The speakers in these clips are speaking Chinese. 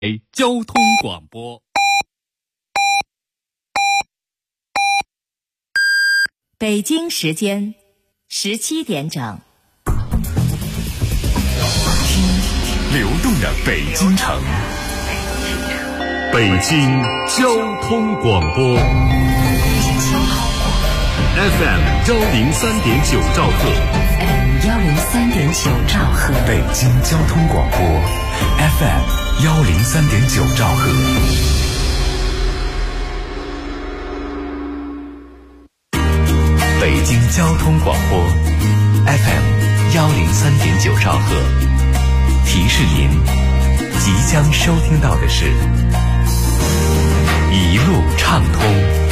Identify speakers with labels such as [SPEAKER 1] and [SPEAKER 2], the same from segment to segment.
[SPEAKER 1] 交通广播。
[SPEAKER 2] 北京时间17点整。
[SPEAKER 3] 流动的北京城，北京交通广播 FM 103.9兆赫
[SPEAKER 2] 103.9兆赫，
[SPEAKER 3] 北京交通广播 FM 103.9兆赫。北京交通广播 FM 103.9兆赫。提示您，即将收听到的是一路畅通。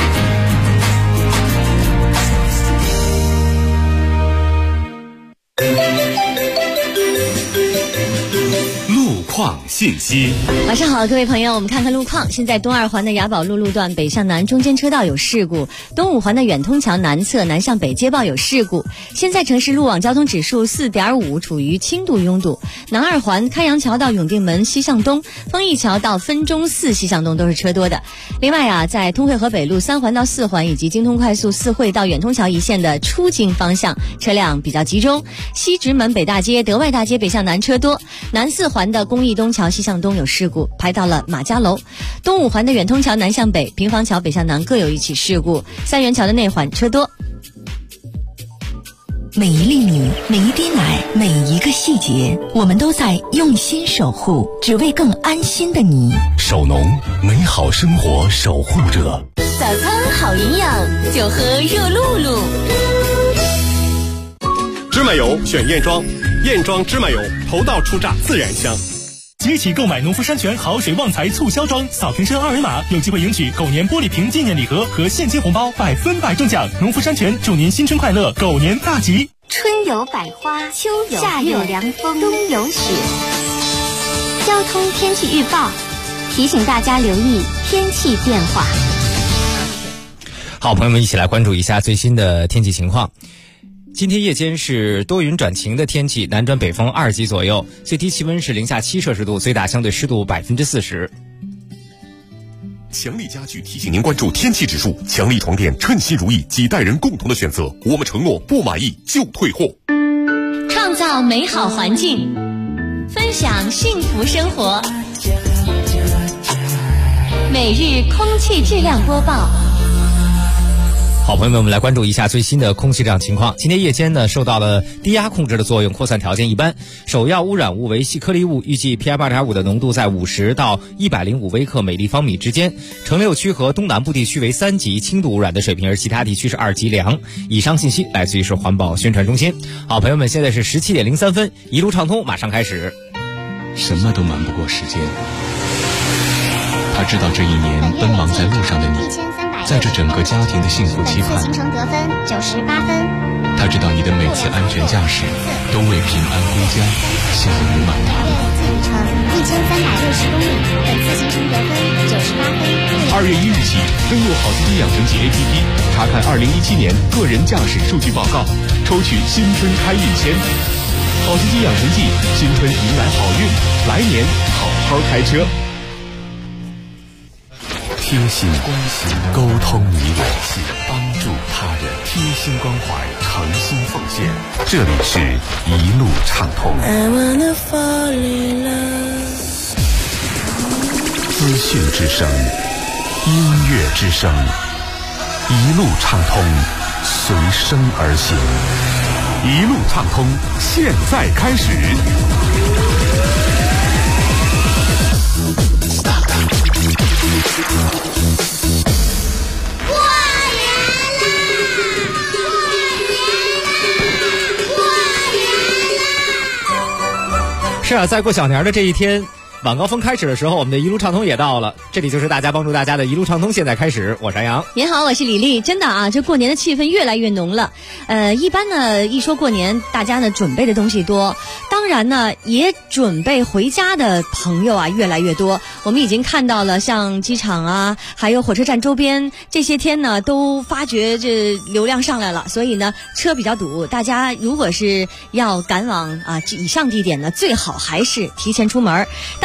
[SPEAKER 3] 路况信息。
[SPEAKER 4] 晚上好，各位朋友，我们看看路况。现在东二环的雅宝路路段北向南中间车道有事故，东五环的远通桥南侧南向北街道有事故。现在城市路网交通指数 4.5， 处于轻度拥堵。南二环开阳桥到永定门西向东，丰益桥到分钟寺西向东都是车多的。另外啊，在通惠河北路3环到4环以及京通快速4惠到远通桥一线的出京方向车辆比较集中。西直门北大街、德外大街北向南车多。南4环的公益东桥西向东有事故，排到了马家楼。东五环的远通桥南向北、平房桥北向南各有一起事故，三元桥的内环车多。
[SPEAKER 2] 每一粒米，每一滴奶，每一个细节，我们都在用心守护，只为更安心的你。
[SPEAKER 3] 首农，美好生活守护者。
[SPEAKER 2] 早餐好营养，就喝热露露。
[SPEAKER 5] 芝麻油选燕庄，燕庄芝麻油头道出榨自然香。
[SPEAKER 6] 即日起购买农夫山泉好水旺财促销装，扫瓶身2维码，有机会赢取狗年玻璃瓶纪念礼盒和现金红包，100%中奖。农夫山泉祝您新春快乐，狗年大吉。
[SPEAKER 7] 春有百花，秋有夏有凉风，冬有雪。交通天气预报提醒大家留意天气变化。
[SPEAKER 8] 好，朋友们一起来关注一下最新的天气情况。今天夜间是多云转晴的天气，南转北风2级左右，最低气温是零下7摄氏度，最大相对湿度40%。
[SPEAKER 3] 强力家具提醒您关注天气指数，强力床垫称心如意，几代人共同的选择，我们承诺不满意就退货。
[SPEAKER 4] 创造美好环境，分享幸福生活。每日空气质量播报。
[SPEAKER 8] 好，朋友们，我们来关注一下最新的空气质量情况。今天夜间呢，受到了低压控制的作用，扩散条件一般，首要污染物为细颗粒物，预计 PM2.5 的浓度在50到105微克每立方米之间。城6区和东南部地区为3级轻度污染的水平，而其他地区是2级良。以上信息来自于是环保宣传中心。好，朋友们，现在是17点03分，一路畅通马上开始。
[SPEAKER 9] 什么都瞒不过时间，他知道这一年奔忙在路上的你，在这整个家庭的幸福期盼，
[SPEAKER 7] 行程得分98分。
[SPEAKER 9] 他知道你的每次安全驾驶都为平安归家下无满堂。
[SPEAKER 7] 里程1360公里，本次行程得分98分。
[SPEAKER 9] 2月1日起，登录好司机养成记 APP， 查看2017年个人驾驶数据报告，抽取新春开运签。好司机养成记，新春迎来好运，来年好好开车。
[SPEAKER 3] 贴心关心，沟通你我，帮助他人，贴心关怀，诚心奉献。这里是一路畅通。资讯之声，音乐之声，一路畅通，随声而行。一路畅通，现在开始。
[SPEAKER 8] 是啊，在过小年的这一天，晚高峰开始的时候，我们的一路畅通也到了。这里就是大家帮助大家的一路畅通，现在开始。我是杨。
[SPEAKER 4] 您好，我是李丽。真的啊，这过年的气氛越来越浓了。一般呢，一说过年，大家呢准备的东西多，当然呢，也准备回家的朋友啊越来越多。我们已经看到了，像机场啊，还有火车站周边，这些天呢都发觉这流量上来了，所以呢车比较堵。大家如果是要赶往啊以上地点呢，最好还是提前出门。当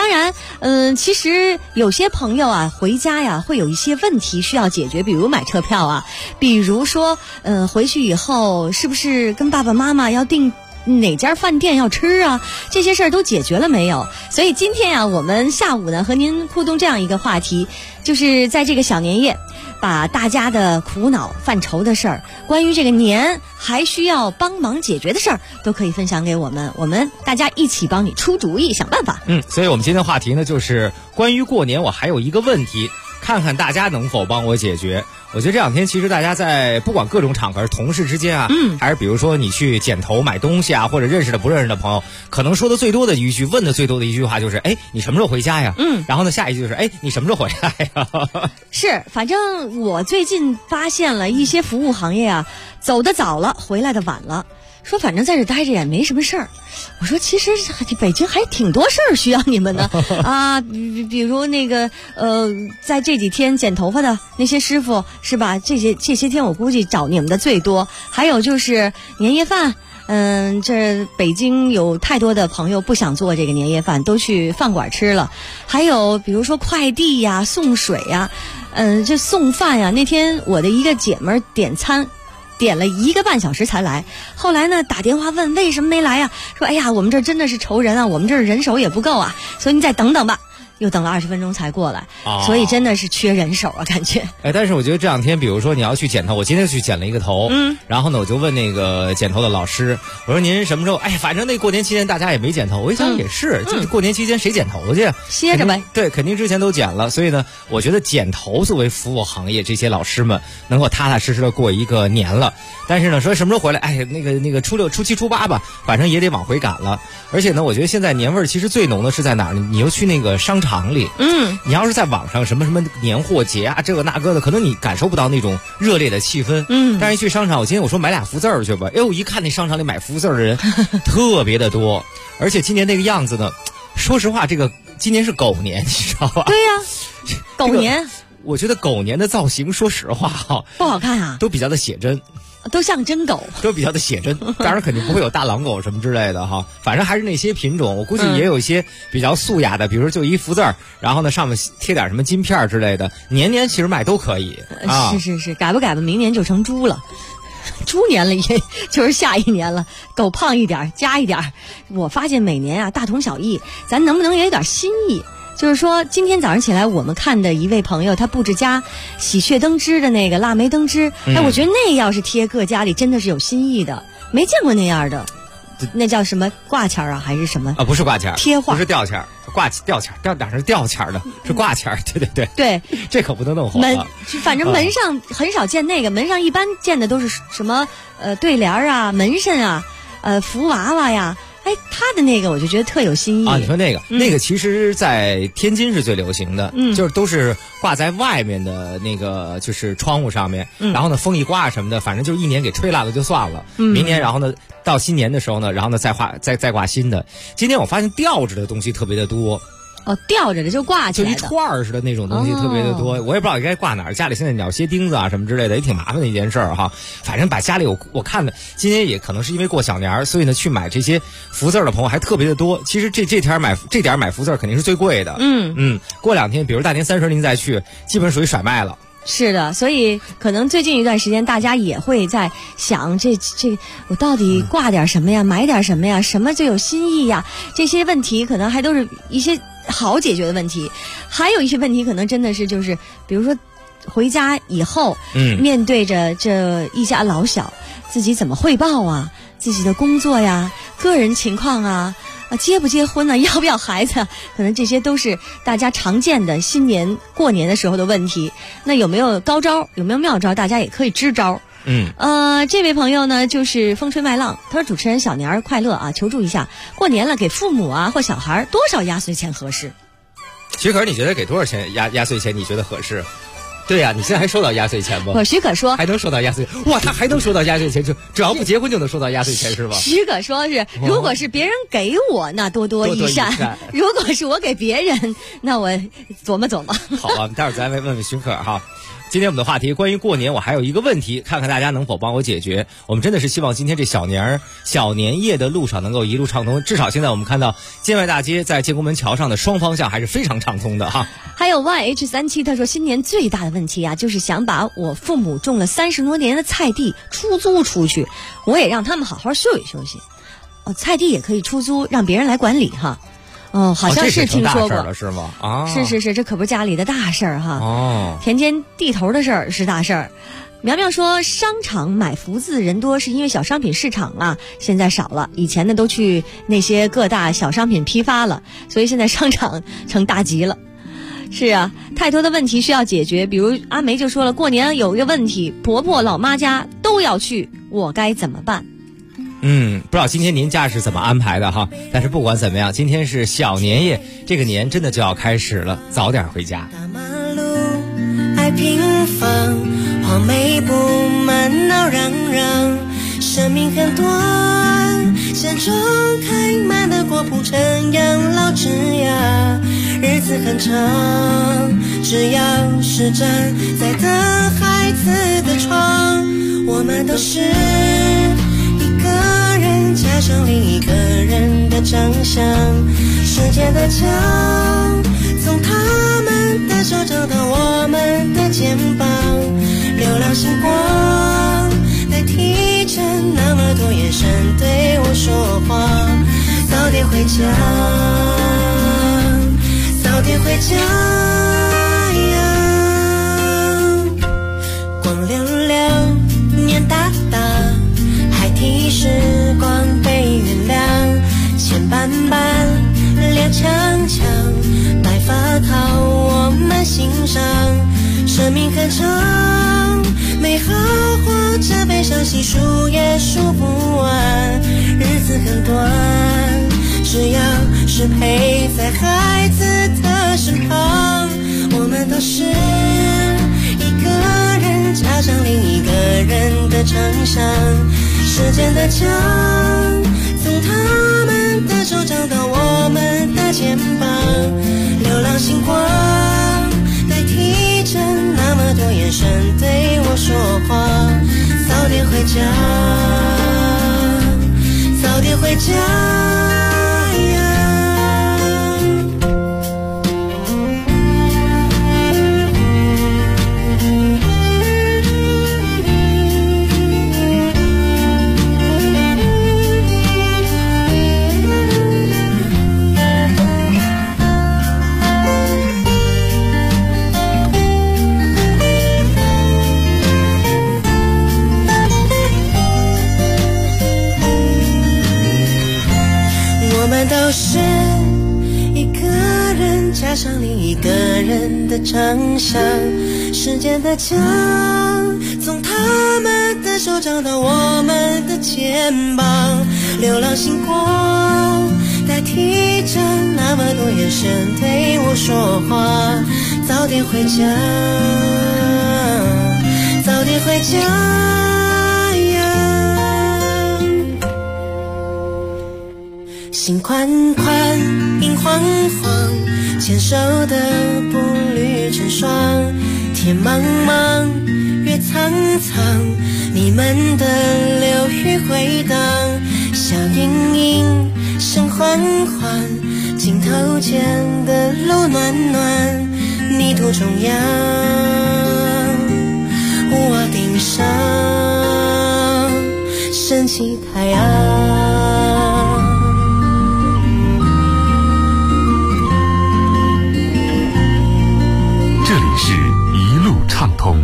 [SPEAKER 4] 当然，其实有些朋友啊回家呀会有一些问题需要解决，比如买车票啊，比如说回去以后是不是跟爸爸妈妈要订哪家饭店要吃啊，这些事儿都解决了没有？所以今天啊，我们下午呢和您互动这样一个话题，就是在这个小年夜，把大家的苦恼犯愁的事儿，关于这个年还需要帮忙解决的事儿，都可以分享给我们，我们大家一起帮你出主意想办法。
[SPEAKER 8] 所以我们今天的话题呢，就是关于过年我还有一个问题，看看大家能否帮我解决。我觉得这两天其实大家在不管各种场合，同事之间啊，还是比如说你去剪头买东西啊，或者认识的不认识的朋友，可能说的最多的一句，问的最多的一句话就是你什么时候回家呀？然后呢下一句就是你什么时候回来呀？
[SPEAKER 4] 是，反正我最近发现了一些服务行业啊，走得早了，回来的晚了。说反正在这待着也没什么事儿，我说其实北京还挺多事儿需要你们的啊，比如那个在这几天剪头发的那些师傅是吧？这些天我估计找你们的最多。还有就是年夜饭，这北京有太多的朋友不想做这个年夜饭，都去饭馆吃了。还有比如说快递呀、送水呀，这送饭呀。那天我的一个姐们儿点餐。点了1个半小时才来，后来呢打电话问为什么没来呀？说哎呀，我们这真的是愁人啊，我们这儿人手也不够啊，所以你再等等吧。又等了20分钟才过来，所以真的是缺人手啊，感觉。
[SPEAKER 8] 但是我觉得这两天，比如说你要去剪头，我今天去剪了一个头，然后呢，我就问那个剪头的老师，我说您什么时候？反正那过年期间大家也没剪头，我一想也是，就是过年期间谁剪头去？
[SPEAKER 4] 歇着呗。对，
[SPEAKER 8] 肯定之前都剪了，所以呢，我觉得剪头作为服务行业，这些老师们能够踏踏实实的过一个年了。但是呢，说什么时候回来？那个初6、初7、初8吧，反正也得往回赶了。而且呢，我觉得现在年味儿其实最浓的是在哪儿呢？你又去那个商场里，你要是在网上什么年货节啊，这个那个的，可能你感受不到那种热烈的气氛。但是一去商场，我今天我说买俩福字儿去吧，我一看那商场里买福字儿的人特别的多，而且今年那个样子呢，说实话，这个今年是狗年，你知道吧？
[SPEAKER 4] 对呀，狗年。
[SPEAKER 8] 我觉得狗年的造型，说实话
[SPEAKER 4] 不好看啊，
[SPEAKER 8] 都比较的写真。
[SPEAKER 4] 都像真狗，
[SPEAKER 8] 都比较的写真，当然肯定不会有大狼狗什么之类的哈，反正还是那些品种，我估计也有一些比较素雅的，比如说就一福字儿，然后呢上面贴点什么金片之类的，年年其实卖都可以啊。
[SPEAKER 4] 是，改吧，明年就成猪了。猪年了，也就是下一年了。狗胖一点，加一点。我发现每年啊大同小异，咱能不能也有点新意？就是说，今天早上起来我们看的一位朋友，他布置家喜鹊灯枝的那个腊梅灯枝，我觉得那要是贴各家里真的是有新意的，没见过那样的。那叫什么挂签啊，还是什么
[SPEAKER 8] 啊？不是挂签，
[SPEAKER 4] 贴画，
[SPEAKER 8] 不是吊签，吊签，哪是吊签的？是挂签，对，这可不能弄混了。
[SPEAKER 4] 反正门上很少见那个，门上一般见的都是什么对联啊、门神啊、福娃娃呀。他的那个我就觉得特有新意
[SPEAKER 8] 啊！你说那个其实在天津是最流行的，就是都是挂在外面的那个就是窗户上面，然后呢风一刮什么的，反正就一年给吹烂了就算了。明年然后呢到新年的时候呢，然后呢再挂新的。今天我发现吊着的东西特别的多。
[SPEAKER 4] 吊着的就挂起来的，
[SPEAKER 8] 就一串儿似的那种东西特别的多，我也不知道该挂哪儿。家里现在鸟些钉子啊什么之类的，也挺麻烦的一件事儿哈。反正把家里我看的，今年也可能是因为过小年，所以呢去买这些福字的朋友还特别的多。其实这点买福字肯定是最贵的。过2天，比如大年30您再去，基本属于甩卖了。
[SPEAKER 4] 是的，所以可能最近一段时间大家也会在想，这我到底挂点什么呀，买点什么呀，什么最有新意呀？这些问题可能还都是一些好解决的问题，还有一些问题可能真的是就是比如说回家以后，面对着这一家老小，自己怎么汇报啊，自己的工作呀、个人情况啊，结不结婚啊，要不要孩子啊，可能这些都是大家常见的新年过年的时候的问题。那有没有高招，有没有妙招，大家也可以支招。这位朋友呢就是风吹麦浪，他说主持人小年儿快乐啊，求助一下，过年了给父母啊或小孩多少压岁钱合适？
[SPEAKER 8] 其实可是你觉得给多少钱压岁钱你觉得合适？ 对呀、你现在还收到压岁钱不？
[SPEAKER 4] 我许可说
[SPEAKER 8] 还能收到压岁钱？哇，他还能收到压岁钱，只要不结婚就能收到压岁钱是吧？
[SPEAKER 4] 许可说是，如果是别人给我，那多多益善；如果是我给别人，那我琢磨琢磨。
[SPEAKER 8] 好吧，待会儿咱问问许可哈。今天我们的话题关于过年，我还有一个问题，看看大家能否帮我解决。我们真的是希望今天这小年夜的路上能够一路畅通，至少现在我们看到建外大街在建国门桥上的双方向还是非常畅通的哈。
[SPEAKER 4] 还有 YH37 他说，新年最大的问题啊，就是想把我父母种了30多年的菜地出租出去，我也让他们好好休息休息。菜地也可以出租，让别人来管理哈。好像是听说过，
[SPEAKER 8] 是吗？啊，
[SPEAKER 4] 是，这可不是家里的大事儿哈。田间地头的事儿是大事儿。苗苗说，商场买福字人多是因为小商品市场啊现在少了，以前呢都去那些各大小商品批发了，所以现在商场成大集了。是啊，太多的问题需要解决，比如阿梅就说了，过年有一个问题，婆婆老妈家都要去，我该怎么办？
[SPEAKER 8] 不知道今天您家是怎么安排的哈？但是不管怎么样，今天是小年夜，这个年真的就要开始了，早点回家。
[SPEAKER 10] 大马路爱平房，黄梅布满闹嚷嚷，生命很短，山中开满的果铺成养老枝桠，日子很长，只要是站在等孩子的床，我们都是加上另一个人的长相，时间的墙从他们的手掌到我们的肩膀，流浪星光代替着那么多眼神对我说话，早点回家，早点回家呀，光溜溜年大大，还提时光被原谅，牵绊绊脸长长，白发靠我们欣赏，生命很长，美好或者悲伤细数也数不完，日子很短，只要是陪在孩子的身旁，我们都是一个人加上另一个人的长相，时间的墙从他们的手掌到我们的肩膀，流浪星光代替着那么多眼神对我说话，早点回家，早点回家呀。都是一个人加上另一个人的长相，时间的墙从他们的手掌到我们的肩膀，流浪星光代替着那么多眼神对我说话，早点回家，早点回家呀，心宽宽影晃晃，牵手的步履成双，天茫茫月苍苍，你们的流语回荡，小阴阴声缓缓，镜头前的路暖暖，泥土中央屋顶上升起太阳。
[SPEAKER 3] 这里是一路畅通。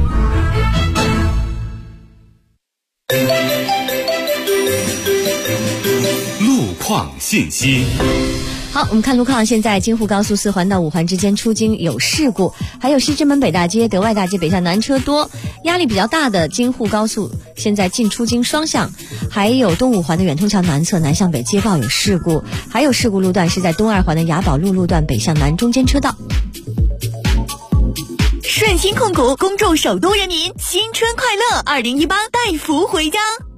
[SPEAKER 1] 路况信息。
[SPEAKER 4] 好，我们看路况，现在京沪高速4环到5环之间出京有事故，还有西直门北大街、德外大街北向南车多，压力比较大的京沪高速现在进出京双向，还有东5环的远通桥南侧南向北接报有事故，还有事故路段是在东2环的雅宝路路段北向南中间车道。
[SPEAKER 2] 顺鑫控股恭祝首都人民新春快乐，2018带福回家。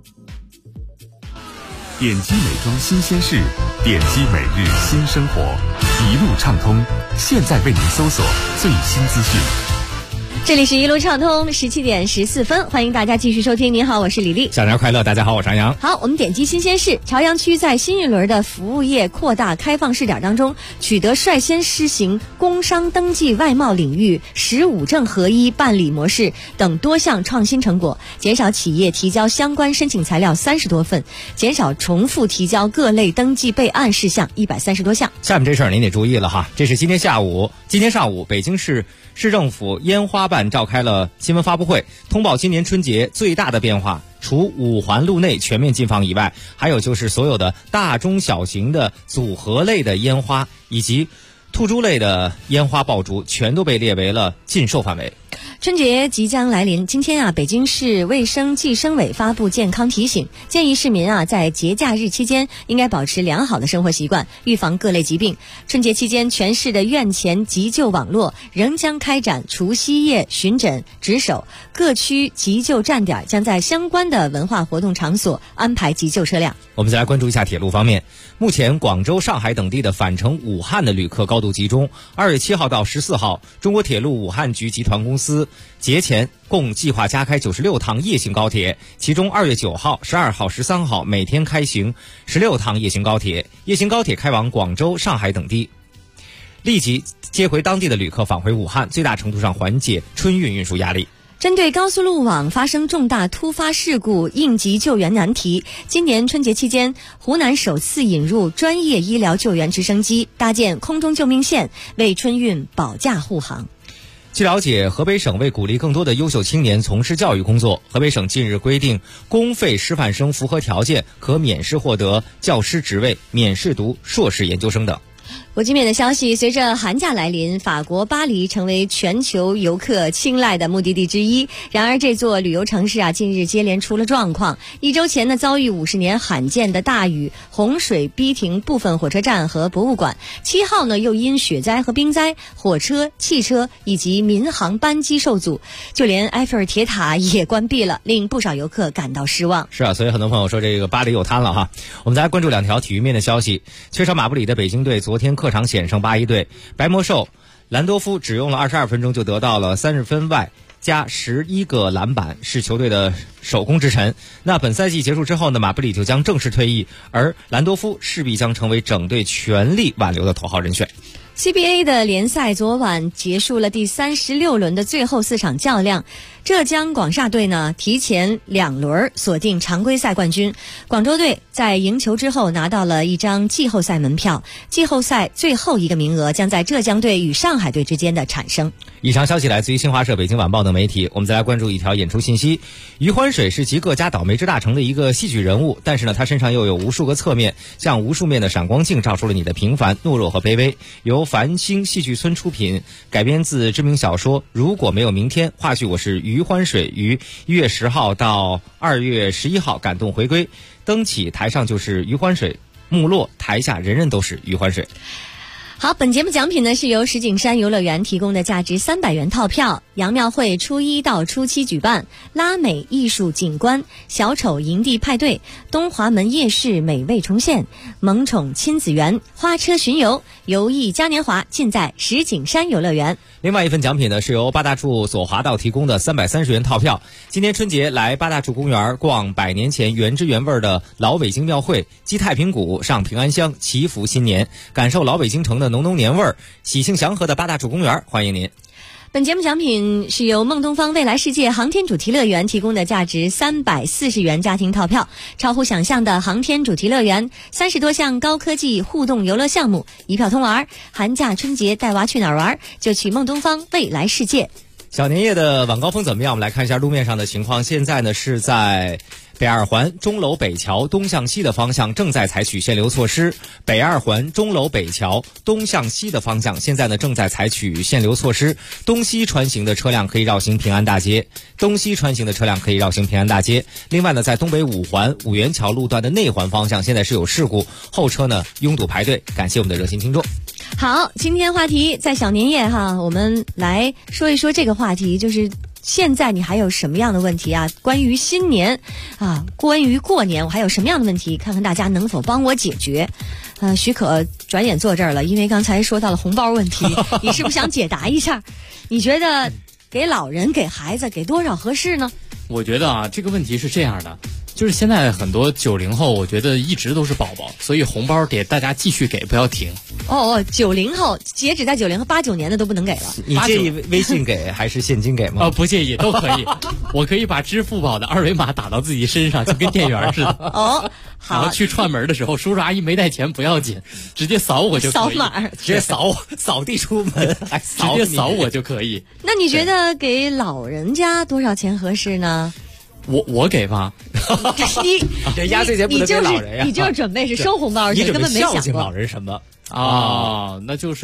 [SPEAKER 3] 点击美妆新鲜事，点击每日新生活，一路畅通，现在为您搜索最新资讯。
[SPEAKER 4] 这里是一路畅通，17点14分，欢迎大家继续收听。您好，我是李丽。
[SPEAKER 8] 小年快乐，大家好，我是杨洋。
[SPEAKER 4] 好，我们点击新鲜事。朝阳区在新一轮的服务业扩大开放试点当中，取得率先施行工商登记外贸领域15证合一办理模式等多项创新成果，减少企业提交相关申请材料30多份，减少重复提交各类登记备案事项130多项。
[SPEAKER 8] 下面这事儿您得注意了哈，这是今天上午北京市政府烟花办召开了新闻发布会，通报今年春节最大的变化，除5环路内全面禁放以外，还有就是所有的大中小型的组合类的烟花以及吐珠类的烟花爆竹全都被列为了禁售范围。
[SPEAKER 4] 春节即将来临，今天北京市卫生计生委发布健康提醒，建议市民在节假日期间应该保持良好的生活习惯，预防各类疾病。春节期间，全市的院前急救网络仍将开展除夕夜巡诊值守，各区急救站点将在相关的文化活动场所安排急救车辆。
[SPEAKER 8] 我们再来关注一下铁路方面，目前广州、上海等地的返程武汉的旅客高度集中。2月7号到14号，中国铁路武汉局集团公司节前共计划加开96趟夜行高铁，其中2月9号、12号、13号每天开行16趟夜行高铁，夜行高铁开往广州、上海等地，立即接回当地的旅客返回武汉，最大程度上缓解春运运输压力。
[SPEAKER 4] 针对高速路网发生重大突发事故应急救援难题，今年春节期间，湖南首次引入专业医疗救援直升机，搭建空中救命线，为春运保驾护航。
[SPEAKER 8] 据了解，河北省为鼓励更多的优秀青年从事教育工作，河北省近日规定，公费师范生符合条件可免试获得教师职位，免试读硕士研究生等。
[SPEAKER 4] 国际面的消息，随着寒假来临，法国巴黎成为全球游客青睐的目的地之一。然而，这座旅游城市近日接连出了状况。1周前遭遇50年罕见的大雨，洪水逼停部分火车站和博物馆。7号又因雪灾和冰灾，火车、汽车以及民航班机受阻，就连埃菲尔铁塔也关闭了，令不少游客感到失望。
[SPEAKER 8] 是所以很多朋友说这个巴黎又瘫了哈。我们再来关注2条体育面的消息。缺少马布里的北京队昨天客场险胜巴伊队，白魔兽兰多夫只用了22分钟就得到了30分外加11个篮板，是球队的首功之臣。那本赛季结束之后呢，马布里就将正式退役，而兰多夫势必将成为整队全力挽留的头号人选。
[SPEAKER 4] CBA 的联赛昨晚结束了第36轮的最后4场较量，浙江广厦队提前2轮锁定常规赛冠军，广州队在赢球之后拿到了一张季后赛门票，季后赛最后一个名额将在浙江队与上海队之间的产生。
[SPEAKER 8] 以上消息来自于新华社、北京晚报等媒体。我们再来关注一条演出信息。余欢水是集各家倒霉之大成的一个戏剧人物，但是呢，他身上又有无数个侧面，像无数面的闪光镜照出了你的平凡、懦弱和卑微。由繁星戏剧村出品，改编自知名小说《如果没有明天》。话剧我是余欢水于1月10号到2月11号感动回归，登起台上就是余欢水，幕落台下人人都是余欢水。
[SPEAKER 4] 好，本节目奖品是由石景山游乐园提供的价值300元套票。杨庙会初1到初7举办，拉美艺术景观、小丑营地派对、东华门夜市美味重现、萌宠亲子园、花车巡游，游艺嘉年华尽在石景山游乐园。
[SPEAKER 8] 另外一份奖品是由八大处左华道提供的330元套票。今年春节来八大处公园逛100年前原汁原味的老北京庙会，击太平鼓、上平安香，祈福新年，感受老北京城的浓浓年味儿，喜庆祥和的八大处公园，欢迎您。
[SPEAKER 4] 本节目奖品是由梦东方未来世界航天主题乐园提供的价值340元家庭套票，超乎想象的航天主题乐园，30多项高科技互动游乐项目，一票通玩。寒假春节带娃去哪儿玩，就去梦东方未来世界。
[SPEAKER 8] 小年夜的晚高峰怎么样？我们来看一下路面上的情况。现在呢是在北二环钟楼北桥东向西的方向正在采取限流措施。北二环钟楼北桥东向西的方向现在呢正在采取限流措施，东西穿行的车辆可以绕行平安大街。另外呢，在东北5环五元桥路段的内环方向现在是有事故，后车呢拥堵排队。感谢我们的热心听众。
[SPEAKER 4] 好，今天话题在小年夜哈，我们来说一说这个话题，就是现在你还有什么样的问题啊？关于新年啊，关于过年，我还有什么样的问题？看看大家能否帮我解决。许可转眼坐这儿了，因为刚才说到了红包问题，你是不是想解答一下？你觉得给老人、给孩子给多少合适呢？
[SPEAKER 11] 我觉得啊，这个问题是这样的。就是现在很多90后，我觉得一直都是宝宝，所以红包得大家继续给，不要停。
[SPEAKER 4] 90后截止在90后，89年的都不能给了。
[SPEAKER 8] 你介意微信给还是现金给吗？
[SPEAKER 11] 不介意，都可以。我可以把支付宝的二维码打到自己身上，就跟店员似的。
[SPEAKER 4] 好。
[SPEAKER 11] 然后去串门的时候，叔叔阿姨没带钱不要紧，直接扫我就可以。
[SPEAKER 4] 扫码，
[SPEAKER 8] 直接扫地出门，还
[SPEAKER 11] 直接扫我就可以。
[SPEAKER 4] 那你觉得给老人家多少钱合适呢？
[SPEAKER 11] 我给吗？
[SPEAKER 4] 你
[SPEAKER 8] 这压岁钱不能给老人呀！
[SPEAKER 4] 你就是准备是收红包去，根本没想过。
[SPEAKER 8] 孝敬老人什么
[SPEAKER 11] 那就是，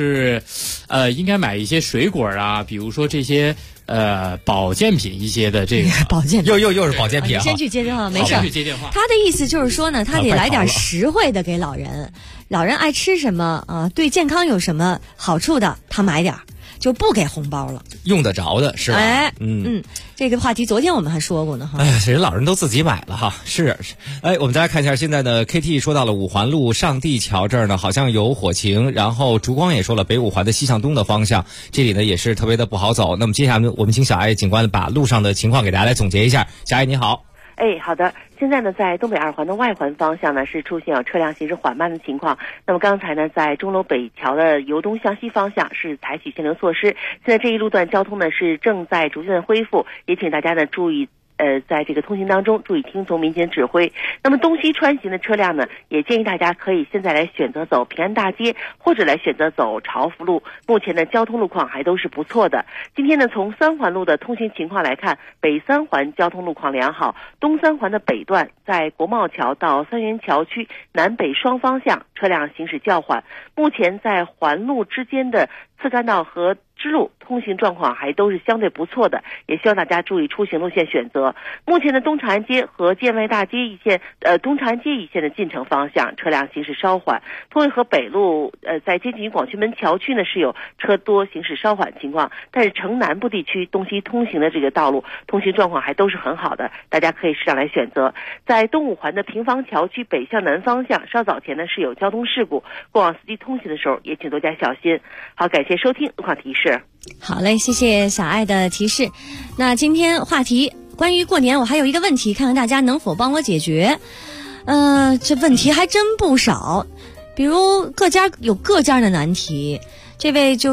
[SPEAKER 11] 应该买一些水果啊，比如说这些保健品一些的这个。
[SPEAKER 4] 保健品
[SPEAKER 8] 又是保健品啊！
[SPEAKER 4] 先去接电话，没事。
[SPEAKER 11] 先去接电话。
[SPEAKER 4] 他的意思就是说呢，他得来点实惠的给老人，老人爱吃什么啊，对健康有什么好处的，他买点。就不给红包了，
[SPEAKER 8] 用得着的是吧？
[SPEAKER 4] 这个话题昨天我们还说过呢哈。
[SPEAKER 8] 人老人都自己买了哈，是。我们再来看一下现在的 KT 说到了五环路上地桥这儿呢，好像有火情。然后烛光也说了，北五环的西向东的方向，这里呢也是特别的不好走。那么接下来我们请小艾警官把路上的情况给大家来总结一下。小艾你好。
[SPEAKER 12] 好的。现在呢，在东北二环的外环方向呢，是出现有车辆行驶缓慢的情况。那么刚才呢，在钟楼北桥的由东向西方向是采取限流措施。现在这一路段交通呢是正在逐渐的恢复，也请大家呢注意。在这个通行当中，注意听从民警指挥。那么东西穿行的车辆呢，也建议大家可以现在来选择走平安大街，或者来选择走朝福路。目前的交通路况还都是不错的。今天呢，从三环路的通行情况来看，北三环交通路况良好，东三环的北段在国贸桥到三元桥区南北双方向车辆行驶较缓。目前在环路之间的次干道和支路通行状况还都是相对不错的，也希望大家注意出行路线选择。目前的东长安街和建外大街一线，东长安街一线的进城方向车辆行驶稍缓。通惠河北路，在接近广渠门桥区呢是有车多行驶稍缓情况，但是城南部地区东西通行的这个道路通行状况还都是很好的，大家可以适当来选择。在东五环的平房桥区北向南方向，稍早前呢是有交通事故，过往司机通行的时候也请多加小心。好，感谢收听路况提示。
[SPEAKER 4] 好嘞，谢谢小爱的提示。那今天话题关于过年，我还有一个问题，看看大家能否帮我解决。这问题还真不少，比如各家有各家的难题。这位就是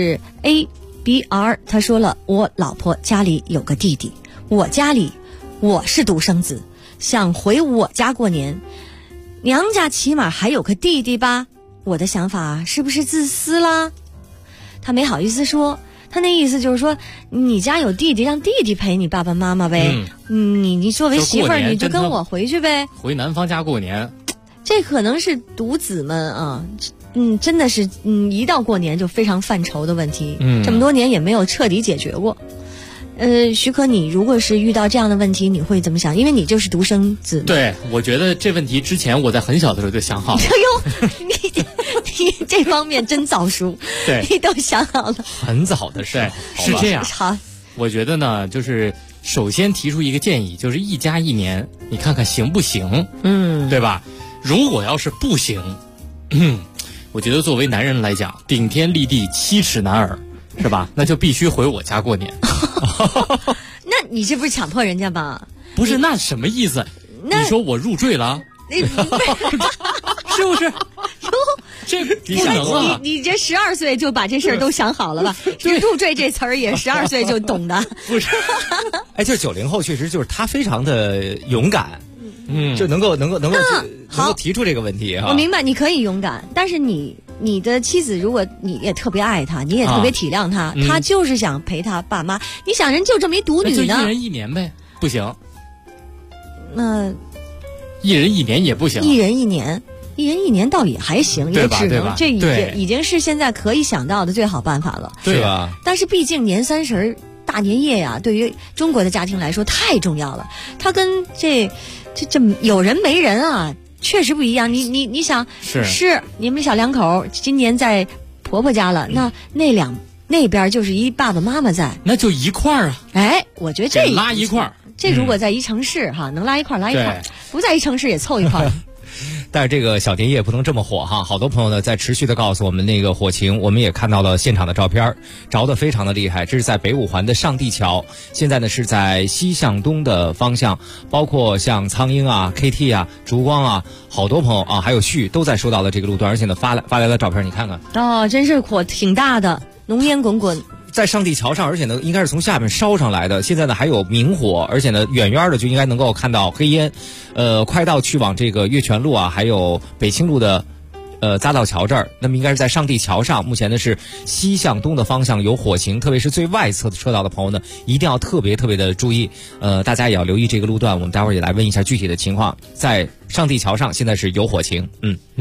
[SPEAKER 4] ABR， 他说了，我老婆家里有个弟弟，我家里我是独生子，想回我家过年，娘家起码还有个弟弟吧，我的想法是不是自私啦？他没好意思说，他那意思就是说，你家有弟弟，让弟弟陪你爸爸妈妈呗。你作为媳妇儿，你就跟我回去呗，
[SPEAKER 11] 回男方家过年。
[SPEAKER 4] 这可能是独子们啊，真的是一到过年就非常犯愁的问题。这么多年也没有彻底解决过。许可，你如果是遇到这样的问题，你会怎么想？因为你就是独生子。
[SPEAKER 11] 对，我觉得这问题之前我在很小的时候就想好了。
[SPEAKER 4] 哎呦，你这方面真早熟，
[SPEAKER 11] 对，
[SPEAKER 4] 你都想好了。
[SPEAKER 8] 很早的事，
[SPEAKER 11] 是这样。
[SPEAKER 4] 好，
[SPEAKER 11] 我觉得呢，就是首先提出一个建议，就是1家1年，你看看行不行？对吧？如果要是不行，我觉得作为男人来讲，顶天立地7尺男儿。是吧？那就必须回我家过年。
[SPEAKER 4] 那你这不是强迫人家吗？
[SPEAKER 11] 不是，那什么意思？你说我入赘了？是不是？这你想啊？
[SPEAKER 4] 你这12岁就把这事儿都想好了吧？这入赘这词儿也12岁就懂的。
[SPEAKER 11] 不是？
[SPEAKER 8] 就是90后，确实就是他非常的勇敢。就能够提出这个问题啊。
[SPEAKER 4] 我明白，你可以勇敢，但是你的妻子，如果你也特别爱她，你也特别体谅她，她就是想陪她爸妈。你想，人就这么一独女呢，
[SPEAKER 11] 那就1人1年呗，不行。
[SPEAKER 4] 那
[SPEAKER 11] 1人1年也不行。
[SPEAKER 4] 1人1年倒也还行，也只能这已经是现在可以想到的最好办法了，
[SPEAKER 8] 对吧？
[SPEAKER 4] 但是毕竟年30大年夜呀，对于中国的家庭来说太重要了，它跟这有人没人啊，确实不一样。你想，是你们小两口今年在婆婆家了，那边就是一爸爸妈妈在，
[SPEAKER 11] 那就一块儿啊。
[SPEAKER 4] 哎，我觉得这
[SPEAKER 11] 拉一块儿，
[SPEAKER 4] 这如果在一城市哈，能拉一块儿拉一块儿，不在一城市也凑一块儿。
[SPEAKER 8] 但是这个小年夜不能这么火哈，好多朋友呢在持续的告诉我们那个火情，我们也看到了现场的照片，着得非常的厉害。这是在北五环的上地桥，现在呢是在西向东的方向，包括像苍鹰啊、KT 啊、烛光啊，好多朋友啊，还有旭都在收到了这个路段，而且呢发来的照片，你看看
[SPEAKER 4] 哦，真是火挺大的，浓烟滚滚。
[SPEAKER 8] 在上地桥上，而且呢，应该是从下面烧上来的。现在呢还有明火，而且呢远远的就应该能够看到黑烟。快到去往这个月泉路啊，还有北清路的匝道桥这儿，那么应该是在上地桥上。目前呢是西向东的方向有火情，特别是最外侧的车道的朋友呢，一定要特别的注意。大家也要留意这个路段。我们待会儿也来问一下具体的情况。在上地桥上现在是有火情。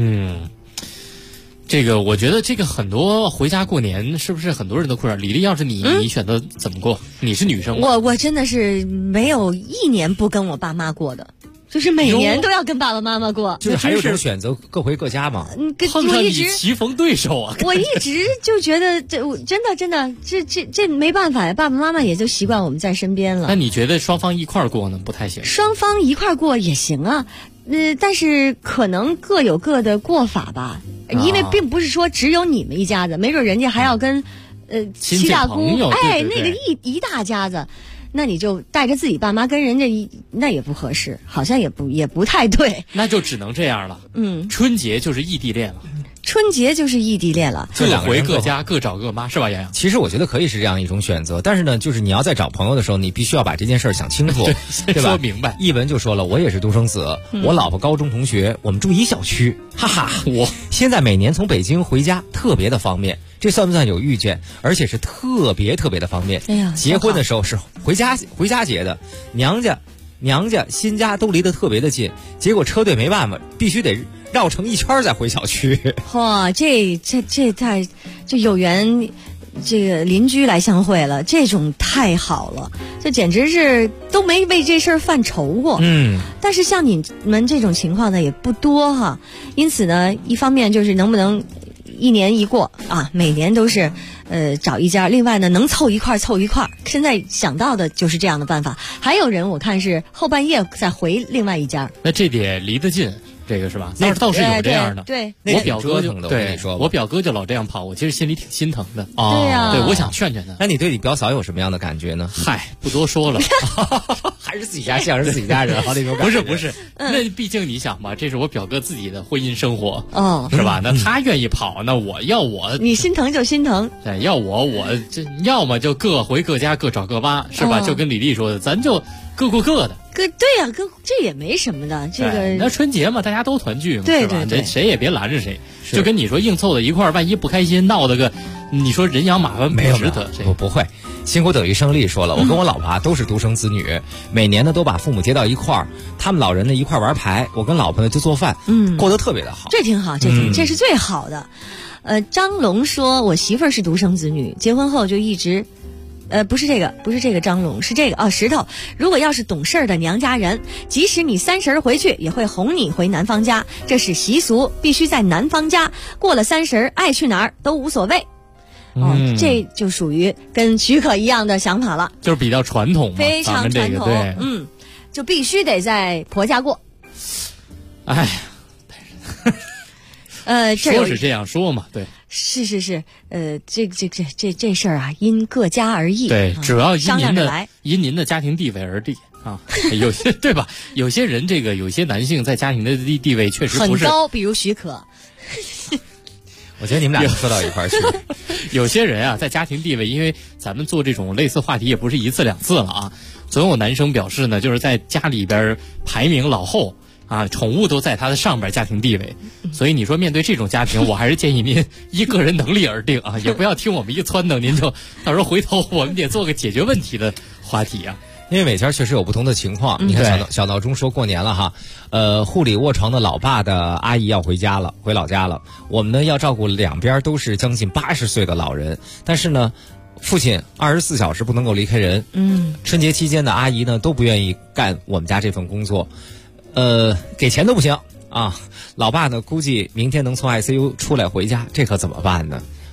[SPEAKER 11] 这个我觉得这个很多回家过年是不是很多人都困扰？李丽，要是你选择怎么过？你是女生吗？
[SPEAKER 4] 我真的是没有一年不跟我爸妈过的，就是每年都要跟爸爸妈妈过。
[SPEAKER 8] 就是还有这种选择，各回各家嘛。
[SPEAKER 11] 碰上你棋逢对手啊！
[SPEAKER 4] 我一直就觉得真的这没办法呀，爸爸妈妈也就习惯我们在身边了。
[SPEAKER 11] 那你觉得双方一块儿过呢？不太行。
[SPEAKER 4] 双方一块儿过也行啊，但是可能各有各的过法吧。因为并不是说只有你们一家子，没准人家还要跟七大姑，哎，那个一大家子，那你就带着自己爸妈跟人家那也不合适，好像也不太对。
[SPEAKER 11] 那就只能这样了。春节就是异地恋了。
[SPEAKER 4] 春节就是异地恋了，
[SPEAKER 11] 各回各家，各找各妈，是吧，洋洋？
[SPEAKER 8] 其实我觉得可以是这样一种选择，但是呢，就是你要在找朋友的时候，你必须要把这件事儿想清楚，对吧？
[SPEAKER 11] 说明白。
[SPEAKER 8] 一文就说了，我也是独生子，我老婆高中同学，我们住一小区，哈哈。我现在每年从北京回家特别的方便，这算不算有遇见？而且是特别的方便。
[SPEAKER 4] 哎呀，
[SPEAKER 8] 结婚的时候是回家结的，娘家新家都离得特别的近，结果车队没办法，必须得绕成一圈再回小区。
[SPEAKER 4] 哇，这太就有缘，这个邻居来相会了，这种太好了，这简直是都没为这事儿犯愁过。但是像你们这种情况呢也不多哈，因此呢，一方面就是能不能一年一过啊，每年都是找一家，另外呢能凑一块儿，现在想到的就是这样的办法。还有人我看是后半夜再回另外一家，
[SPEAKER 11] 那这得离得近。这个是吧？倒是有这样的。
[SPEAKER 4] 对，
[SPEAKER 11] 我表哥就我表哥就老这样跑，我其实心里挺心疼的。
[SPEAKER 4] 对呀，
[SPEAKER 11] 对，我想劝他。
[SPEAKER 8] 那你对你表嫂有什么样的感觉呢？
[SPEAKER 11] 嗨，不多说了，
[SPEAKER 8] 还是自己家像是自己家人啊那种感
[SPEAKER 11] 觉。不是，那毕竟你想吧，这是我表哥自己的婚姻生活，
[SPEAKER 4] 是
[SPEAKER 11] 吧？那他愿意跑，那我
[SPEAKER 4] 你心疼就心疼。
[SPEAKER 11] 对，要我这要么就各回各家，各找各妈，是吧？就跟李丽说的，咱就各过各的。
[SPEAKER 4] 对呀，这也没什么的。这个
[SPEAKER 11] 那春节嘛，大家都团聚嘛，
[SPEAKER 4] 对
[SPEAKER 11] 是吧？谁也别拦着谁。就跟你说硬凑到一块儿，万一不开心闹得个，你说人仰马翻不值得。
[SPEAKER 8] 我不会，辛苦等于胜利说了，我跟我老婆都是独生子女，每年呢都把父母接到一块儿，他们老人呢一块玩牌，我跟老婆呢就做饭，过得特别的好。
[SPEAKER 4] 这挺好，这是最好的。张龙说，我媳妇儿是独生子女，结婚后就一直。不是这个张龙，是这个石头。如果要是懂事的娘家人，即使你30回去，也会哄你回男方家，这是习俗，必须在男方家。过了30，爱去哪儿都无所谓。这就属于跟许可一样的想法了，
[SPEAKER 11] 就是比较传统嘛，
[SPEAKER 4] 非常传统。
[SPEAKER 11] 对，
[SPEAKER 4] 就必须得在婆家过。
[SPEAKER 11] 哎，
[SPEAKER 4] 说
[SPEAKER 11] 是这样说嘛，对。
[SPEAKER 4] 是，这事儿啊，因各家而异。
[SPEAKER 11] 对，主要因您的家庭地位而定啊。有些对吧？有些人有些男性在家庭的地位确实不是
[SPEAKER 4] 很高，比如许可。
[SPEAKER 8] 我觉得你们俩说到一块儿去。
[SPEAKER 11] 有些人啊，在家庭地位，因为咱们做这种类似话题也不是1次2次了啊，总有男生表示呢，就是在家里边排名老后。宠物都在他的上边家庭地位，所以你说面对这种家庭，我还是建议您依个人能力而定啊，也不要听我们一撺掇，您就到时候回头我们得做个解决问题的话题啊。
[SPEAKER 8] 因为每家确实有不同的情况，你看小闹钟说过年了哈，护理卧床的老爸的阿姨要回老家了，我们呢要照顾两边都是将近80岁的老人，但是呢父亲24小时不能够离开人，春节期间的阿姨呢都不愿意干我们家这份工作。给钱都不行啊！老爸呢，估计明天能从 ICU 出来回家，这可怎么办呢？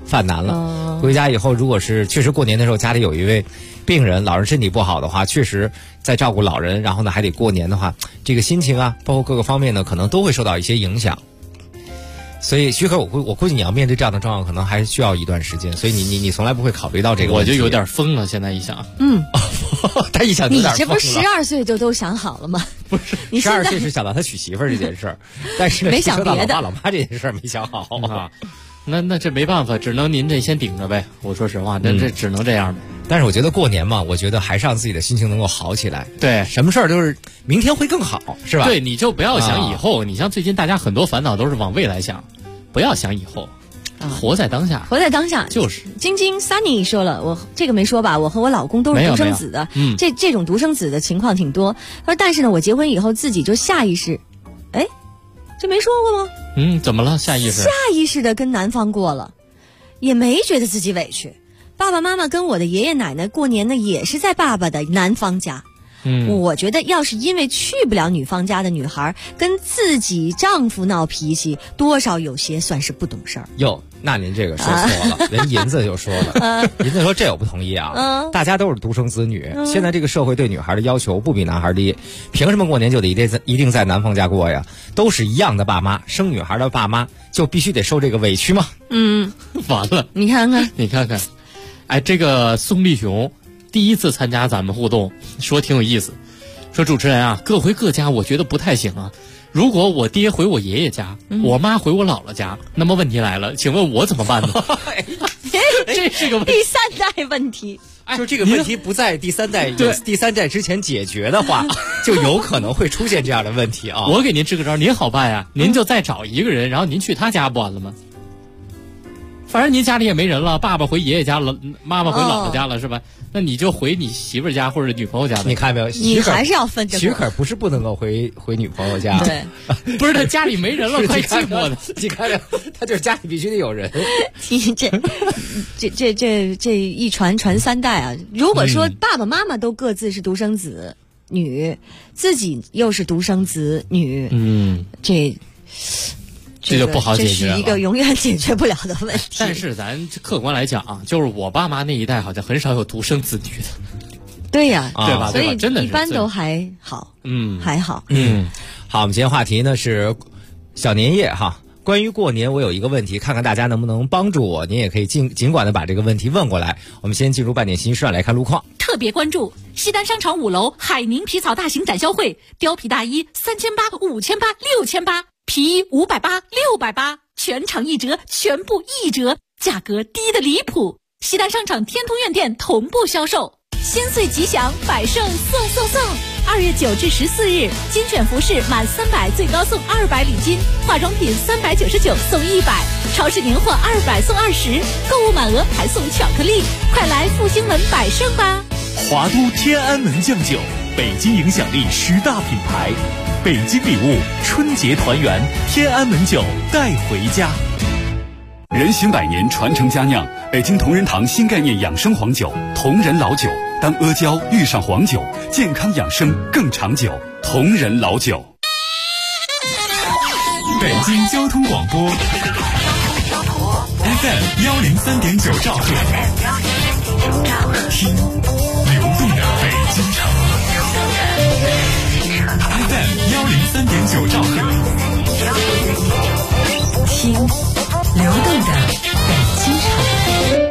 [SPEAKER 8] 犯难了。回家以后，如果是确实过年的时候家里有一位病人，老人身体不好的话，确实在照顾老人，然后呢还得过年的话，这个心情啊，包括各个方面呢，可能都会受到一些影响。所以徐可，我估计你要面对这样的状况，可能还需要一段时间。所以你从来不会考虑到这个问题。
[SPEAKER 11] 我就有点疯了，现在一想，
[SPEAKER 8] 他一想有点疯了。
[SPEAKER 4] 你这不是12岁就都想好了吗？
[SPEAKER 8] 不是，12岁是想到他娶媳妇儿这件事儿，但是
[SPEAKER 4] 没想别的。
[SPEAKER 8] 说到老爸这件事儿没想好
[SPEAKER 11] 啊。那这没办法，只能您这先顶着呗。我说实话，这只能这样。
[SPEAKER 8] 但是我觉得过年嘛，我觉得还是让自己的心情能够好起来。
[SPEAKER 11] 对，
[SPEAKER 8] 什么事儿都是明天会更好，是吧？
[SPEAKER 11] 对，你就不要想以后。你像最近大家很多烦恼都是往未来想，不要想以后，活在当下。
[SPEAKER 4] 活在当下
[SPEAKER 11] 就是。
[SPEAKER 4] 晶晶 Sunny 说了，我这个没说吧？我和我老公都是独生子的，这种独生子的情况挺多。他说，但是呢，我结婚以后自己就下意识，哎，这没说过吗？
[SPEAKER 11] 怎么了？下意
[SPEAKER 4] 识的跟男方过了，也没觉得自己委屈。爸爸妈妈跟我的爷爷奶奶过年呢，也是在爸爸的男方家。我觉得要是因为去不了女方家的女孩跟自己丈夫闹脾气，多少有些算是不懂事儿。
[SPEAKER 8] 哟，那您这个说错了，人银子就说了，银子说这我不同意啊。大家都是独生子女，现在这个社会对女孩的要求不比男孩低，凭什么过年就得一定在男方家过呀？都是一样的爸妈，生女孩的爸妈就必须得受这个委屈吗？
[SPEAKER 11] 完了，
[SPEAKER 4] 你看看，
[SPEAKER 11] 哎，这个宋立雄第一次参加咱们互动，说挺有意思，说主持人啊，各回各家，我觉得不太行啊。如果我爹回我爷爷家，我妈回我姥姥家，那么问题来了，请问我怎么办呢？这是个
[SPEAKER 4] 第三代问题。
[SPEAKER 8] 就这个问题不在第三代之前解决的话，就有可能会出现这样的问题啊。
[SPEAKER 11] 我给您支个招，您好办呀，您就再找一个人，然后您去他家不完了吗？反正您家里也没人了，爸爸回爷爷家了，妈妈回姥姥家了，是吧？那你就回你媳妇儿家或者女朋友家呗。
[SPEAKER 8] 你看没有？
[SPEAKER 4] 你还是要分着。
[SPEAKER 8] 许可不是不能够回女朋友家，
[SPEAKER 4] 对，
[SPEAKER 11] 不是他家里没人了，快寂寞的。
[SPEAKER 8] 你看着，他就是家里必须得有人。
[SPEAKER 4] 这一传3代啊！如果说爸爸妈妈都各自是独生子女，自己又是独生子女，
[SPEAKER 11] 这就不好解决了，
[SPEAKER 4] 这是一个永远解决不了的问题。
[SPEAKER 11] 但是咱客观来讲啊，就是我爸妈那一代好像很少有独生子女的。
[SPEAKER 4] 对呀，
[SPEAKER 11] 对吧？
[SPEAKER 4] 所以
[SPEAKER 11] 真的
[SPEAKER 4] 一般都还好，还好。
[SPEAKER 8] 好，我们今天话题呢是小年夜哈。关于过年，我有一个问题，看看大家能不能帮助我。您也可以尽管的把这个问题问过来。我们先进入半点新事来看路况。
[SPEAKER 13] 特别关注西单商场5楼海宁皮草大型展销会，貂皮大衣3800、5800、6800，皮衣580、680，全场1折，全部1折，价格低的离谱。西单商场天通苑店同步销售。新岁吉祥，百盛送！2月9至14日，精选服饰满300最高送200礼金，化妆品399送100，超市年货200送20，购物满额还送巧克力，快来复兴门百盛吧！
[SPEAKER 6] 华都天安门酱酒，北京影响力10大品牌，北京礼物，春节团圆，天安门酒带回家。
[SPEAKER 1] 人行百年，传承佳酿，北京同仁堂新概念养生黄酒，同仁老酒。当阿胶遇上黄酒，健康养生更长久。同仁老酒。
[SPEAKER 6] 北京交通广播 FM 103.9兆赫，听流动的北京城。FM 103.9兆赫，
[SPEAKER 2] 听流动的北京城。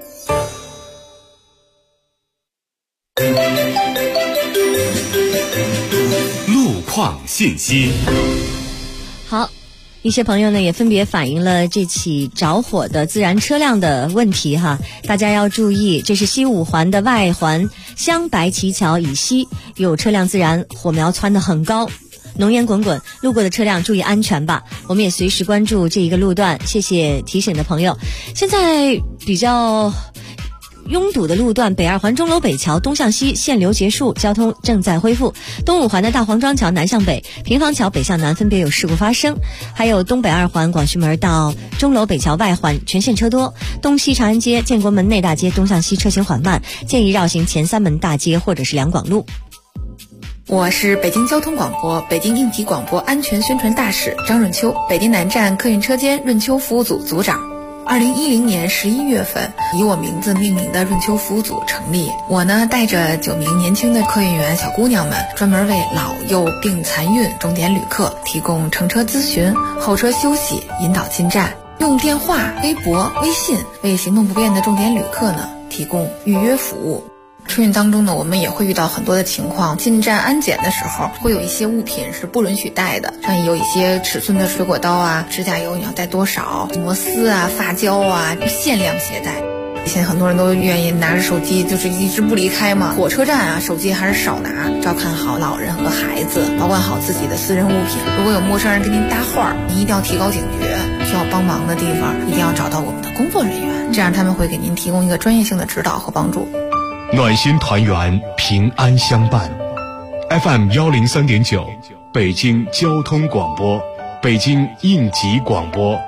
[SPEAKER 1] 路况信息。
[SPEAKER 4] 好，一些朋友呢也分别反映了这起着火的自燃车辆的问题哈，大家要注意，这是西5环的外环湘白旗桥以西有车辆自燃，火苗蹿得很高，浓烟滚滚，路过的车辆注意安全吧。我们也随时关注这一个路段，谢谢提醒的朋友。现在比较拥堵的路段，北2环钟楼北桥东向西限流结束，交通正在恢复。东5环的大黄庄桥南向北、平房桥北向南分别有事故发生，还有东北2环广渠门到钟楼北桥外环全线车多，东西长安街、建国门内大街东向西车行缓慢，建议绕行前3门大街或者是两广路。
[SPEAKER 14] 我是北京交通广播北京应急广播安全宣传大使张润秋，北京南站客运车间润秋服务组组长。 2010年11月份，以我名字命名的润秋服务组成立。我呢，带着9名年轻的客运员小姑娘们，专门为老幼病残孕重点旅客提供乘车咨询、候车休息、引导进站，用电话、微博、微信为行动不便的重点旅客呢提供预约服务。春运当中呢，我们也会遇到很多的情况，进站安检的时候会有一些物品是不允许带的，像有一些尺寸的水果刀啊、指甲油你要带多少、摩丝啊、发胶啊，限量携带。现在很多人都愿意拿着手机就是一直不离开嘛，火车站啊手机还是少拿，照看好老人和孩子，保管好自己的私人物品。如果有陌生人跟您搭话，您一定要提高警觉，需要帮忙的地方一定要找到我们的工作人员，这样他们会给您提供一个专业性的指导和帮助。
[SPEAKER 9] 暖心团圆，平安相伴。FM 103.9，北京交通广播，北京应急广播。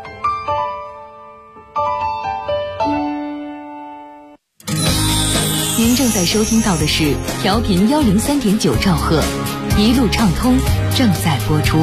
[SPEAKER 2] 您正在收听到的是调频103.9兆赫，一路畅通正在播出。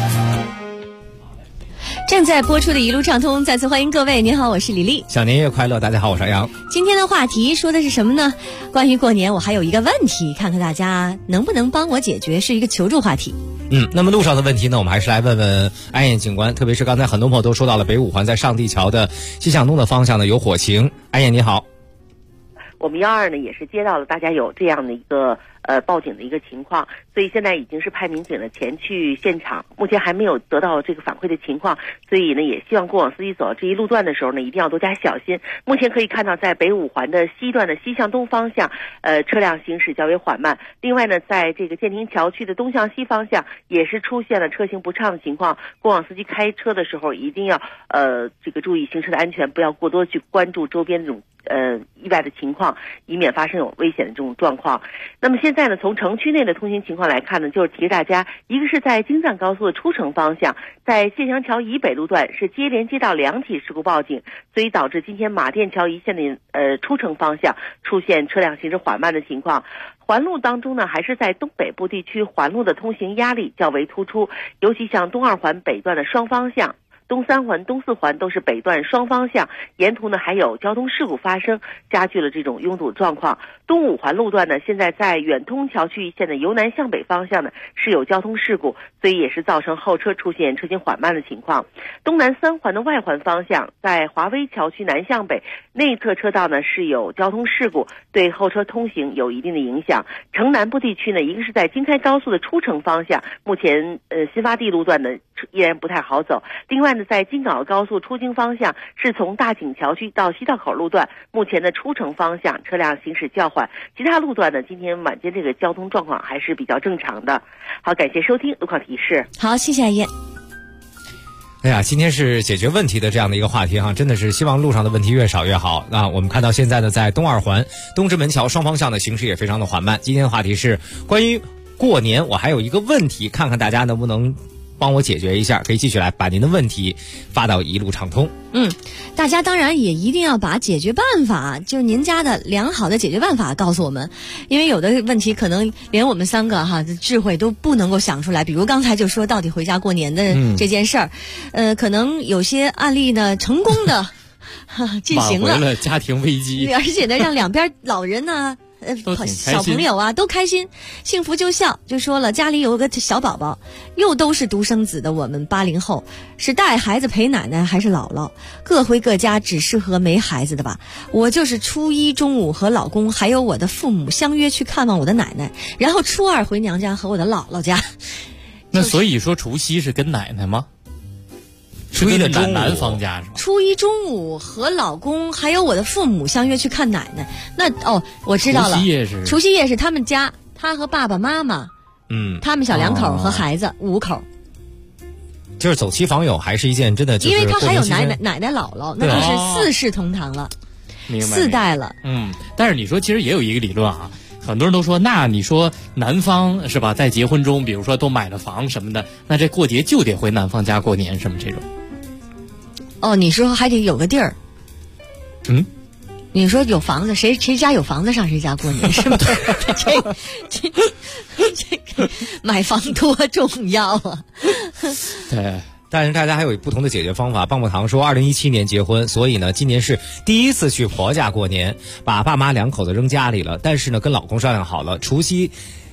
[SPEAKER 4] 正在播出的一路畅通，再次欢迎各位。您好，我是李丽。
[SPEAKER 8] 小年夜快乐，大家好，我是杨。
[SPEAKER 4] 今天的话题说的是什么呢？关于过年，我还有一个问题，看看大家能不能帮我解决，是一个求助话题。
[SPEAKER 8] 那么路上的问题呢，我们还是来问问安燕警官，特别是刚才很多朋友都说到了北五环在上地桥的西向东的方向呢有火情。安燕你好。
[SPEAKER 12] 我们112呢也是接到了大家有这样的一个报警的一个情况，所以现在已经是派民警呢前去现场，目前还没有得到这个反馈的情况，所以呢也希望过往司机走这一路段的时候呢一定要多加小心。目前可以看到在北五环的西段的西向东方向车辆行驶较为缓慢，另外呢在这个建亭桥区的东向西方向也是出现了车行不畅的情况，过往司机开车的时候一定要这个注意行车的安全，不要过多去关注周边这种意外的情况，以免发生有危险的这种状况。那么现在呢，从城区内的通行情况来看呢，就是提示大家，一个是在京藏高速的出城方向，在谢祥桥以北路段是接连接到2起事故报警，所以导致今天马甸桥一线的出城方向出现车辆行驶缓慢的情况。环路当中呢，还是在东北部地区环路的通行压力较为突出，尤其像东2环北段的双方向。东3环、东4环都是北段双方向，沿途呢还有交通事故发生，加剧了这种拥堵状况。东5环路段呢，现在在远通桥区一线的由南向北方向呢是有交通事故，所以也是造成后车出现车行缓慢的情况。东南3环的外环方向，在华威桥区南向北内侧车道呢是有交通事故，对后车通行有一定的影响。城南部地区呢，一个是在京开高速的出城方向，目前新发地路段呢依然不太好走。另外呢，在京港高速出京方向是从大井桥区到西道口路段，目前的出城方向车辆行驶较缓，其他路段呢今天晚间这个交通状况还是比较正常的。好，感谢收听路况提示。
[SPEAKER 4] 好，谢谢阿燕。
[SPEAKER 8] 哎呀，今天是解决问题的这样的一个话题哈，真的是希望路上的问题越少越好。那我们看到现在呢，在东2环东直门桥双方向的行驶也非常的缓慢。今天的话题是关于过年，我还有一个问题，看看大家能不能帮我解决一下，可以继续来把您的问题发到一路畅通。
[SPEAKER 4] 大家当然也一定要把解决办法，就是您家的良好的解决办法告诉我们，因为有的问题可能连我们3个智慧都不能够想出来。比如刚才就说到底回家过年的这件事儿，可能有些案例呢成功的进行了，
[SPEAKER 11] 挽回了家庭危机，
[SPEAKER 4] 而且呢让两边老人呢小朋友啊都开心，幸福就笑。就说了，家里有个小宝宝，又都是独生子的我们80后，是带孩子陪奶奶还是姥姥？各回各家，只适合没孩子的吧。我就是初1中午和老公还有我的父母相约去看望我的奶奶，然后初2回娘家和我的姥姥家。
[SPEAKER 11] 那所以说除夕是跟奶奶吗？
[SPEAKER 8] 初1的中午，
[SPEAKER 11] 男方家是吗？
[SPEAKER 4] 初1中午和老公还有我的父母相约去看奶奶。那我知道了，除夕夜是他们家，他和爸爸妈妈，他们小2口和孩子5口。
[SPEAKER 8] 就是走亲访友还是一件真的，就是
[SPEAKER 4] 因为他还有奶奶姥姥，那就是4世同堂了，4代了。
[SPEAKER 11] 但是你说其实也有一个理论啊，很多人都说，那你说男方是吧，在结婚中比如说都买了房什么的，那这过节就得回男方家过年什么这种。
[SPEAKER 4] 你说还得有个地儿。你说有房子，谁家有房子上谁家过年，是不是？这个买房多重要啊！
[SPEAKER 11] 对，
[SPEAKER 8] 但是大家还有不同的解决方法。棒棒糖说2017年结婚，所以呢今年是第一次去婆家过年，把爸妈两口子扔家里了，但是呢跟老公商量好了，除夕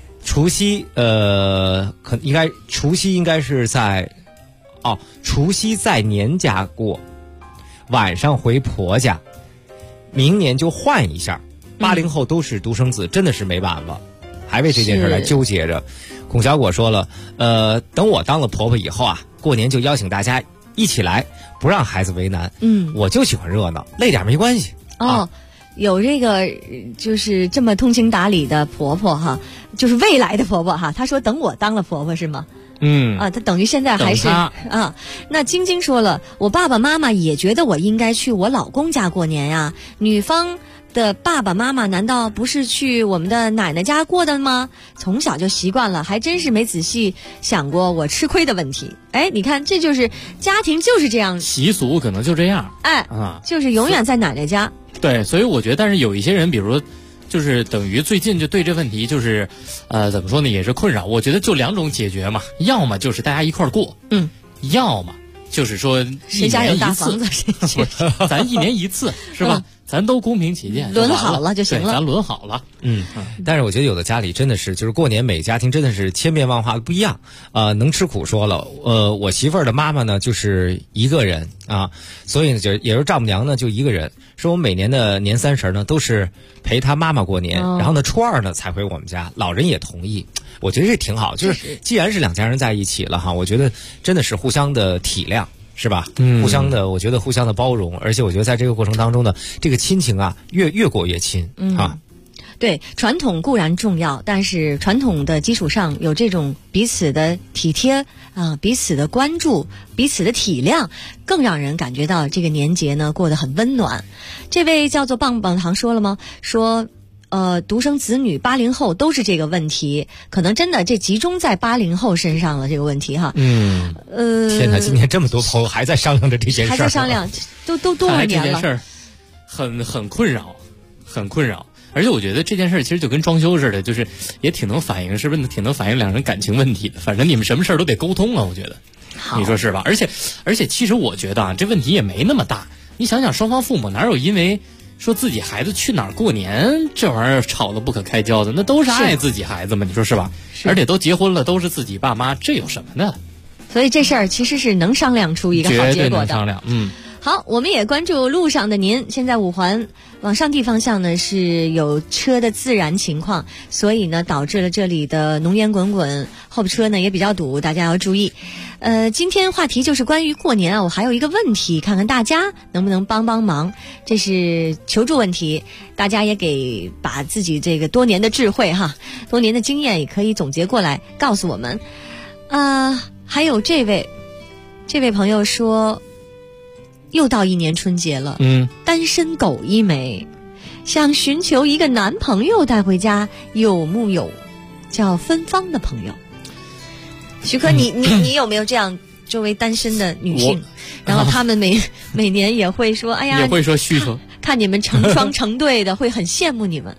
[SPEAKER 8] 应该是在除夕在年家过，晚上回婆家，明年就换一下。80后都是独生子，真的是没办法，还为这件事来纠结着。孔小果说了，等我当了婆婆以后啊，过年就邀请大家一起来，不让孩子为难。我就喜欢热闹，累点没关系。
[SPEAKER 4] 有这个就是这么通情达理的婆婆哈，就是未来的婆婆哈。她说等我当了婆婆是吗？她等于现在还是那晶晶说了，我爸爸妈妈也觉得我应该去我老公家过年呀。女方的爸爸妈妈难道不是去我们的奶奶家过的吗？从小就习惯了，还真是没仔细想过我吃亏的问题。你看，这就是家庭就是这样，
[SPEAKER 11] 习俗可能就这样。
[SPEAKER 4] 就是永远在奶奶家。
[SPEAKER 11] 对，所以我觉得，但是有一些人，比如说，就是等于最近就对这问题就是，怎么说呢，也是困扰。我觉得就两种解决嘛，要么就是大家一块儿过，要么就是说
[SPEAKER 4] 谁家有大房子谁去，
[SPEAKER 11] 咱一年一次是吧？咱都公平起见，
[SPEAKER 4] 轮好了就行了。
[SPEAKER 11] 咱轮好了。
[SPEAKER 8] 但是我觉得有的家里真的是，就是过年每家庭真的是千变万化的不一样。能吃苦说了，我媳妇儿的妈妈呢就是一个人啊，所以呢就也是丈母娘呢就一个人。说我每年的年30呢都是陪她妈妈过年，然后呢初2呢才回我们家，老人也同意。我觉得这挺好，就是既然是两家人在一起了哈，我觉得真的是互相的体谅。是吧？互相的，我觉得互相的包容，而且我觉得在这个过程当中呢，这个亲情啊，越过越亲啊。
[SPEAKER 4] 对，传统固然重要，但是传统的基础上有这种彼此的体贴彼此的关注，彼此的体谅，更让人感觉到这个年节呢过得很温暖。这位叫做棒棒糖说了吗？说独生子女80后都是这个问题，可能真的这集中在80后身上了这个问题哈。
[SPEAKER 8] 天哪，今年这么多朋友还在商量着这件事，
[SPEAKER 4] 还在商量，都多少年了。
[SPEAKER 11] 这件事儿很困扰，很困扰。而且我觉得这件事儿其实就跟装修似的，就是也挺能反映，是不是挺能反映两人感情问题的？反正你们什么事儿都得沟通啊，我觉得，你说是吧？而且其实我觉得这问题也没那么大。你想想，双方父母哪有因为说自己孩子去哪儿过年这玩意儿吵得不可开交的？那都是爱自己孩子嘛，你说是吧？而且都结婚了，都是自己爸妈，这有什么呢？
[SPEAKER 4] 所以这事儿其实是能商量出一个好结果的。
[SPEAKER 11] 绝对能商量。
[SPEAKER 4] 好，我们也关注路上的您。现在5环往上地方向呢是有车的自燃情况，所以呢导致了这里的浓烟滚滚，后车呢也比较堵，大家要注意。今天话题就是关于过年啊，我还有一个问题，看看大家能不能帮忙。这是求助问题，大家也给把自己这个多年的智慧多年的经验也可以总结过来告诉我们。还有这位朋友说，又到一年春节了，单身狗一枚，想寻求一个男朋友带回家，有木有叫芬芳的朋友？徐科，你有没有这样周围单身的女性？然后他们每年也会说，哎呀，
[SPEAKER 11] 也会说需求，
[SPEAKER 4] 看你们成双成对的，会很羡慕你们。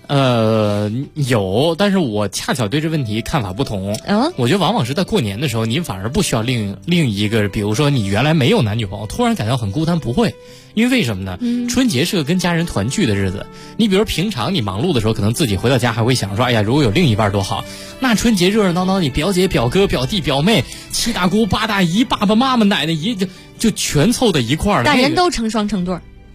[SPEAKER 11] 有，但是我恰巧对这问题看法不同。我觉得往往是在过年的时候，你反而不需要另一个，比如说你原来没有男女朋友，突然感到很孤单，不会。因为什么呢？春节是个跟家人团聚的日子。你比如平常你忙碌的时候，可能自己回到家还会想说，哎呀，如果有另一半多好。那春节热热闹闹，你表姐、表哥、表弟、表妹、七大姑八大姨、爸爸妈妈、奶奶姨，就全凑在一块儿了。
[SPEAKER 4] 大人都成双成对。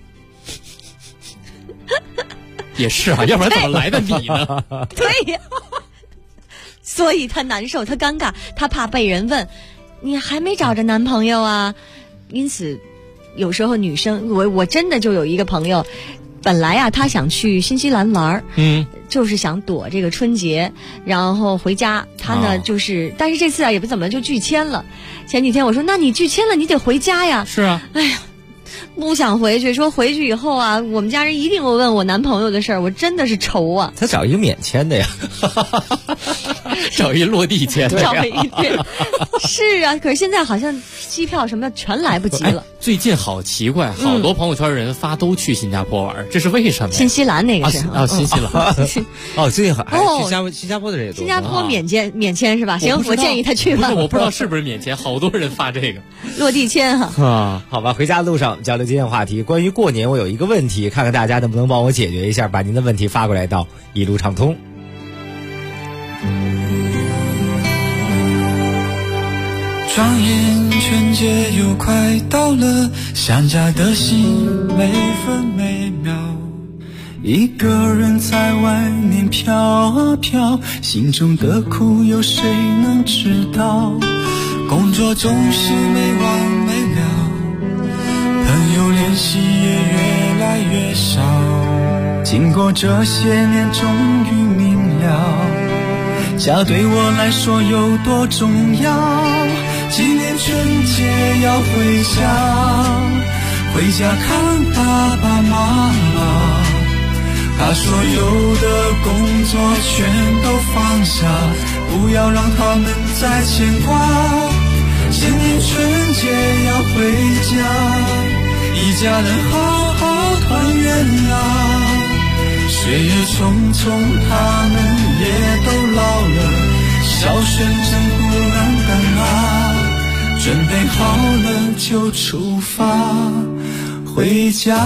[SPEAKER 11] 也是啊，要不然怎么来的你呢？
[SPEAKER 4] 对呀，所以他难受，他尴尬，他怕被人问你还没找着男朋友啊。因此有时候女生，我真的就有一个朋友，本来啊他想去新西兰玩，就是想躲这个春节，然后回家。他呢但是这次啊也不怎么就拒签了。前几天我说，那你拒签了，你得回家呀。
[SPEAKER 11] 是啊，
[SPEAKER 4] 哎呀，不想回去，说回去以后啊，我们家人一定会问我男朋友的事儿，我真的是愁啊。
[SPEAKER 8] 他找一个免签的呀。
[SPEAKER 11] 找一落地签，
[SPEAKER 4] 找一对。是啊，可是现在好像机票什么全来不及了。
[SPEAKER 11] 最近好奇怪，好多朋友圈人发都去新加坡玩，这是为什么呀？
[SPEAKER 4] 新西兰那个是
[SPEAKER 11] 新西兰
[SPEAKER 8] 最近还去新加坡的人也多。
[SPEAKER 4] 新加坡免签是吧？行，我建议他去吧。
[SPEAKER 11] 我不知道是不是免签，好多人发这个
[SPEAKER 4] 落地签哈。
[SPEAKER 8] 好吧，回家路上交流今天话题，关于过年我有一个问题，看看大家能不能帮我解决一下，把您的问题发过来到一路畅通。
[SPEAKER 15] 转眼春节又快到了，想家的心每分每秒，一个人在外面飘啊飘，心中的苦有谁能知道？工作总是没完没了，朋友联系也越来越少，经过这些年终于明了，家对我来说有多重要。今年春节要回家看爸爸妈妈，把所有的工作全都放下，不要让他们再牵挂。今年春节要回家，一家人好好团圆啊。岁月匆匆，他们也都老了，孝顺真不能等啊。准备好了就出发回家。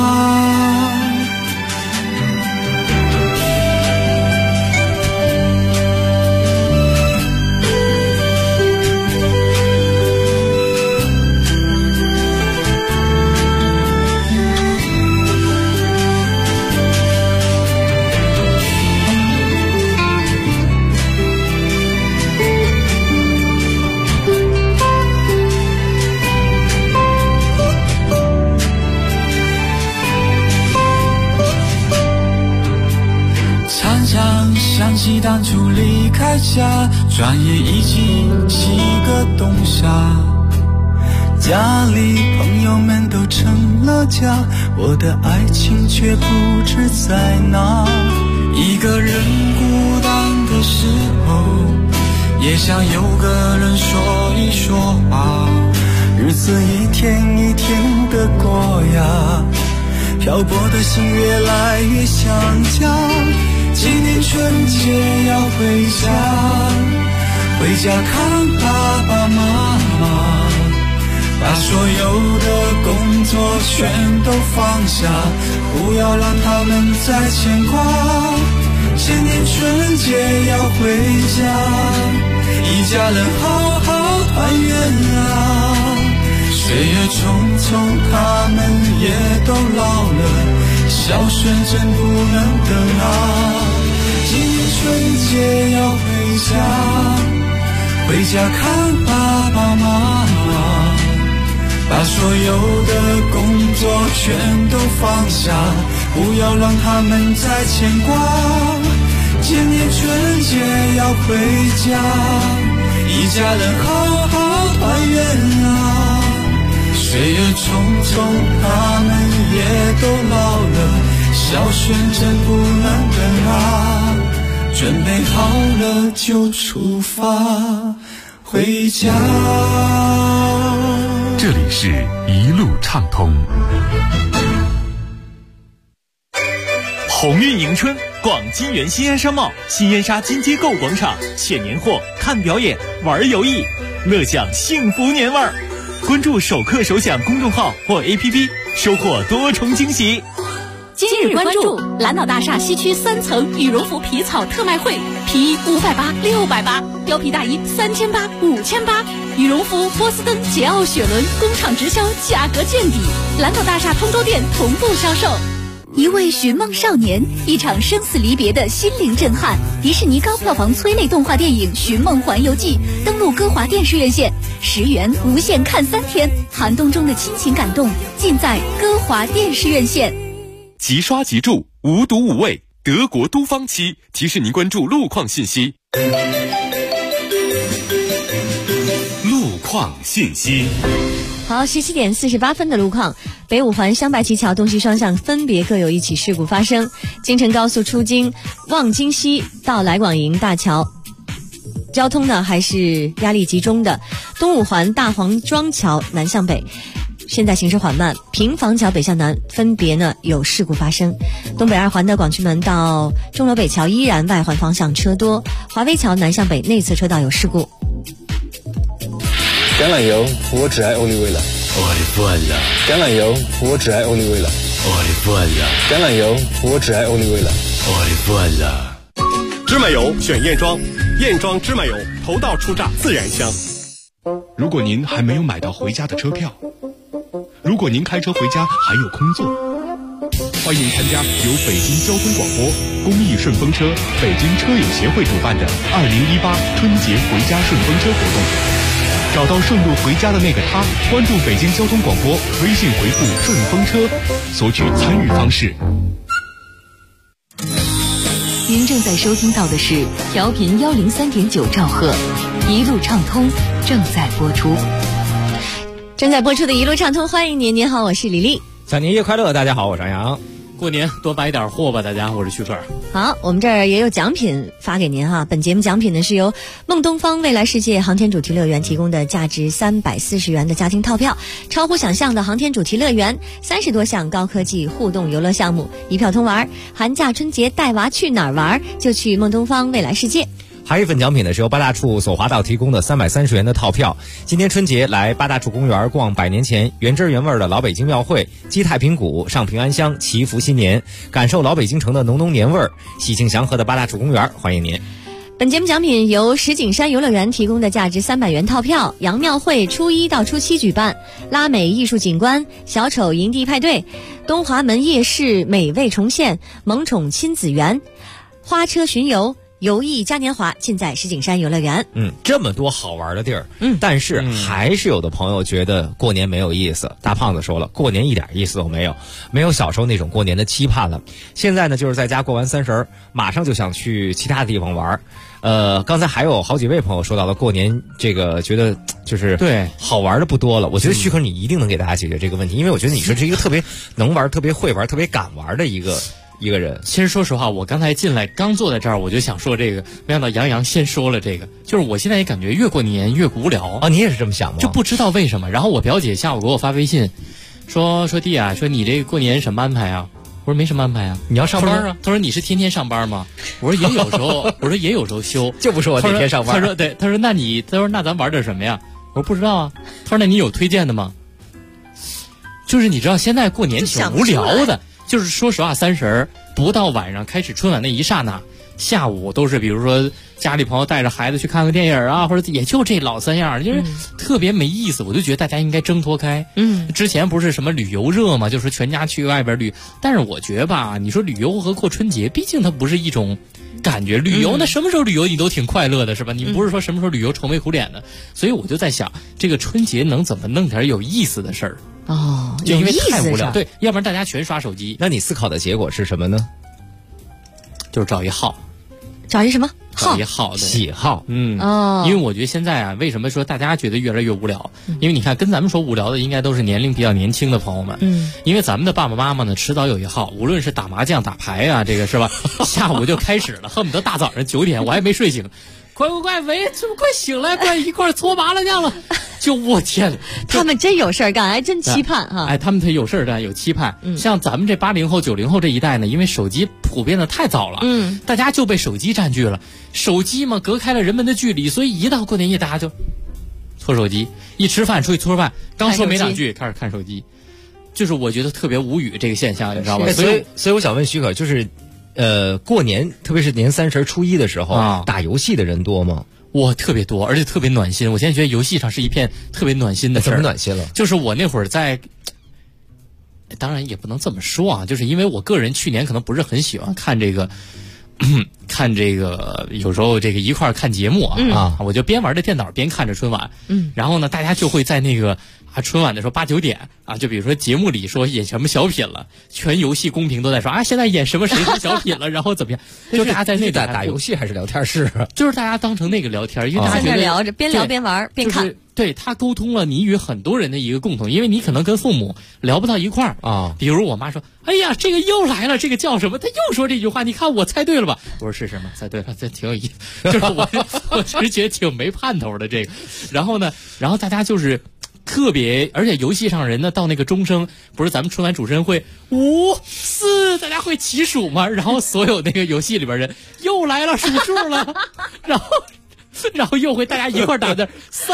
[SPEAKER 15] 想起当初离开家，转眼已经7个冬夏，家里朋友们都成了家，我的爱情却不知在哪。一个人孤单的时候，也想有个人说一说话，日子一天一天的过呀，漂泊的心越来越想家。今年春节要回家看爸爸妈妈，把所有的工作全都放下，不要让他们再牵挂。今年春节要回家，一家人好好团圆啊。岁月匆匆，他们也都老了，孝顺真不能等啊。今年春节要回家看爸爸妈妈，把所有的工作全都放下，不要让他们再牵挂。今年春节要回家，一家人好好团圆啊。岁月匆匆，他们也都老了，孝顺真不能等啊。准备好了就出发回家。
[SPEAKER 3] 这里是一路畅通。
[SPEAKER 6] 鸿运迎春，逛金源新安商贸、新燕莎金街购物广场，选年货、看表演、玩游艺，乐享幸福年味儿。关注首客首享公众号或 APP， 收获多重惊喜。
[SPEAKER 13] 今日关注蓝岛大厦西区3层羽绒服皮草特卖会，皮衣580、680，貂皮大衣3800、5800，羽绒服波司登、捷奥雪伦工厂直销，价格见底，蓝岛大厦通州店同步销售。
[SPEAKER 16] 一位寻梦少年，一场生死离别的心灵震撼。迪士尼高票房催泪动画电影《寻梦环游记》登陆歌华电视院线，10元无限看3天，寒冬中的亲情感动尽在歌华电视院线。
[SPEAKER 1] 即刷即住，无毒无味，德国都芳漆提示您关注路况信息。路况信息。
[SPEAKER 4] 好，17点48分的路况，北五环湘白旗桥东西双向分别各有一起事故发生。京承高速出京望京西到来广营大桥交通呢还是压力集中的，东五环大黄庄桥南向北现在行驶缓慢，平房桥北向南分别呢有事故发生。东北二环的广渠门到钟楼北桥依然外环方向车多，华威桥南向北内侧车道有事故。
[SPEAKER 17] 橄榄油，我只爱欧丽味了。
[SPEAKER 18] 我的饭了。
[SPEAKER 17] 橄榄油，我只爱欧丽味了。
[SPEAKER 18] 我的饭了。
[SPEAKER 17] 橄榄油，我只爱欧丽味了。
[SPEAKER 18] 我的饭了。
[SPEAKER 5] 芝麻油选燕庄，燕庄芝麻油，头道出榨自然香。
[SPEAKER 9] 如果您还没有买到回家的车票，如果您开车回家还有空座，欢迎参加由北京交通广播、公益顺风车、北京车友协会主办的2018春节回家顺风车活动。找到顺路回家的那个他，关注北京交通广播，微信回复顺风车，索取参与方式。
[SPEAKER 2] 您正在收听到的是调频103.9兆赫，一路畅通正在播出。
[SPEAKER 4] 正在播出的一路畅通，欢迎您。您好，我是李丽。
[SPEAKER 8] 小年夜快乐，大家好，我是张扬。
[SPEAKER 11] 过年多买点货吧，大家，我是徐克。
[SPEAKER 4] 好，我们这儿也有奖品发给您哈。本节目奖品呢是由梦东方未来世界航天主题乐园提供的价值340元的家庭套票，超乎想象的航天主题乐园，30多项高科技互动游乐项目，一票通玩。寒假春节带娃去哪儿玩？就去梦东方未来世界。
[SPEAKER 8] 还有一份奖品呢，是由八大处索华道提供的330元的套票。今天春节来八大处公园逛100年前原汁原味的老北京庙会，击太平鼓，上平安香，祈福新年，感受老北京城的浓浓年味儿。喜庆祥和的八大处公园，欢迎您。
[SPEAKER 4] 本节目奖品由石景山游乐园提供的价值300元套票，杨庙会初1到初7举办，拉美艺术景观，小丑营地派对，东华门夜市美味重现，萌宠亲子园，花车巡游，游艺嘉年华尽在石景山游乐园。
[SPEAKER 8] 这么多好玩的地儿，但是还是有的朋友觉得过年没有意思。大胖子说了，过年一点意思都没有，没有小时候那种过年的期盼了。现在呢，就是在家过完30，马上就想去其他地方玩。刚才还有好几位朋友说到了过年这个，觉得就是对好玩的不多了。我觉得徐克你一定能给大家解决这个问题，因为我觉得你是一个特别能玩、特别会玩、特别敢玩的一个人。
[SPEAKER 11] 其实说实话，我刚才进来刚坐在这儿，我就想说这个，没想到杨洋先说了这个，就是我现在也感觉越过年越无聊
[SPEAKER 8] 啊。你也是这么想吗？
[SPEAKER 11] 就不知道为什么。然后我表姐下午给我发微信，说弟啊，说你这个过年什么安排啊？我说没什么安排啊。
[SPEAKER 8] 你要上班啊？
[SPEAKER 11] 他说你是天天上班吗？我说也有时候，我说也有时候休。
[SPEAKER 8] 就不说我天天上班。
[SPEAKER 11] 他说对，他说那咱玩点什么呀？我说不知道啊。他说那你有推荐的吗？就是你知道现在过年挺无聊的。就是说实话，30不到晚上开始春晚那一刹那，下午都是比如说家里朋友带着孩子去看个电影啊，或者也就这老三样，就是特别没意思。我就觉得大家应该挣脱开。之前不是什么旅游热嘛，就是全家去外边旅。但是我觉得吧，你说旅游和过春节，毕竟它不是一种感觉。旅游那什么时候旅游你都挺快乐的，是吧？你不是说什么时候旅游愁眉苦脸的。所以我就在想，这个春节能怎么弄点有意思的事儿？就因为太无聊，对，要不然大家全刷手机。
[SPEAKER 8] 那你思考的结果是什么呢？
[SPEAKER 11] 就是找一号，
[SPEAKER 4] 找一什么号？
[SPEAKER 11] 找一号
[SPEAKER 8] 喜好。
[SPEAKER 11] 因为我觉得现在啊，为什么说大家觉得越来越无聊？因为你看，跟咱们说无聊的，应该都是年龄比较年轻的朋友们。因为咱们的爸爸妈妈呢，迟早有一号，无论是打麻将、打牌啊，这个是吧？下午就开始了，恨不得大早上9点，我还没睡醒。快，喂，这么快醒来，快一块搓麻将了！就我天，
[SPEAKER 4] 他们真有事儿干，还真期盼哈。
[SPEAKER 11] 哎，他们有事儿干，有期盼。像咱们这80后、90后这一代呢，因为手机普遍的太早了，大家就被手机占据了。手机嘛，隔开了人们的距离，所以一到过年夜，大家就搓手机。一吃饭出去搓饭，刚说没两句，开始看手机。就是我觉得特别无语这个现象，你知道吧？
[SPEAKER 8] 所以我想问徐可，就是。过年特别是年30、初1的时候，打游戏的人多吗？
[SPEAKER 11] 我特别多，而且特别暖心。我现在觉得游戏上是一片特别暖心的事儿。
[SPEAKER 8] 怎么暖心了？
[SPEAKER 11] 就是我那会儿在，当然也不能这么说啊，就是因为我个人去年可能不是很喜欢看这个，有时候这个一块儿看节目啊，我就边玩着电脑边看着春晚。然后呢，大家就会在那个春晚的时候8、9点啊，就比如说节目里说演什么小品了，全游戏公屏都在说啊，现在演什么谁的小品了，然后怎么样？就大家在那
[SPEAKER 8] 打游戏还是聊天室？
[SPEAKER 11] 就是大家当成那个聊天，因为大家觉得
[SPEAKER 4] 聊着边聊边玩边看。
[SPEAKER 11] 就是对他沟通了你与很多人的一个共同，因为你可能跟父母聊不到一块儿
[SPEAKER 8] 啊。
[SPEAKER 11] 比如我妈说：“哎呀，这个又来了，这个叫什么？他又说这句话，你看我猜对了吧？”我说是什么？猜对了，这挺有意思。就是我其实觉得挺没盼头的这个。然后大家就是特别，而且游戏上人呢到那个钟声，不是咱们春晚主持人会5、4，大家会起数嘛？然后所有那个游戏里边人又来了，数数了，然后又会大家一块打字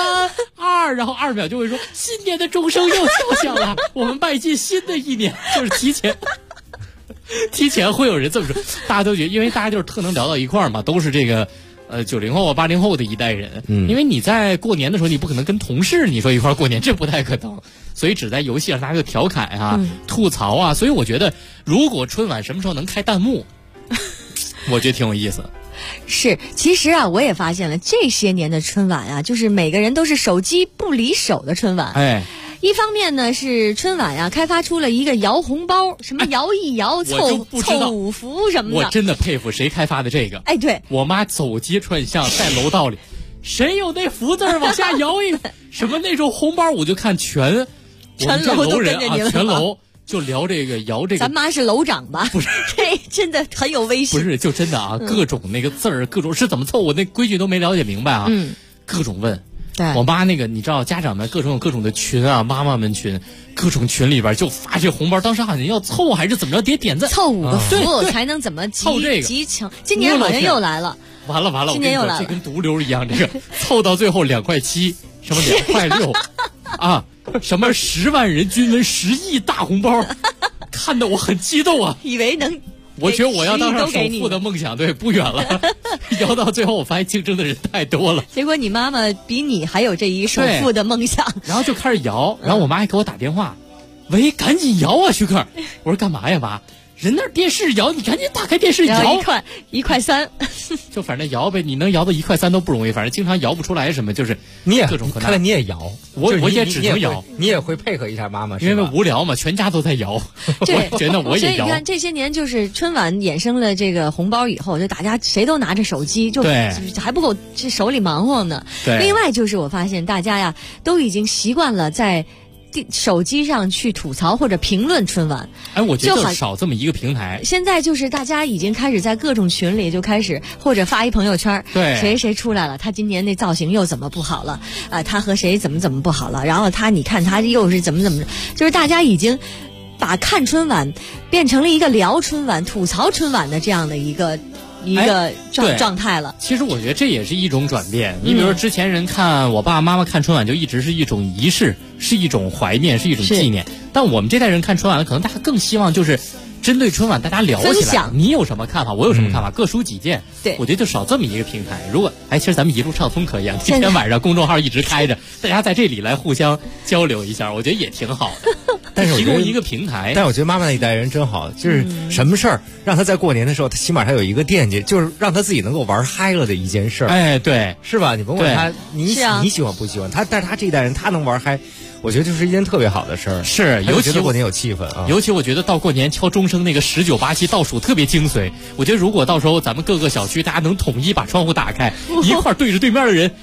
[SPEAKER 11] 3、2，然后2秒就会说新年的钟声又敲响了，我们迈进新的一年，就是提前会有人这么说，大家都觉得，因为大家就是特能聊到一块儿嘛，都是这个90后80后的一代人，因为你在过年的时候你不可能跟同事你说一块过年，这不太可能，所以只在游戏上大家就调侃啊、吐槽啊，所以我觉得如果春晚什么时候能开弹幕，我觉得挺有意思。
[SPEAKER 4] 是，其实啊，我也发现了这些年的春晚啊，就是每个人都是手机不离手的春晚。
[SPEAKER 11] 哎，
[SPEAKER 4] 一方面呢是春晚啊开发出了一个摇红包，什么摇一摇凑五福什么的。
[SPEAKER 11] 我真的佩服谁开发的这个。
[SPEAKER 4] 哎，对，
[SPEAKER 11] 我妈走街串巷在楼道里，谁有那福字往下摇一什么那种红包，我就看全
[SPEAKER 4] 楼都跟着你了，
[SPEAKER 11] 全楼。就聊这个摇这个，
[SPEAKER 4] 咱妈是楼长吧？
[SPEAKER 11] 不是，
[SPEAKER 4] 这真的很有威胁。
[SPEAKER 11] 不是，就真的啊，各种那个字儿，各种是怎么凑，我那规矩都没了解明白啊。各种问。
[SPEAKER 4] 对，
[SPEAKER 11] 我妈那个你知道，家长们各种有各种的群啊，妈妈们群，各种群里边就发这红包，当时好像要凑还是怎么着，点赞，
[SPEAKER 4] 凑5个福才能怎么
[SPEAKER 11] 凑这个
[SPEAKER 4] 集强。今年好像又来了。
[SPEAKER 11] 完了，
[SPEAKER 4] 今年又来了，
[SPEAKER 11] 这跟毒瘤一样，这个凑到最后2.7块，什么2.6块啊，什么10万人均文10亿大红包。看得我很激动啊！
[SPEAKER 4] 以为能，
[SPEAKER 11] 我觉得我要当上首富的梦想，对，不远了。摇到最后，我发现竞争的人太多了。
[SPEAKER 4] 结果你妈妈比你还有这一首富的梦想。
[SPEAKER 11] 然后就开始摇，然后我妈还给我打电话，喂，赶紧摇啊，徐克！我说干嘛呀，妈？人那电视摇，你赶紧打开电视摇
[SPEAKER 4] ，1.3块，
[SPEAKER 11] 就反正摇呗，你能摇到1.3块都不容易，反正经常摇不出来什么，就是你也各种困难。
[SPEAKER 8] 看来你也摇，
[SPEAKER 11] 我也只能摇，
[SPEAKER 8] 你也会配合一下妈妈，
[SPEAKER 11] 因为无聊嘛，全家都在摇，我觉得我也摇。
[SPEAKER 4] 所以你看这些年就是春晚衍生了这个红包以后，就大家谁都拿着手机，就还不够这手里忙活呢。另外就是我发现大家呀都已经习惯了在手机上去吐槽或者评论春晚。
[SPEAKER 11] 哎，我觉得少这么一个平台。
[SPEAKER 4] 现在就是大家已经开始在各种群里就开始或者发一朋友圈，
[SPEAKER 11] 对，
[SPEAKER 4] 谁出来了，他今年那造型又怎么不好了啊？他和谁怎么不好了？然后你看他又是怎么，就是大家已经把看春晚变成了一个聊春晚、吐槽春晚的这样的一个状态了。
[SPEAKER 11] 其实我觉得这也是一种转变。你比如说之前人看我爸爸妈妈看春晚就一直是一种仪式，是一种怀念，是一种纪念。但我们这代人看春晚可能大家更希望就是针对春晚大家聊起来，你有什么看法，我有什么看法，各抒己见。
[SPEAKER 4] 对，
[SPEAKER 11] 我觉得就少这么一个平台。如果其实咱们一路畅通可以啊，今天晚上公众号一直开着，大家在这里来互相交流一下，我觉得也挺好的。
[SPEAKER 8] 但是
[SPEAKER 11] 提供一个平台。
[SPEAKER 8] 但我觉得妈妈那一代人真好，就是什么事儿让他在过年的时候，他起码他有一个惦记，就是让他自己能够玩嗨了的一件事儿。
[SPEAKER 11] 哎，对，
[SPEAKER 8] 是吧？你甭管他你喜欢不喜欢他，但是他这一代人他能玩嗨。我觉得就是一件特别好的事儿，
[SPEAKER 11] 是，尤其
[SPEAKER 8] 过年有气氛啊。
[SPEAKER 11] 尤其我觉得到过年敲钟声那个19、87倒数特别精髓。我觉得如果到时候咱们各个小区大家能统一把窗户打开，一块对着对面的人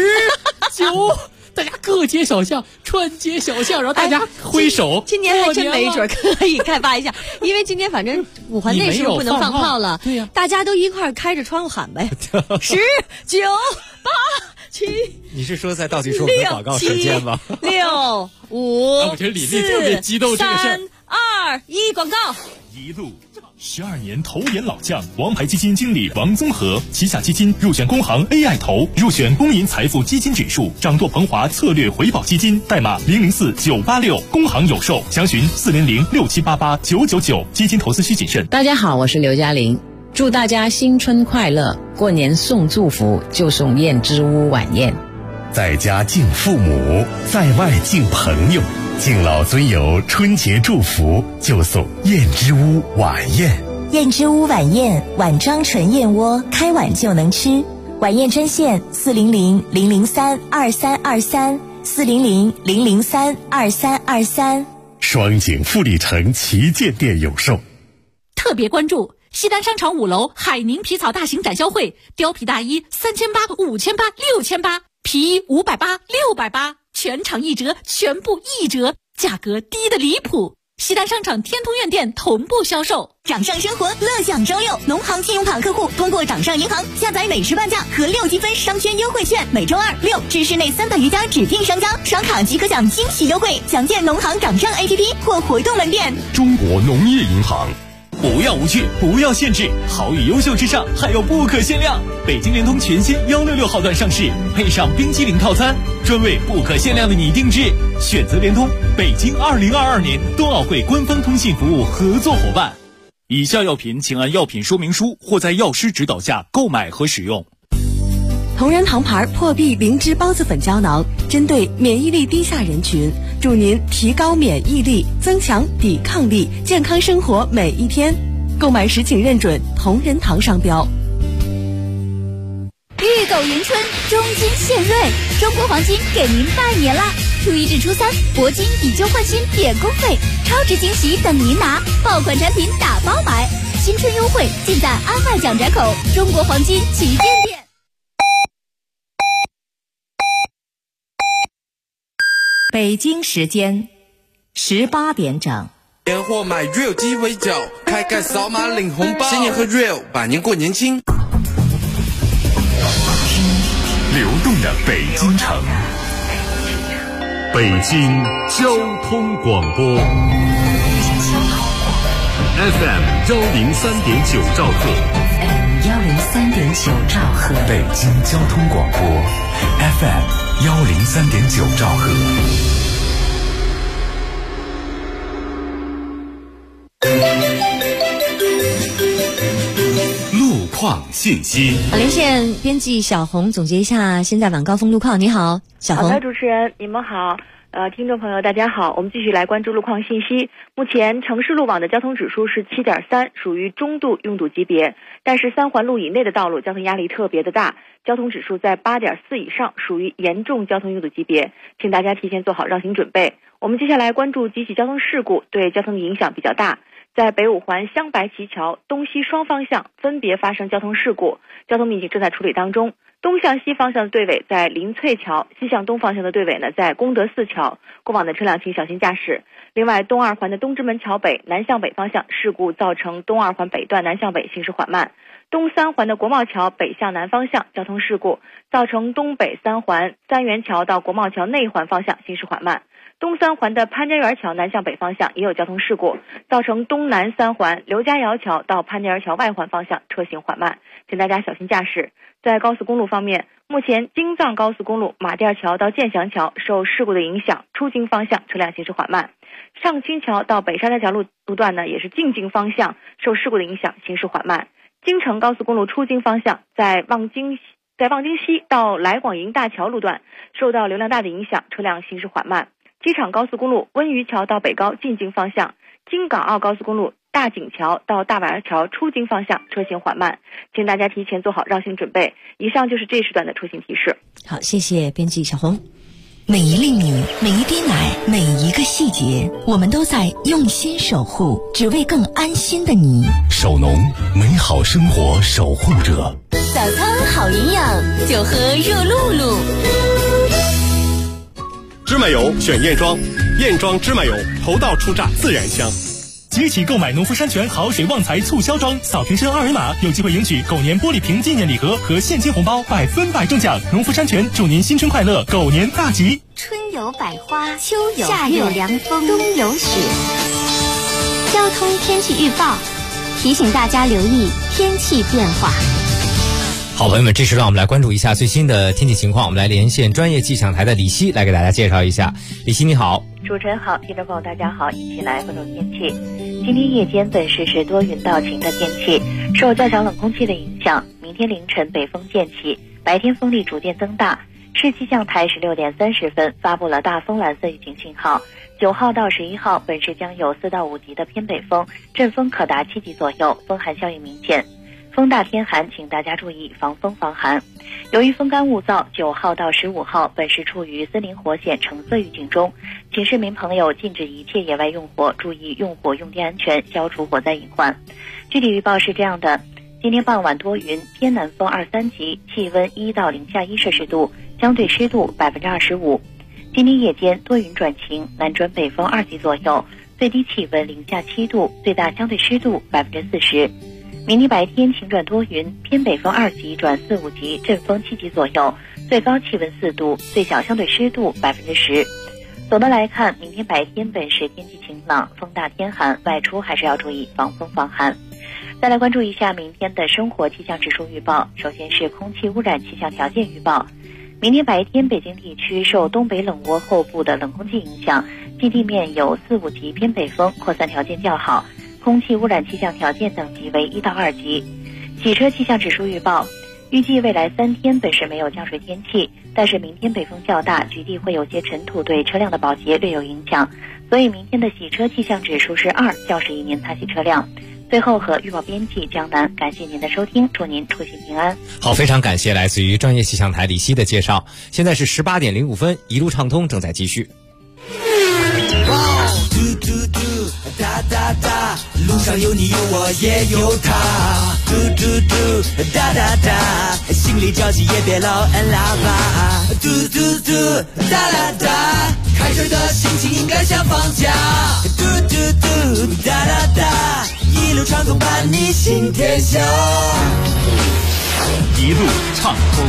[SPEAKER 11] 19，大家各街小巷、串街小巷，然后大家挥手。
[SPEAKER 4] 今年还真没准可以开发一下，因为今年反正5环内是不能放炮了，
[SPEAKER 11] 对呀，
[SPEAKER 4] 大家都一块开着窗户喊呗，10、9、8、7。
[SPEAKER 8] 你是说在倒计数和广告时间吗
[SPEAKER 4] ？6、5、
[SPEAKER 11] 我觉得李丽特别激动这个事儿。
[SPEAKER 4] 3、2、1，广告。
[SPEAKER 1] 一路12年投研老将，王牌基金经理王宗和，旗下基金入选工行 AI 投，入选公银财富基金指数，掌舵鹏华策略回报基金，代码004986，工行有售，详询40067889999，基金投资需谨慎。
[SPEAKER 19] 大家好，我是刘嘉玲。祝大家新春快乐！过年送祝福就送燕之屋晚宴，
[SPEAKER 20] 在家敬父母，在外敬朋友，敬老尊友春节祝福就送燕之屋晚宴。
[SPEAKER 21] 燕之屋晚宴，碗装纯燕窝，开碗就能吃。晚宴专线400-003-2323 400-003-2323。
[SPEAKER 20] 双井富力城旗舰店有售。
[SPEAKER 13] 特别关注西单商场5楼海宁皮草大型展销会，貂皮大衣3800、5800、6800，皮衣580、680，全场1折，全部1折，价格低得离谱。西单商场天通苑店同步销售。
[SPEAKER 21] 掌上生活，乐享周六，农行信用卡客户通过掌上银行下载美食半价和6积分商圈优惠券，每周2、6至市内300余家指定商家刷卡即可享惊喜优惠，详见农行掌上 APP 或活动门店。
[SPEAKER 3] 中国农业银行。
[SPEAKER 6] 不要无趣，不要限制，好与优秀之上还有不可限量。北京联通全新166号段上市，配上冰淇淋套餐，专为不可限量的你定制。选择联通，北京2022年冬奥会官方通信服务合作伙伴。以下药品请按药品说明书或在药师指导下购买和使用。
[SPEAKER 7] 同仁堂牌破壁灵芝孢子粉胶囊，针对免疫力低下人群，助您提高免疫力，增强抵抗力，健康生活每一天。购买时请认准同仁堂商标。
[SPEAKER 16] 日狗迎春，中金献瑞，中国黄金给您拜年啦！初1至初3，铂金以旧换新免工费，超值惊喜等您拿，爆款产品打包买，新春优惠尽在安外蒋宅口中国黄金旗舰店。
[SPEAKER 21] 北京时间18点整。
[SPEAKER 22] 年货买 Real 鸡尾酒，开盖扫码领红包，新年喝 Real， 百年过年轻。
[SPEAKER 3] 流动的北京城，北京交通广播 FM 103.9兆赫
[SPEAKER 21] 103.9兆赫，
[SPEAKER 3] 北京交通广播 FM 103.9兆赫。路况信息。
[SPEAKER 4] 连线编辑小红总结一下现在晚高峰路况。你好，小红。
[SPEAKER 12] 好的，主持人，你们好。听众朋友大家好，我们继续来关注路况信息。目前城市路网的交通指数是7.3，属于中度拥堵级别，但是3环路以内的道路交通压力特别的大，交通指数在8.4以上，属于严重交通拥堵级别，请大家提前做好绕行准备。我们接下来关注几起交通事故对交通的影响比较大。在北5环镶白旗桥东西双方向分别发生交通事故，交通民警正在处理当中。东向西方向的队尾在林翠桥，西向东方向的队尾呢在功德寺桥，过往的车辆请小心驾驶。另外，东2环的东直门桥北南向北方向事故造成东2环北段南向北行驶缓慢。东3环的国贸桥北向南方向交通事故，造成东北3环三元桥到国贸桥内环方向行驶缓慢。东3环的潘家园桥南向北方向也有交通事故，造成东南3环刘家窑桥到潘家园桥外环方向车行缓慢，请大家小心驾驶。在高速公路方面，目前京藏高速公路马甸桥到建祥桥受事故的影响，出京方向车辆行驶缓慢。上清桥到北沙滩桥路段呢，也是进京方向受事故的影响，行驶缓慢。京承高速公路出京方向在望京西到来广营大桥路段受到流量大的影响，车辆行驶缓慢。机场高速公路温榆桥到北高进京方向，京港澳高速公路大井桥到大板桥出京方向车行缓慢，请大家提前做好绕行准备。以上就是这时段的出行提示。
[SPEAKER 4] 好，谢谢编辑小红。
[SPEAKER 21] 每一粒米，每一滴奶，每一个细节，我们都在用心守护，只为更安心的你。
[SPEAKER 3] 守农，美好生活守护者。
[SPEAKER 21] 早餐好营养，就喝热露露。
[SPEAKER 5] 芝麻油选燕庄，燕庄芝麻油头道出榨自然香。
[SPEAKER 6] 即起购买农夫山泉好水旺财促销装，扫瓶身2维码有机会赢取狗年玻璃瓶纪念礼盒和现金红包，100%中奖。农夫山泉祝您新春快乐，狗年大吉。
[SPEAKER 16] 春有百花，秋有夏有凉风，冬有雪。交通天气预报提醒大家留意天气变化。
[SPEAKER 8] 好朋友们，这时段我们来关注一下最新的天气情况。我们来连线专业气象台的李希来给大家介绍一下。李希你好。
[SPEAKER 23] 主持人好，听众朋友大家好，一起来关注天气。今天夜间本市是多云到晴的天气，受较强冷空气的影响，明天凌晨北风渐起，白天风力逐渐增大。市气象台16点30分发布了大风蓝色预警信号，9号到11号本市将有4到5级的偏北风，阵风可达7级左右，风寒效应明显。 风大天寒，请大家注意防风防寒。由于风干物燥，9号到15号本市处于森林火险橙色预警中，请市民朋友禁止一切野外用火，注意用火用电安全，消除火灾隐患。具体预报是这样的：今天傍晚多云，偏南风2、3级，气温1到零下1摄氏度，相对湿度25%。今天夜间多云转晴，南转北风2级左右，最低气温零下7度，最大相对湿度40%。明天白天晴转多云，偏北风2级转4、5级，阵风7级左右，最高气温4度，最小相对湿度10%。总的来看，明天白天本市天气晴朗，风大天寒，外出还是要注意防风防寒。再来关注一下明天的生活气象指数预报。首先是空气污染气象条件预报。明天白天北京地区受东北冷窝后部的冷空气影响，近地面有4、5级偏北风，扩散条件较好，空气污染气象条件等级为1到2级。洗车气象指数预报。预计未来3天本市没有降水天气，但是明天北风较大，局地会有些尘土对车辆的保洁略有影响，所以明天的洗车气象指数是2，较适宜您擦洗车辆。最后和预报编辑江南，感谢您的收听，祝您出行平安。
[SPEAKER 8] 好，非常感谢来自于专业气象台李希的介绍。现在是18点05分，一路畅通正在继续。
[SPEAKER 10] 哒哒哒，路上有你有我也有他，嘟嘟嘟，哒哒哒，心里着急也别老按喇叭，嘟嘟嘟，哒哒哒，开车的心情应该像放假，嘟嘟嘟，哒哒哒，一路畅通伴你行天下，
[SPEAKER 1] 一路畅通。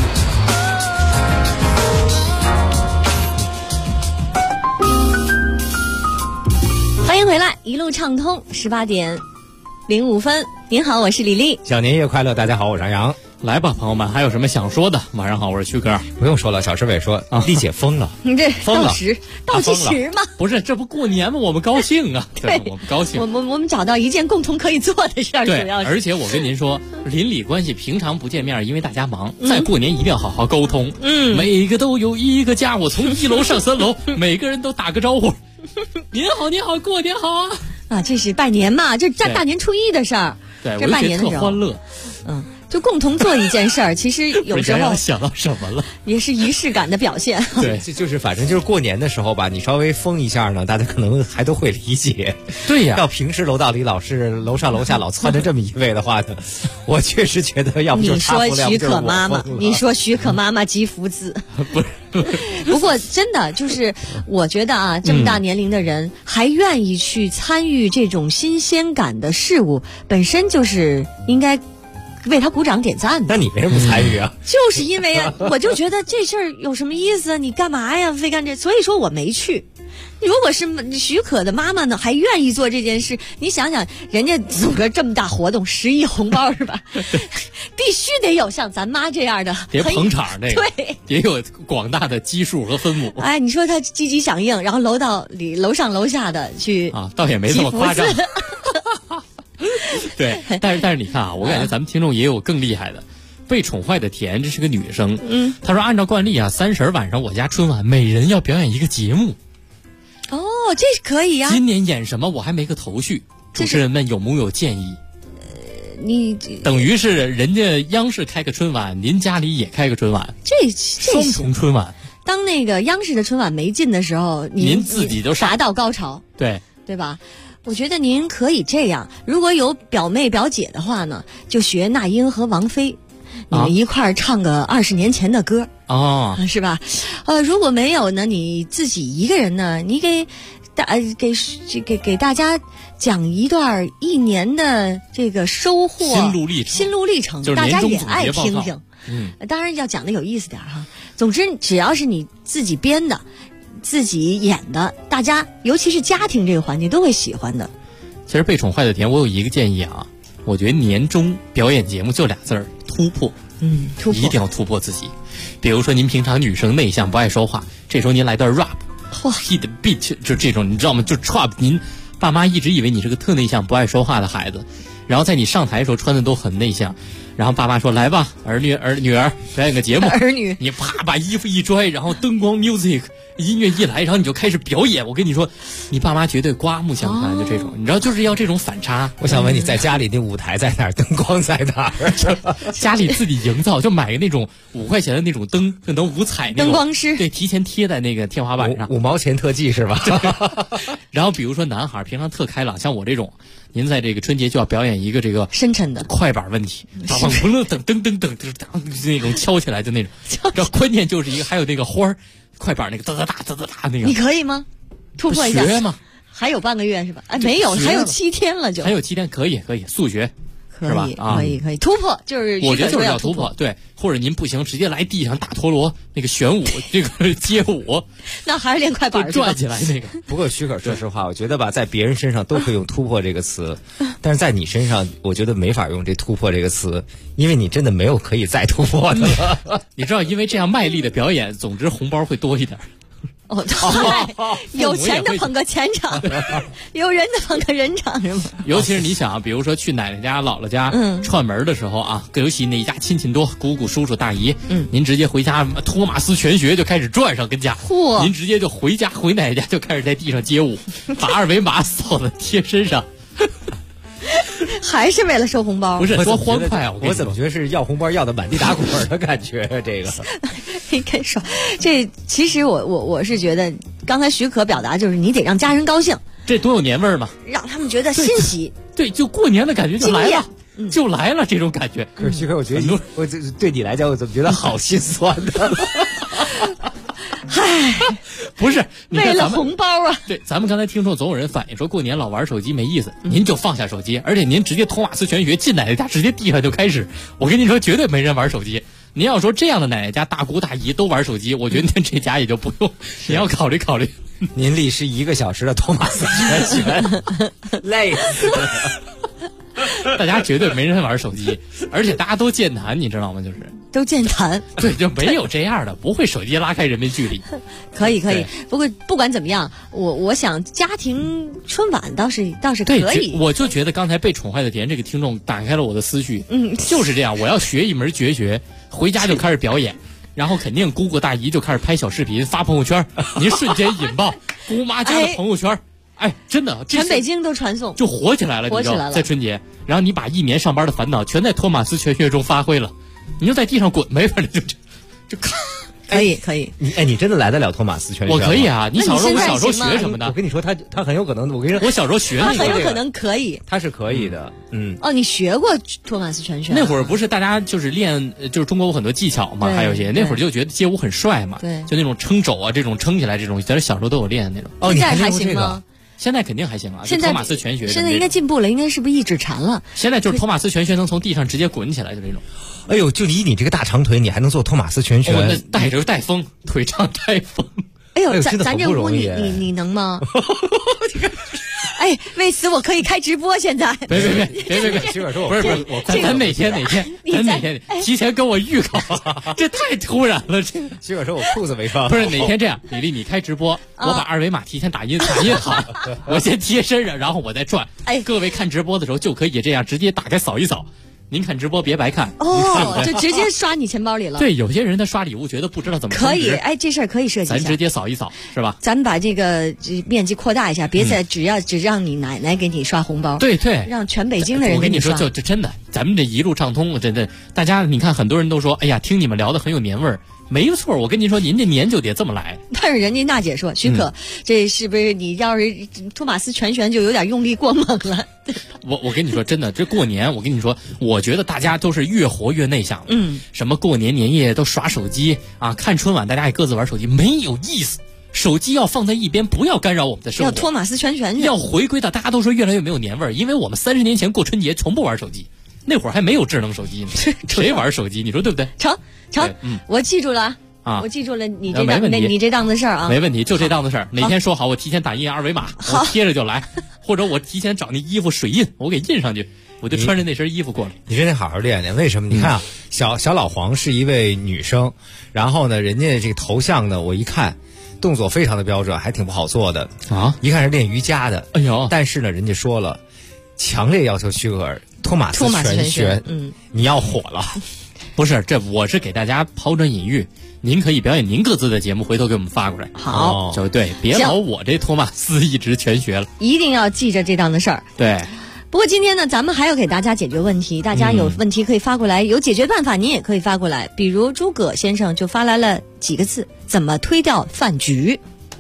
[SPEAKER 4] 欢迎回来，一路畅通，18点05分。您好，我是李丽。
[SPEAKER 8] 小年夜快乐，大家好，我是杨洋。
[SPEAKER 11] 来吧，朋友们，还有什么想说的？晚上好，我是旭哥。
[SPEAKER 8] 不用说了，小师伟说，丽姐疯了。
[SPEAKER 4] 你这
[SPEAKER 8] 疯了，
[SPEAKER 4] 倒计时吗？
[SPEAKER 11] 不是，这不过年吗？我们高兴啊！对，我们高兴。
[SPEAKER 4] 我们找到一件共同可以做的事儿，主要是。
[SPEAKER 11] 而且我跟您说，邻里关系平常不见面，因为大家忙，在过年一定要好好沟通。每个都有一个家，我从1楼上3楼，每个人都打个招呼。您好，您好，过年好啊！
[SPEAKER 4] 啊，这是拜年嘛，这大年初一的事儿。
[SPEAKER 11] 对，
[SPEAKER 4] 这拜年的时候
[SPEAKER 11] 特欢乐。
[SPEAKER 4] 就共同做一件事儿，其实有时候
[SPEAKER 11] 想到什么了，
[SPEAKER 4] 也是仪式感的表现。
[SPEAKER 8] 对，就是反正就是过年的时候吧，你稍微疯一下呢，大家可能还都会理解。
[SPEAKER 11] 对呀，
[SPEAKER 8] 要平时楼道里老是楼上楼下老窜着这么一位的话呢，我确实觉得要不就他疯了，
[SPEAKER 4] 你说许可妈妈，你说许可妈妈集福字，
[SPEAKER 11] 不是。
[SPEAKER 4] 不过真的就是，我觉得啊，这么大年龄的人还愿意去参与这种新鲜感的事物，本身就是应该为他鼓掌点赞的。
[SPEAKER 8] 那你为什么不参与啊？
[SPEAKER 4] 就是因为我就觉得这事儿有什么意思啊？你干嘛呀？非干这？所以说我没去。如果是许可的妈妈呢，还愿意做这件事，你想想，人家组个这么大活动，10亿红包是吧？必须得有像咱妈这样的，
[SPEAKER 11] 得捧场这个，
[SPEAKER 4] 对，
[SPEAKER 11] 也有广大的基数和分母。
[SPEAKER 4] 哎，你说他积极响应，然后楼道里楼上楼下的去
[SPEAKER 11] 啊，倒也没这么夸张。对，但是你看啊，我感觉咱们听众也有更厉害的。被宠坏的甜，这是个女生。她说按照惯例啊，30晚上我家春晚每人要表演一个节目。
[SPEAKER 4] 哦，这可以啊。
[SPEAKER 11] 今年演什么我还没个头绪，主持人们有木有建议？
[SPEAKER 4] 你
[SPEAKER 11] 等于是人家央视开个春晚，您家里也开个春晚，
[SPEAKER 4] 这
[SPEAKER 11] 双重春晚。
[SPEAKER 4] 当那个央视的春晚没劲的时候，
[SPEAKER 11] 您自己就
[SPEAKER 4] 达到高潮，对吧？我觉得您可以这样，如果有表妹表姐的话呢，就学那英和王菲，你们一块儿唱个20年前的歌是吧？如果没有呢，你自己一个人呢，你给大家讲一段1年的这个收获心路历程，大家也爱听听。当然要讲的有意思点哈。总之，只要是你自己编的、自己演的，大家尤其是家庭这个环节都会喜欢的。
[SPEAKER 11] 其实被宠坏的甜，我有一个建议啊，我觉得年终表演节目就2字儿：突破。
[SPEAKER 4] 突破
[SPEAKER 11] 一定要突破自己。比如说您平常女生内向不爱说话，这时候您来段 rap。hit beat 就这种，你知道吗？就 trap。您爸妈一直以为你是个特内向不爱说话的孩子，然后在你上台的时候穿的都很内向，然后爸妈说来吧，女儿表演个节目。
[SPEAKER 4] 儿女，
[SPEAKER 11] 你啪把衣服一拽，然后灯光 music， 音乐一来，然后你就开始表演。我跟你说，你爸妈绝对刮目相看，就这种，你知道，就是要这种反差。
[SPEAKER 8] 我想问你，在家里那舞台在哪儿？灯光在哪儿？
[SPEAKER 11] 家里自己营造，就买个那种5块钱的那种灯，就能五彩那种
[SPEAKER 4] 灯光师，
[SPEAKER 11] 对，提前贴在那个天花板上
[SPEAKER 8] ，5毛钱特技是吧？
[SPEAKER 11] 然后比如说男孩平常特开朗，像我这种，您在这个春节就要表演一个这个
[SPEAKER 4] 深沉的
[SPEAKER 11] 快板问题，不乐等噔噔噔，就是那种敲起来的那种。然后关键就是一个，还有那个花儿快板那个哒哒哒哒哒哒那个，
[SPEAKER 4] 你可以吗？突破一下
[SPEAKER 11] 学吗？
[SPEAKER 4] 还有半个月是吧？哎，没有，还有7天了就。
[SPEAKER 11] 还有7天，可以，速学。
[SPEAKER 4] 是吧？可以突破，就是
[SPEAKER 11] 我觉得就是要突破，对，或者您不行，直接来地上大陀螺那个旋舞，这个街舞，
[SPEAKER 4] 那还是练快板
[SPEAKER 11] 转起来那个。
[SPEAKER 8] 不过许可说实话，我觉得吧，在别人身上都可以用突破这个词，但是在你身上，我觉得没法用这突破这个词，因为你真的没有可以再突破的了。
[SPEAKER 11] 你知道，因为这样卖力的表演，总之红包会多一点。
[SPEAKER 4] 哦，对，有钱的捧个钱场，有人的捧个人场是吗？
[SPEAKER 11] 尤其是你想，比如说去奶奶家、姥姥家串门的时候啊，尤其那一家亲戚多，姑姑、叔叔、大姨，您直接回家托马斯全学就开始转上跟家，您直接就回家回奶奶家就开始在地上街舞，把2维码扫的贴身上。
[SPEAKER 4] 还是为了收红包？
[SPEAKER 11] 不是多欢快啊！
[SPEAKER 8] 我怎么觉得是要红包要的满地打滚的感觉？这个
[SPEAKER 4] 应该说，这其实我是觉得，刚才许可表达就是你得让家人高兴，
[SPEAKER 11] 这多有年味儿嘛！
[SPEAKER 4] 让他们觉得欣喜，
[SPEAKER 11] 对，就过年的感觉就来了，就来了这种感觉。
[SPEAKER 8] 可是许可，我觉得我对你来讲，我怎么觉得好心酸的？
[SPEAKER 4] 唉，
[SPEAKER 11] 不是
[SPEAKER 4] 为了红包啊！
[SPEAKER 11] 对，咱们刚才听说总有人反映说过年老玩手机没意思，您就放下手机，而且您直接托马斯全学进奶奶家，直接地上就开始。我跟你说，绝对没人玩手机。您要说这样的奶奶家大姑大姨都玩手机，我觉得您这家也就不用，你要考虑考虑。
[SPEAKER 8] 您历时1个小时的托马斯全学，累死了。
[SPEAKER 11] 大家绝对没人玩手机，而且大家都健谈，你知道吗？就是
[SPEAKER 4] 都健谈，
[SPEAKER 11] 对，就没有这样的，不会手机拉开人民距离。
[SPEAKER 4] 可以，不过不管怎么样，我想家庭春晚倒是可以。
[SPEAKER 11] 我就觉得刚才被宠坏的田这个听众打开了我的思绪，就是这样，我要学一门绝学，回家就开始表演。然后肯定姑姑大姨就开始拍小视频发朋友圈，您瞬间引爆姑妈家的朋友圈。哎，真的，
[SPEAKER 4] 全北京都传送，
[SPEAKER 11] 就火起来了，在春节。然后你把1年上班的烦恼全在托马斯全学中发挥了，你就在地上滚呗，反正就看。
[SPEAKER 4] 可以。
[SPEAKER 8] 你真的来得了托马斯全学？
[SPEAKER 11] 我可以啊！你小时候学什么的？
[SPEAKER 8] 我跟你说，他很有可能。我跟你说，
[SPEAKER 11] 我小时候学那个，
[SPEAKER 4] 他很有可能可以。
[SPEAKER 8] 他是可以的，
[SPEAKER 4] 哦，你学过托马斯全学？
[SPEAKER 11] 那会儿不是大家就是练，就是中国有很多技巧嘛，还有一些那会儿就觉得街舞很帅嘛，
[SPEAKER 4] 对，
[SPEAKER 11] 就那种撑肘啊，这种撑起来这种，咱小时候都有练那种。
[SPEAKER 8] 哦，
[SPEAKER 4] 现在还行吗？
[SPEAKER 11] 现在肯定还行啊，
[SPEAKER 4] 现在
[SPEAKER 11] 托马斯全学
[SPEAKER 4] 现在应该进步了，应该是不是一指禅了？
[SPEAKER 11] 现在就是托马斯全学能从地上直接滚起来的这种。
[SPEAKER 8] 哎呦，就以你这个大长腿，你还能做托马斯全旋？
[SPEAKER 11] 那带风，腿长带风。
[SPEAKER 4] 哎呦，咱这屋你能吗？哎，为此我可以开直播。现在
[SPEAKER 11] 别，徐可说，不是，咱哪天提前跟我预告，这太突然了。
[SPEAKER 8] 徐可说我裤子没穿，
[SPEAKER 11] 不是哪天这样，李丽你开直播，我把2维码提前打印好，我先贴身上，然后我再转。
[SPEAKER 4] 哎，
[SPEAKER 11] 各位看直播的时候就可以这样直接打开扫一扫。您看直播别白看
[SPEAKER 4] 哦，就直接刷你钱包里了。
[SPEAKER 11] 对，有些人他刷礼物觉得不知道怎么
[SPEAKER 4] 可以，哎，这事儿可以设计一下。
[SPEAKER 11] 咱直接扫一扫是吧？
[SPEAKER 4] 咱们把这个面积扩大一下，别再只让你奶奶给你刷红包。
[SPEAKER 11] 对，
[SPEAKER 4] 让全北京的人
[SPEAKER 11] 我跟你说，就真的，咱们这一路畅通，真的，大家你看，很多人都说，哎呀，听你们聊的很有年味儿。没错，我跟您说，您这年就得这么来。
[SPEAKER 4] 但是人家娜姐说，许可，这是不是你要是托马斯全旋就有点用力过猛了？
[SPEAKER 11] 我跟你说，真的，这过年，我跟你说，我觉得大家都是越活越内向。什么过年年夜都耍手机啊，看春晚大家也各自玩手机，没有意思。手机要放在一边，不要干扰我们的生活。
[SPEAKER 4] 要托马斯全旋，
[SPEAKER 11] 要回归到大家都说越来越没有年味儿，因为我们30年前过春节从不玩手机。那会儿还没有智能手机呢，谁玩手机？你说对不对？
[SPEAKER 4] 成，我记住了
[SPEAKER 11] 啊！
[SPEAKER 4] 我记住了你这档子事儿啊，
[SPEAKER 11] 没问题，就这档子事儿。哪天说好，我提前打印2维码，我贴着就来，或者我提前找那衣服水印，我给印上去，我就穿着那身衣服过来。
[SPEAKER 8] 你真得好好练练，为什么？你看啊，小老黄是一位女生，然后呢，人家这个头像呢，我一看动作非常的标准，还挺不好做的
[SPEAKER 11] 啊，
[SPEAKER 8] 一看是练瑜伽的。
[SPEAKER 11] 哎呦，
[SPEAKER 8] 但是呢，人家说了，强烈要求许可托马斯全旋，你要火了。
[SPEAKER 11] 不是，这我是给大家抛砖引玉，您可以表演您各自的节目，回头给我们发过来。
[SPEAKER 4] 好，
[SPEAKER 11] 就对，别老我这托马斯一直全学了，
[SPEAKER 4] 一定要记着这档的事儿。
[SPEAKER 11] 对。
[SPEAKER 4] 不过今天呢，咱们还要给大家解决问题，大家有问题可以发过来，有解决办法您也可以发过来。比如诸葛先生就发来了几个字：怎么推掉饭局？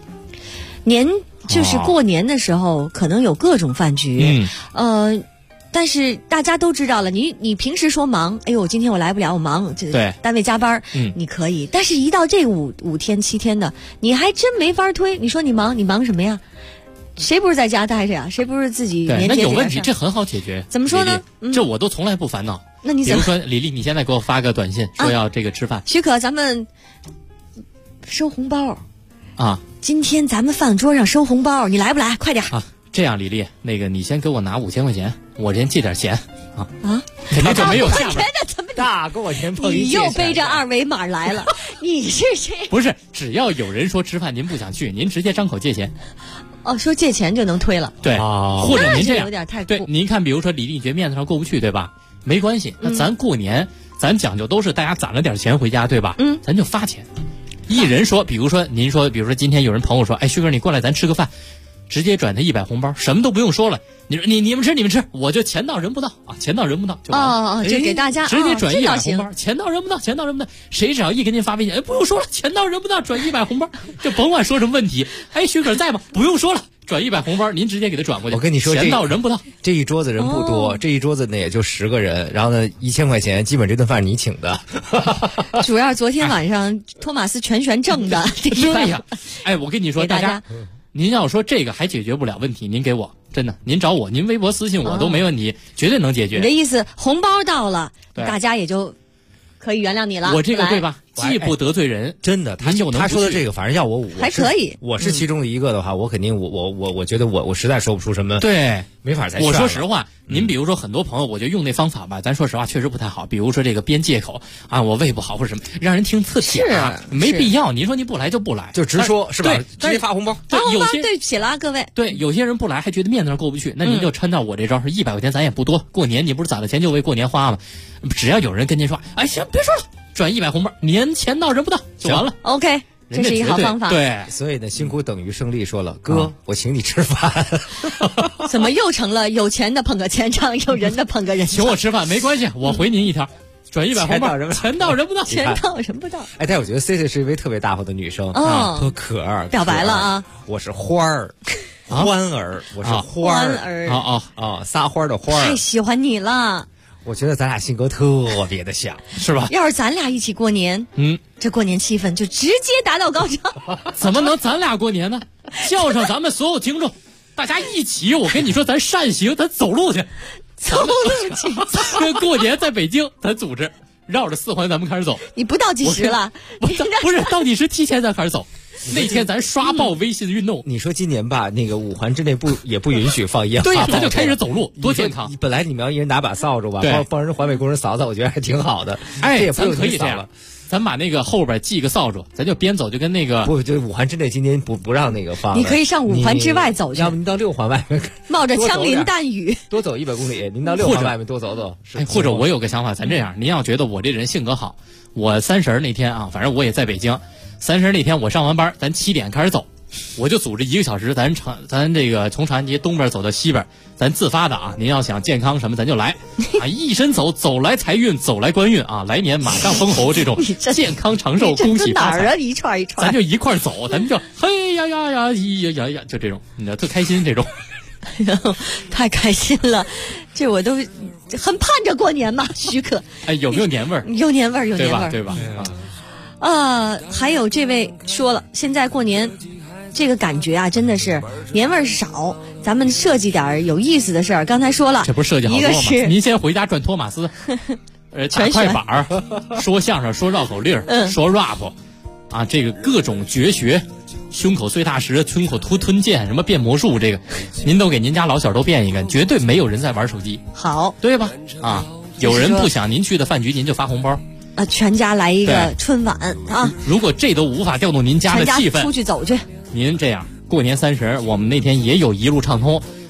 [SPEAKER 4] 就是过年的时候，可能有各种饭局，但是大家都知道了，你平时说忙，哎呦，今天我来不了，我忙，
[SPEAKER 11] 对，
[SPEAKER 4] 单位加班，你可以。但是一到这5天7天的，你还真没法推。你说你忙什么呀？谁不是在家待着呀？谁不是自己年节？
[SPEAKER 11] 那有问题，这很好解决。
[SPEAKER 4] 怎么说呢？
[SPEAKER 11] 这我都从来不烦恼。
[SPEAKER 4] 那你怎么？
[SPEAKER 11] 比如说李丽，你现在给我发个短信，说要这个吃饭。
[SPEAKER 4] 许可，咱们收红包
[SPEAKER 11] 啊！
[SPEAKER 4] 今天咱们饭桌上收红包，你来不来？快点
[SPEAKER 11] 啊！这样，李丽，那个你先给我拿5000块钱，我先借点钱啊！肯定就没有下边。
[SPEAKER 8] 大过年碰一
[SPEAKER 4] 你又背着2维码来了，你是谁？
[SPEAKER 11] 不是，只要有人说吃饭您不想去，您直接张口借钱。
[SPEAKER 4] 说借钱就能推了，
[SPEAKER 11] 对，或者您这样
[SPEAKER 4] 有点太
[SPEAKER 11] 对，您看，比如说李丽觉得面子上过不去，对吧？没关系，那咱过年，咱讲究都是大家攒了点钱回家，对吧？咱就发钱，一人说，比如说您说，比如说今天有人朋友说，哎，旭哥你过来咱吃个饭，直接转他100红包，什么都不用说了，你说你们吃，我就钱到人不到啊，钱到人不到就完了。
[SPEAKER 4] 就给大家
[SPEAKER 11] 直接转100红包，钱到人不到，谁只要一给您发微信，哎，不用说了，钱到人不到，转100红包，就甭管说什么问题，哎，旭哥在吗？不用说了。转100红包，您直接给他转过去。
[SPEAKER 8] 我跟你说，
[SPEAKER 11] 钱到人不到，
[SPEAKER 8] 这一桌子人不多，这一桌子呢也就10个人，然后呢1000块钱，基本这顿饭你请的。
[SPEAKER 4] 主要昨天晚上托马斯全权挣的。
[SPEAKER 11] 对呀，哎，我跟你说，大家，您要说这个还解决不了问题，您给我真的，您找我，您微博私信我都没问题，绝对能解决。
[SPEAKER 4] 你的意思，红包到了，大家也就可以原谅你了。
[SPEAKER 11] 我这个对吧？既不得罪人，
[SPEAKER 8] 真的，他说的这个，反正要我
[SPEAKER 4] 还可以。
[SPEAKER 8] 我是其中的一个的话，我肯定我觉得我实在说不出什么，
[SPEAKER 11] 对，
[SPEAKER 8] 没法再。
[SPEAKER 11] 我说实话，您比如说很多朋友，我就用那方法吧，咱说实话确实不太好。比如说这个编借口啊，我胃不好或者什么，让人听特假，没必要。您说你不来就不来，
[SPEAKER 8] 就直说是吧？直接发红包。
[SPEAKER 4] 发红包，对不起了各位。
[SPEAKER 11] 对，有些人不来还觉得面子上过不去，那您就抻到我这招，是100块钱咱也不多，过年你不是攒了钱就为过年花吗？只要有人跟您说，哎行，别说了。转100红包，年钱到人不到就完了。
[SPEAKER 4] OK， 这是一个好方法。
[SPEAKER 11] 对，
[SPEAKER 8] 所以呢，辛苦等于胜利。说了，哥，我请你吃饭。
[SPEAKER 4] 怎么又成了有钱的捧个钱场，有人的捧个人场？
[SPEAKER 11] 请我吃饭没关系，我回您一条。转100红包，钱到人不到，
[SPEAKER 4] 钱到人不到。
[SPEAKER 8] 哎，但我觉得 C 是一位特别大方的女生啊，特可爱，
[SPEAKER 4] 表白了啊！
[SPEAKER 8] 我是花儿，欢儿，我是花儿，撒欢的花儿，
[SPEAKER 4] 太喜欢你了。
[SPEAKER 8] 我觉得咱俩性格特别的像，
[SPEAKER 11] 是吧？
[SPEAKER 4] 要是咱俩一起过年，这过年气氛就直接达到高潮。
[SPEAKER 11] 怎么能咱俩过年呢？叫上咱们所有听众，大家一起，我跟你说，咱善行，咱走路去，
[SPEAKER 4] 走路去。
[SPEAKER 11] 过年在北京，咱组织绕着4环，咱们开始走。
[SPEAKER 4] 你不倒计时了？
[SPEAKER 11] 不是倒计时，提前咱开始走。那天咱刷爆微信运动。
[SPEAKER 8] 你说今年吧，那个5环之内也不允许放烟花。
[SPEAKER 11] 对呀，咱就开始走路，多健康。
[SPEAKER 8] 本来你们要一人拿把扫帚吧，帮人环卫工人扫扫，我觉得还挺好的。
[SPEAKER 11] 哎，
[SPEAKER 8] 这也不
[SPEAKER 11] 可以这样。咱把那个后边系个扫帚，咱就边走就跟那个
[SPEAKER 8] 不，就5环之内今天不让那个放。
[SPEAKER 4] 你可以上5环之外走去，
[SPEAKER 8] 要不您到6环外面，
[SPEAKER 4] 冒着枪林弹雨
[SPEAKER 8] 多走100公里，您到6环外面多走走。
[SPEAKER 11] 或者我有个想法，咱这样，您要觉得我这人性格好，我30那天啊，反正我也在北京，30那天我上完班，咱7点开始走。我就组织1个小时，咱这个从长安街东边走到西边，咱自发的啊！您要想健康什么，咱就来啊！一身走，走来财运，走来官运啊！来年马上封侯，这种健康长寿，恭喜发财！
[SPEAKER 4] 哪儿啊？一串一串，
[SPEAKER 11] 咱就一块走，咱们就嘿呀呀呀咿呀呀，就这种，你知道特开心这种。
[SPEAKER 4] 太开心了，这我都很盼着过年嘛，许可。
[SPEAKER 11] 哎，有没有年味儿？
[SPEAKER 4] 有年味儿，有年味儿，
[SPEAKER 11] 对吧？
[SPEAKER 4] 还有这位说了，现在过年。这个感觉啊，真的是年味儿少。咱们设计点有意思的事儿。刚才说了，
[SPEAKER 11] 这不是设计好多吗？
[SPEAKER 4] 一个是
[SPEAKER 11] 您先回家转托马斯，打快板儿，说相声，说绕口令，说 rap，啊，这个各种绝学，胸口碎大石，胸口吞剑，什么变魔术，这个您都给您家老小都变一个，绝对没有人在玩手机，
[SPEAKER 4] 好，
[SPEAKER 11] 对吧？啊，有人不想您去的饭局，您就发红包。
[SPEAKER 4] 全家来一个春晚啊！
[SPEAKER 11] 如果这都无法调动您家的气氛，
[SPEAKER 4] 出去走去。
[SPEAKER 11] 您这样，过年30，我们那天也有一路畅通，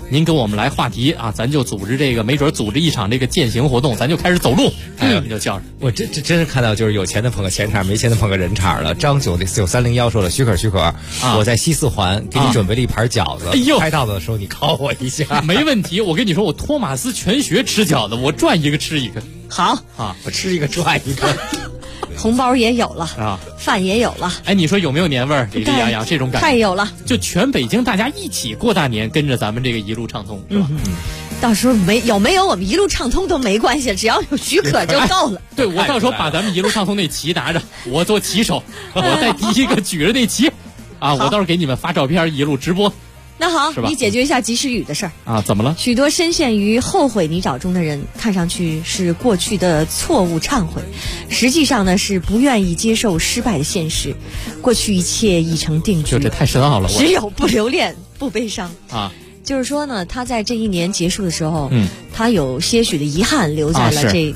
[SPEAKER 11] 您给我们来话题啊，咱就组织这个，没准组织一场这个践行活动，咱就开始走路。你就叫着
[SPEAKER 8] 我这真是看到就是有钱的捧个钱场，没钱的捧个人场了。张9301说了，许可，我在西四环给你准备了一盘饺子，拍到的时候你考我一下，
[SPEAKER 11] 没问题。我跟你说，我托马斯全学吃饺子，我赚一个吃一个。
[SPEAKER 4] 好
[SPEAKER 11] 啊，
[SPEAKER 8] 我吃一个赚一个。
[SPEAKER 4] 红包也有了
[SPEAKER 11] 啊，
[SPEAKER 4] 饭也有了。
[SPEAKER 11] 哎，你说有没有年味儿？李丽洋洋这种感觉
[SPEAKER 4] 太有了。
[SPEAKER 11] 就全北京大家一起过大年，跟着咱们这个一路畅通，是吧？
[SPEAKER 4] 到时候没有我们一路畅通都没关系，只要有许可就够了。
[SPEAKER 11] 对，我到时候把咱们一路畅通那旗拿着，我做旗手，我在第一个举着那旗，啊，我到时候给你们发照片，一路直播。
[SPEAKER 4] 那好，你解决一下及时雨的事儿
[SPEAKER 11] 啊？怎么了？
[SPEAKER 4] 许多深陷于后悔泥沼中的人，看上去是过去的错误忏悔，实际上呢是不愿意接受失败的现实。过去一切已成定局，
[SPEAKER 11] 就这太深奥了。
[SPEAKER 4] 只有不留恋，不悲伤
[SPEAKER 11] 啊。
[SPEAKER 4] 就是说呢，他在这一年结束的时候，他有些许的遗憾留在了这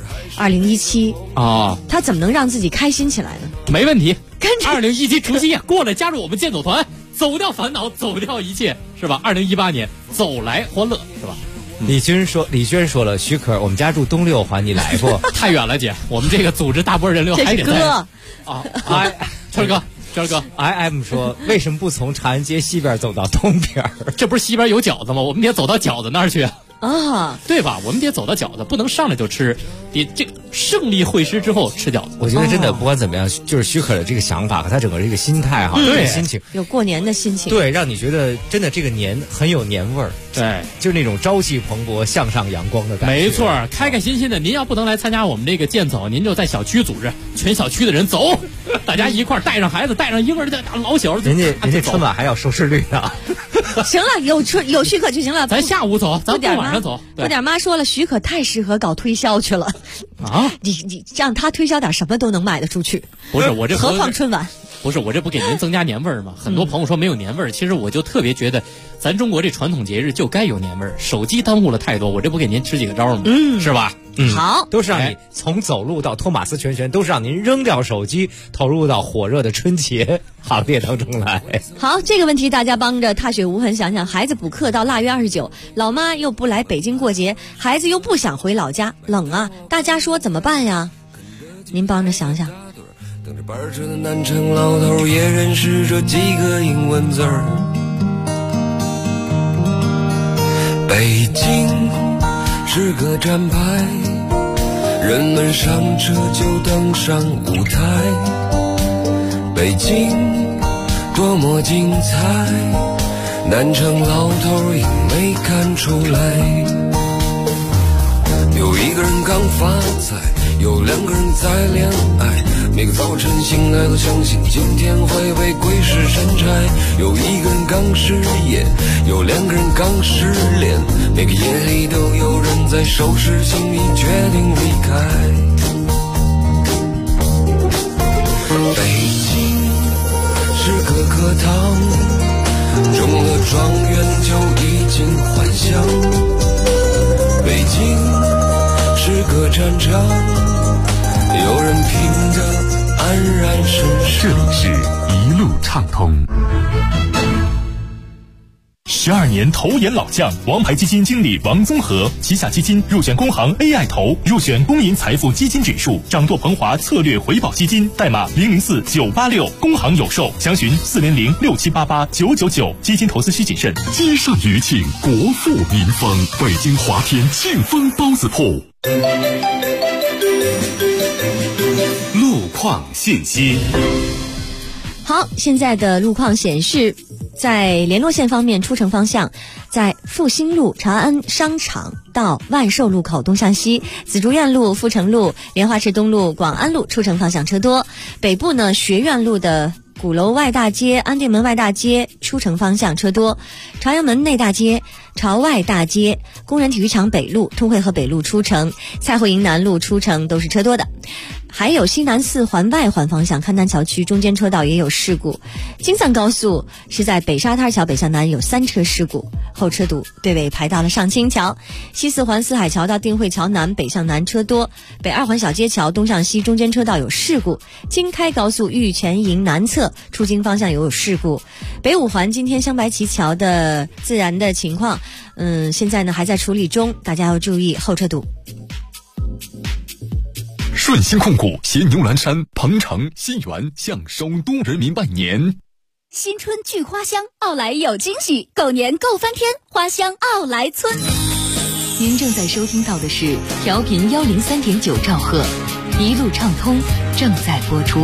[SPEAKER 4] 2017
[SPEAKER 11] 啊。
[SPEAKER 4] 他怎么能让自己开心起来呢？
[SPEAKER 11] 没问题，跟着2017除夕夜过来，加入我们健走团。走掉烦恼，走掉一切，是吧？2018年走来欢乐，是吧？
[SPEAKER 8] 李娟说了，许可，我们家住东六环，你来不？
[SPEAKER 11] 太远了，姐，我们这个组织大波人流还得
[SPEAKER 4] 哥
[SPEAKER 11] 啊！圈哥
[SPEAKER 8] ，IM 说为什么不从长安街西边走到东边？
[SPEAKER 11] 这不是西边有饺子吗？我们得走到饺子那儿去
[SPEAKER 4] 啊，
[SPEAKER 11] 对吧？我们得走到饺子，不能上来就吃，得这个胜利会师之后吃饺子。
[SPEAKER 8] 我觉得真的不管怎么样，就是许可的这个想法和他整个这个心态哈，
[SPEAKER 11] 对，
[SPEAKER 8] 心情
[SPEAKER 4] 有过年的心情，
[SPEAKER 8] 对，让你觉得真的这个年很有年味儿，
[SPEAKER 11] 对，
[SPEAKER 8] 就是那种朝气蓬勃、向上阳光的感觉。
[SPEAKER 11] 没错，开开心心的。您要不能来参加我们这个健走，您就在小区组织，全小区的人走，大家一块儿带上孩子，带上婴儿的老小，
[SPEAKER 8] 人家春晚还要收视率呢。
[SPEAKER 4] 行了，有许可就行了。
[SPEAKER 11] 咱下午走，咱不晚上走。
[SPEAKER 4] 不点妈说了，许可太适合搞推销去了
[SPEAKER 11] 啊！
[SPEAKER 4] 你让他推销点什么都能卖得出去。
[SPEAKER 11] 不是我这，
[SPEAKER 4] 何况春晚？
[SPEAKER 11] 不是我这不给您增加年味儿吗？很多朋友说没有年味儿，其实我就特别觉得，咱中国这传统节日就该有年味儿。手机耽误了太多，我这不给您支几个招吗？是吧？
[SPEAKER 4] 好，
[SPEAKER 8] 都是让你从走路到托马斯全旋，都是让您扔掉手机，投入到火热的春节行列当中来。
[SPEAKER 4] 好，这个问题大家帮着踏雪无痕想想。孩子补课到腊月29，老妈又不来北京过节，孩子又不想回老家，冷啊！大家说怎么办呀？您帮着想想。
[SPEAKER 14] 等着班车的南城老头也认识这几个英文字儿。北京是个站牌，人们上车就登上舞台。北京多么精彩，南城老头也没看出来。有一个人刚发财，有两个人在恋爱，每个早晨醒来都相信今天会被鬼使神差。有一个人刚失业，有两个人刚失恋，每个夜里都有人在收拾行李决定离开。北京是个课堂，中了状元就已经还乡。北京是个战场，有人拼得安然身上。
[SPEAKER 3] 这里是一路畅通。12年投研老将，王牌基金经理王宗和，旗下基金入选工行 AI 投，入选公银财富基金指数，掌舵鹏华策略回报基金，代码004986，工行有售，详询40067889999。基金投资需谨慎。街上余庆，国富民丰，北京华天庆丰包子铺。路况信息。
[SPEAKER 4] 好，现在的路况显示，在联络线方面，出城方向，在复兴路长安商场到万寿路口东向西，紫竹院路、阜成路、莲花池东路、广安路出城方向车多。北部呢，学院路的鼓楼外大街、安定门外大街出城方向车多，朝阳门内大街、朝外大街、工人体育场北路、通惠河北路出城、蔡慧营南路出城都是车多的。 还有西南4环外环方向勘南桥区中间车道也有事故。京藏高速是在北沙滩桥北向南有3车事故，后车堵，队尾排到了上清桥。西4环四海桥到定慧桥南北向南车多，北2环小街桥东向西中间车道有事故。京开高速玉泉营南侧出京方向也有事故。北5环今天镶白旗桥的自燃的情况，现在呢还在处理中，大家要注意后车堵。
[SPEAKER 1] 顺鑫控股携牛栏山、鹏城、新源向首都人民拜年。
[SPEAKER 16] 新春聚花香，奥莱有惊喜，狗年够翻天，花香奥莱村。
[SPEAKER 2] 您正在收听到的是调频103.9兆赫，一路畅通正在播出。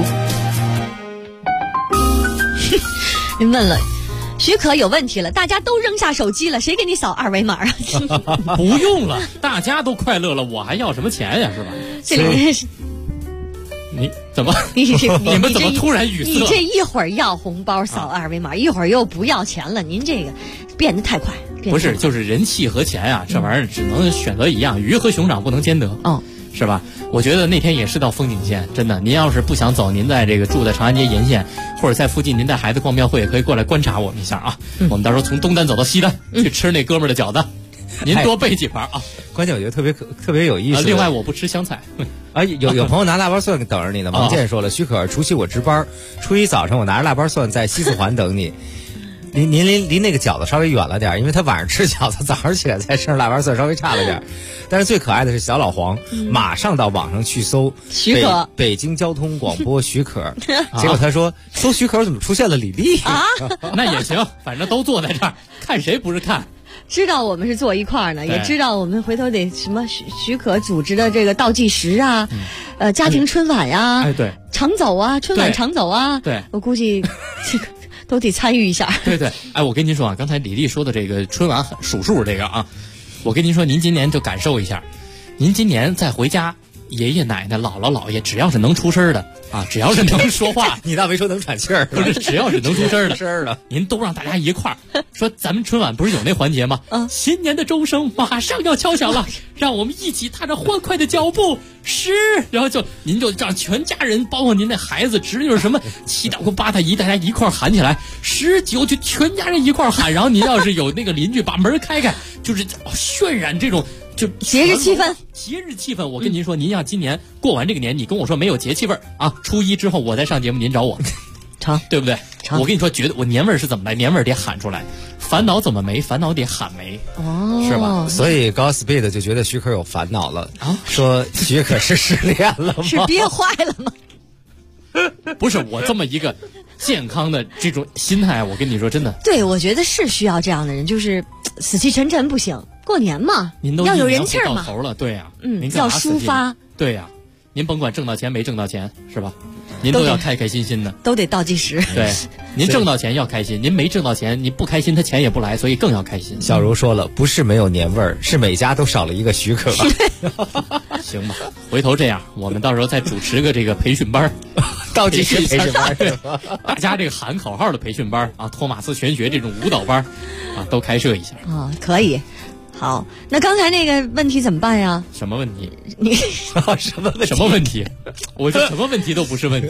[SPEAKER 4] 您问了，许可有问题了，大家都扔下手机了，谁给你扫2维码啊？
[SPEAKER 11] 不用了，大家都快乐了，我还要什么钱呀？是吧？
[SPEAKER 4] 这里是。
[SPEAKER 11] 你怎么？
[SPEAKER 4] 你
[SPEAKER 11] 们怎么突然语塞？
[SPEAKER 4] 你这一会儿要红包扫2维码，一会儿又不要钱了，您这个变得太快。
[SPEAKER 11] 不是，就是人气和钱啊，这玩意儿只能选择一样，鱼和熊掌不能兼得。是吧？我觉得那天也是到风景线，真的。您要是不想走，您在这个住在长安街沿线，或者在附近，您带孩子逛庙会，也可以过来观察我们一下啊。我们到时候从东单走到西单，去吃那哥们儿的饺子。您多备几盘啊！
[SPEAKER 8] 关键我觉得特别有意思。
[SPEAKER 11] 另外，我不吃香菜。
[SPEAKER 8] 有朋友拿腊八蒜等着你呢。王健说了，许可除夕我值班，初一早上我拿着腊八蒜在西4环等你。您离那个饺子稍微远了点，因为他晚上吃饺子，早上起来才吃腊八蒜，稍微差了点。但是最可爱的是小老黄，马上到网上去搜
[SPEAKER 4] 许可
[SPEAKER 8] 北京交通广播许可，结果他说搜许可怎么出现了李丽
[SPEAKER 11] 啊？那也行，反正都坐在这儿，看谁不是看。
[SPEAKER 4] 知道我们是坐一块儿呢，也知道我们回头得什么许可组织的这个倒计时啊，家庭春晚呀，
[SPEAKER 11] 对，
[SPEAKER 4] 长走啊，春晚长走啊，
[SPEAKER 11] 对，
[SPEAKER 4] 我估计这个都得参与一下。
[SPEAKER 11] 对，我跟您说啊，刚才李丽说的这个春晚数数这个啊，我跟您说，您今年就感受一下，您今年再回家，爷爷奶奶、姥姥姥爷，只要是能出声的啊，只要是能说话，
[SPEAKER 8] 你倒没说能喘气儿，
[SPEAKER 11] 不是，只要是能出声的，您都让大家一块儿说，咱们春晚不是有那环节吗？新年的钟声马上要敲响了，让我们一起踏着欢快的脚步10，然后您就让全家人，包括您那孩子、侄女什么7大姑8大姨，大家一块儿喊起来19，就全家人一块儿喊，然后您要是有那个邻居把门开开，就是渲染这种。就
[SPEAKER 4] 节日气
[SPEAKER 11] 氛，我跟您说，您要今年过完这个年，你跟我说没有节气味儿啊，初一之后我再上节目，您找我，
[SPEAKER 4] 成，
[SPEAKER 11] 对不对？我跟你说，觉得我年味儿是怎么来，年味儿得喊出来，烦恼怎么没？烦恼得喊没，是吧？
[SPEAKER 8] 所以高 speed 就觉得许可有烦恼了啊，说许可是失恋了吗？
[SPEAKER 4] 是憋坏了吗？
[SPEAKER 11] 不是，我这么一个健康的这种心态，我跟你说，真的，
[SPEAKER 4] 对，我觉得是需要这样的人，就是死气沉沉不行。过年嘛，
[SPEAKER 11] 您都
[SPEAKER 4] 要有人气儿嘛，
[SPEAKER 11] 到头了，对呀，
[SPEAKER 4] 要抒发，
[SPEAKER 11] 对呀，您甭管挣到钱没挣到钱，是吧？您都要开开心心的，
[SPEAKER 4] 都得倒计时。
[SPEAKER 11] 对，您挣到钱要开心，您没挣到钱，你不开心，他钱也不来，所以更要开心。
[SPEAKER 8] 小茹说了，不是没有年味儿，是每家都少了一个许可。
[SPEAKER 11] 行吧，回头这样，我们到时候再主持个这个培训班，
[SPEAKER 8] 倒计时培训班，
[SPEAKER 11] 大家这个喊口号的培训班啊，托马斯全学这种舞蹈班啊，都开设一下
[SPEAKER 4] 啊，可以。好，那刚才那个问题怎么办呀？
[SPEAKER 11] 什么问题？
[SPEAKER 4] 你
[SPEAKER 11] 什么问题？我说什么问题都不是问题。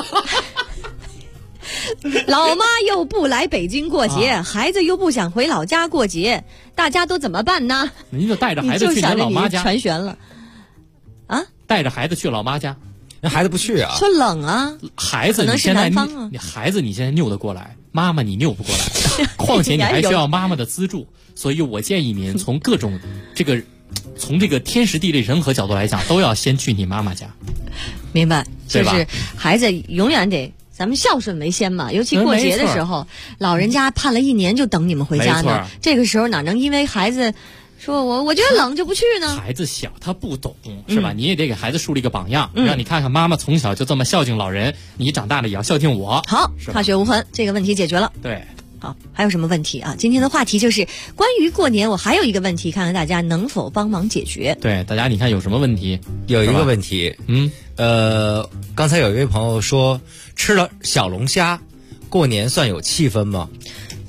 [SPEAKER 4] 老妈又不来北京过节，孩子又不想回老家过节，大家都怎么办呢？
[SPEAKER 11] 您就带着孩子去您老妈家，
[SPEAKER 4] 全悬了啊！
[SPEAKER 11] 带着孩子去老妈家，
[SPEAKER 8] 那孩子不去啊？
[SPEAKER 4] 说冷啊，
[SPEAKER 11] 孩子你现在你孩子你现在拗得过来，妈妈你拗不过来，况且你还需要妈妈的资助。所以我建议您从各种从这个天时地利人和角度来讲，都要先去你妈妈家。
[SPEAKER 4] 明白，就是孩子永远得咱们孝顺为先嘛，尤其过节的时候，老人家盼了1年就等你们回家呢，这个时候哪能因为孩子说我觉得冷就不去呢？
[SPEAKER 11] 孩子小他不懂是吧？你也得给孩子树立个榜样，让你看看妈妈从小就这么孝敬老人，你长大了也要孝敬我。
[SPEAKER 4] 好，踏雪无痕，这个问题解决了。
[SPEAKER 11] 对。
[SPEAKER 4] 好，还有什么问题啊？今天的话题就是关于过年，我还有一个问题，看看大家能否帮忙解决。
[SPEAKER 11] 对，大家你看有什么问题？
[SPEAKER 8] 有一个问题，刚才有一位朋友说吃了小龙虾，过年算有气氛吗？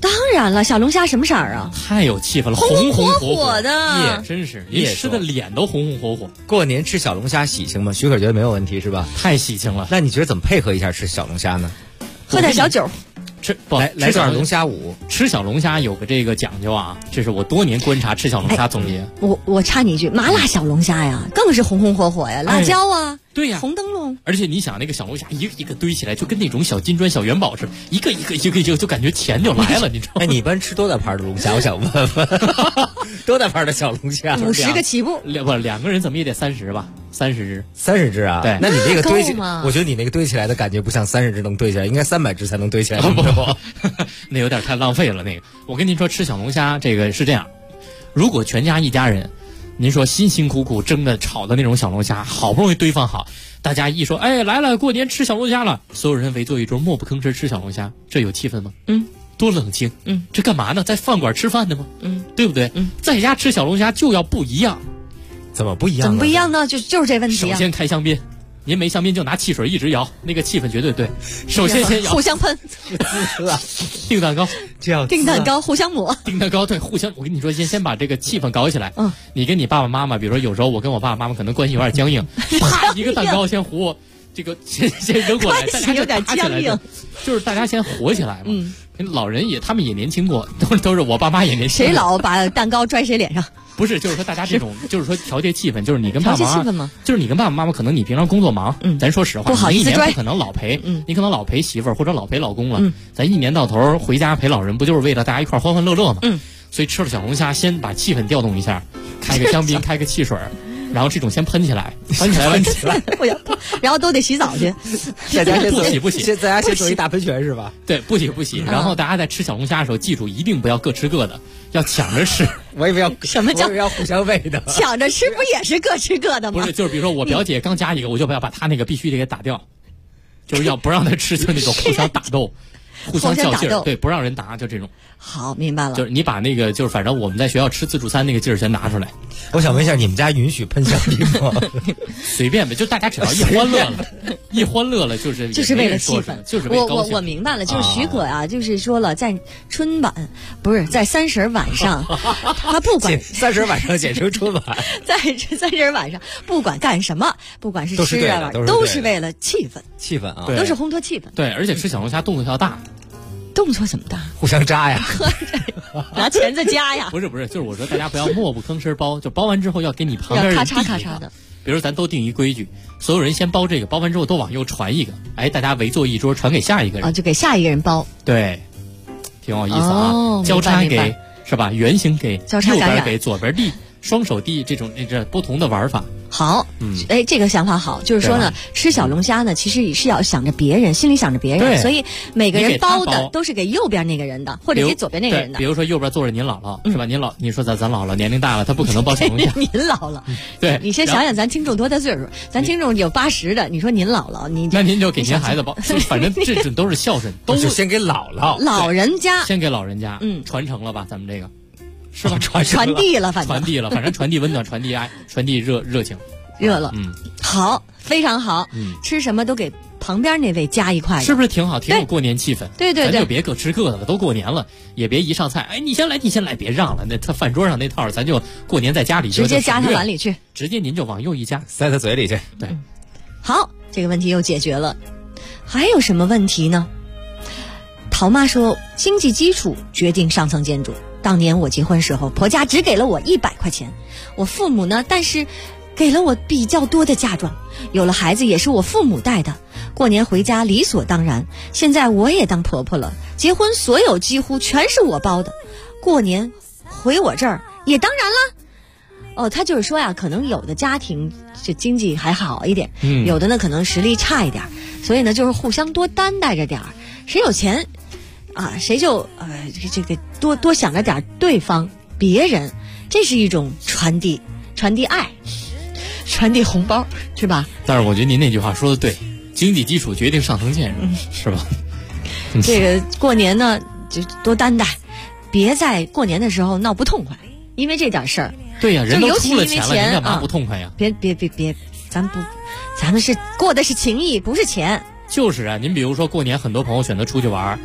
[SPEAKER 4] 当然了，小龙虾什么色儿啊？
[SPEAKER 11] 太有气氛了，
[SPEAKER 4] 红
[SPEAKER 11] 红
[SPEAKER 4] 火的，
[SPEAKER 11] 真是连吃的脸都红红火火。
[SPEAKER 8] 过年吃小龙虾喜庆吗？许可觉得没有问题是吧？
[SPEAKER 11] 太喜庆了。
[SPEAKER 8] 那你觉得怎么配合一下吃小龙虾呢？
[SPEAKER 4] 喝点小酒。
[SPEAKER 8] 来段龙虾舞。
[SPEAKER 11] 吃小龙虾有个这个讲究啊，这是我多年观察吃小龙虾总结。
[SPEAKER 4] 我插你一句，麻辣小龙虾呀，更是红红火火呀，辣椒啊，
[SPEAKER 11] 对呀，
[SPEAKER 4] 红灯笼。
[SPEAKER 11] 而且你想那个小龙虾一个一个堆起来，就跟那种小金砖、小元宝似的，一个一个就感觉钱就来了，你知道吗？
[SPEAKER 8] 哎，你一般吃多大盘的龙虾？我想问问，多大盘的小龙虾
[SPEAKER 4] ？50个起步。
[SPEAKER 11] 两个人怎么也得30吧？30只
[SPEAKER 8] 啊？
[SPEAKER 11] 对，
[SPEAKER 8] 那你那个堆起，我觉得你那个堆起来的感觉不像30只能堆起来，应该300只才能堆起来。
[SPEAKER 11] 不，那有点太浪费了。那个，我跟您说，吃小龙虾这个是这样，如果全家一家人，您说辛辛苦苦蒸的炒的那种小龙虾，好不容易堆放好，大家一说，哎，来了，过年吃小龙虾了，所有人围坐一桌，默不吭声吃小龙虾，这有气氛吗？多冷清。这干嘛呢？在饭馆吃饭的吗？对不对？在家吃小龙虾就要不一样。
[SPEAKER 8] 怎么不一样？
[SPEAKER 4] 怎么不一样呢？就是这问题。
[SPEAKER 11] 首先开香槟。您没香槟就拿汽水一直摇，那个气氛绝对对。首先摇，
[SPEAKER 4] 互相喷，
[SPEAKER 11] 订蛋糕，
[SPEAKER 8] 这样
[SPEAKER 4] 订蛋糕互相抹，
[SPEAKER 11] 订蛋糕对，互相。我跟你说，先把这个气氛搞起来。你跟你爸爸妈妈，比如说有时候我跟我爸爸妈妈可能关系有点僵硬，啪一个蛋糕先糊，这个先扔过来，大家
[SPEAKER 4] 有点僵硬，
[SPEAKER 11] 就是大家先活起来嘛。老人他们也年轻过，都是我爸妈也年轻。
[SPEAKER 4] 谁老把蛋糕拽谁脸上？
[SPEAKER 11] 不是，就是说大家这种，就是说调节气氛，就是你跟爸爸妈妈，就是你跟爸爸妈妈，可能你平常工作忙，咱说实话，
[SPEAKER 4] 不好意思
[SPEAKER 11] 拽，不可能老陪，你可能老陪媳妇儿或者老陪老公了，咱一年到头回家陪老人，不就是为了大家一块欢欢乐乐吗？所以吃了小龙虾，先把气氛调动一下，开个香槟，开个汽水。然后这种先喷起来，
[SPEAKER 4] 然后都得洗澡去。
[SPEAKER 8] 大家先
[SPEAKER 11] 不洗，
[SPEAKER 8] 大家先做一大喷泉是吧？
[SPEAKER 11] 对，不洗。然后大家在吃小龙虾的时候，记住一定不要各吃各的，要抢着吃。
[SPEAKER 8] 我以为要
[SPEAKER 4] 什么叫
[SPEAKER 8] 要互相喂的？
[SPEAKER 4] 抢着吃不也是各吃各的吗？
[SPEAKER 11] 不是，就是比如说我表姐刚加一个，我就要把她那个必须得给打掉，就是要不让她吃，就那种互相打斗。互相较劲儿，对，不让人打，就这种。
[SPEAKER 4] 好，明白了。
[SPEAKER 11] 就是你把那个，就是反正我们在学校吃自助餐那个劲儿先拿出来。
[SPEAKER 8] 我想问一下，你们家允许喷香槟吗？
[SPEAKER 11] 随便呗，就大家只要一欢乐了，就是
[SPEAKER 4] 为了气氛，
[SPEAKER 11] 就是为了高兴。
[SPEAKER 4] 我明白了，就是许可啊，就是说了，在春晚不是在30晚上，他不管
[SPEAKER 8] 30晚上简称春晚，
[SPEAKER 4] 在30晚上不管干什么，不管是吃啊，都是为了气氛
[SPEAKER 8] 啊，
[SPEAKER 4] 都是烘托气氛。
[SPEAKER 11] 对，而且吃小龙虾动作要大。
[SPEAKER 4] 动作怎么大？
[SPEAKER 8] 互相扎呀，
[SPEAKER 4] 拿钳子夹呀。
[SPEAKER 11] 不是，就是我说大家不要默不吭声包，就包完之后要给你旁边人
[SPEAKER 4] 咔嚓咔嚓的。
[SPEAKER 11] 比如咱都定一规矩，所有人先包这个，包完之后都往右传一个，哎，大家围坐一桌，传给下一个人。
[SPEAKER 4] 就给下一个人包。
[SPEAKER 11] 对，挺有意思啊。交叉给是吧？圆形给，
[SPEAKER 4] 交叉
[SPEAKER 11] 右边给，左边递，双手递，这不同的玩法。
[SPEAKER 4] 好，这个想法好，就是说呢，吃小龙虾呢，其实是要想着别人，心里想着别人，所以每个人包的都是给右边那个人的，或者给左边那个人的。
[SPEAKER 11] 比如说右边坐着您姥姥是吧？你说咱姥姥年龄大了，她不可能包小龙虾。
[SPEAKER 4] 您姥姥，
[SPEAKER 11] 对，
[SPEAKER 4] 你先想想咱听众多大岁数？咱听众有80的，你说您姥姥，
[SPEAKER 11] 那您就给您孩子包，反正这种都是孝顺，都
[SPEAKER 8] 是先给姥姥，
[SPEAKER 4] 老人家
[SPEAKER 11] 先给老人家，传承了吧？咱们这个是吧？
[SPEAKER 4] 传递了，反
[SPEAKER 11] 正传递温暖，传递爱，传递热情。
[SPEAKER 4] 热了，好，非常好，吃什么都给旁边那位加一块，
[SPEAKER 11] 是不是挺好？挺有过年气氛。
[SPEAKER 4] 对，
[SPEAKER 11] 咱就别各吃各的了，都过年了，也别一上菜，哎，你先来，别让了，那他饭桌上那套，咱就过年在家里
[SPEAKER 4] 直接夹他碗里去，
[SPEAKER 11] 直接您就往右一夹，
[SPEAKER 8] 塞他嘴里去。
[SPEAKER 11] 对，
[SPEAKER 4] 好，这个问题又解决了。还有什么问题呢？陶妈说，经济基础决定上层建筑。当年我结婚时候，婆家只给了我100块钱，我父母呢，但是给了我比较多的嫁妆，有了孩子也是我父母带的，过年回家理所当然。现在我也当婆婆了，结婚所有几乎全是我包的，过年回我这儿也当然了。他就是说呀，可能有的家庭就经济还好一点，有的呢可能实力差一点，所以呢就是互相多担待着点儿，谁有钱啊谁就这个多想着点对方别人，这是一种传递爱。传递红包是吧？
[SPEAKER 11] 但是我觉得您那句话说的对，经济基础决定上层建筑，是吧？
[SPEAKER 4] 这个过年呢就多担待，别在过年的时候闹不痛快，因为这点事儿。
[SPEAKER 11] 对呀，人都出了钱了，人干嘛不痛快呀？
[SPEAKER 4] 别，咱们是过的是情谊，不是钱。
[SPEAKER 11] 就是啊，您比如说过年，很多朋友选择出去玩，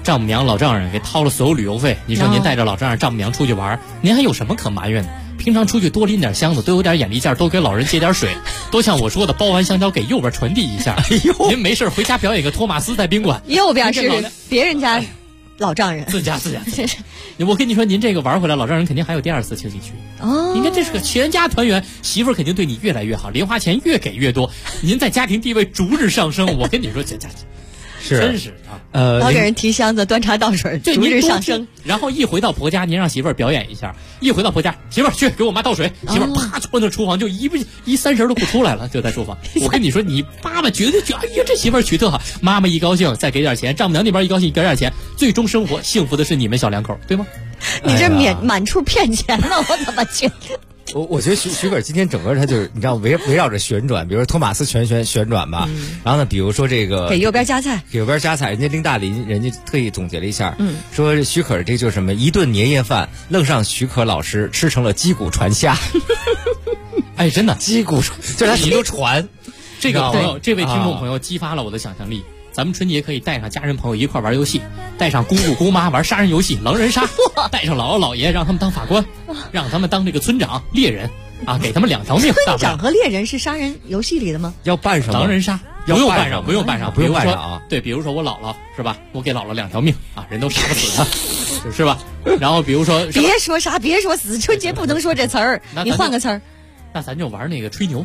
[SPEAKER 11] 丈母娘老丈人给掏了所有旅游费，你说您带着老丈人丈母娘出去玩，您还有什么可埋怨的？平常出去多拎点箱子，多有点眼力劲儿，多给老人接点水，多像我说的包完香蕉给右边传递一下。哎呦，您没事回家表演个托马斯在宾馆，
[SPEAKER 4] 右边是别人家老丈人，
[SPEAKER 11] 自家。我跟你说，您这个玩回来，老丈人肯定还有第2次亲戚去。哦，你看这是个全家团圆，媳妇儿肯定对你越来越好，零花钱越给越多，您在家庭地位逐日上升。我跟你说，这真是啊，
[SPEAKER 4] 老给人提箱子、端茶倒水，逐日上升。
[SPEAKER 11] 然后一回到婆家，您让媳妇儿表演一下。一回到婆家，媳妇儿去给我妈倒水，媳妇儿啪冲到厨房就一30都不出来了，就在厨房。我跟你说，你爸爸绝对觉得，哎呀，这媳妇儿娶特好。妈妈一高兴，再给点钱；丈母娘那边一高兴，给点钱。最终生活幸福的是你们小两口，对吗？
[SPEAKER 4] 你这满处骗钱了，我怎么觉得？
[SPEAKER 8] 我觉得许可今天整个他就是你知道围绕着旋转，比如说托马斯旋转吧，然后呢，比如说这个
[SPEAKER 4] 给右边加菜，
[SPEAKER 8] 人家林大林人家特意总结了一下，说许可这就是什么一顿年夜饭愣让许可老师吃成了击鼓传虾，
[SPEAKER 11] 哎，真的
[SPEAKER 8] 击鼓就是他一个传，
[SPEAKER 11] 这个朋友，这位听众朋友激发了我的想象力。咱们春节可以带上家人朋友一块玩游戏，带上姑姑姑妈玩杀人游戏狼人杀，带上姥姥姥爷让他们当法官，让他们当这个村长猎人啊，给他们2条命。
[SPEAKER 4] 村长和猎人是杀人游戏里的吗？
[SPEAKER 8] 要扮上
[SPEAKER 11] 狼人杀，不用扮上
[SPEAKER 8] 啊。
[SPEAKER 11] 对，比如说我姥姥是吧，我给姥姥2条命啊，人都杀不死他，是吧？然后比如说
[SPEAKER 4] 别说杀，别说死，春节不能说这词儿，你换个词儿。
[SPEAKER 11] 那咱就玩那个吹牛，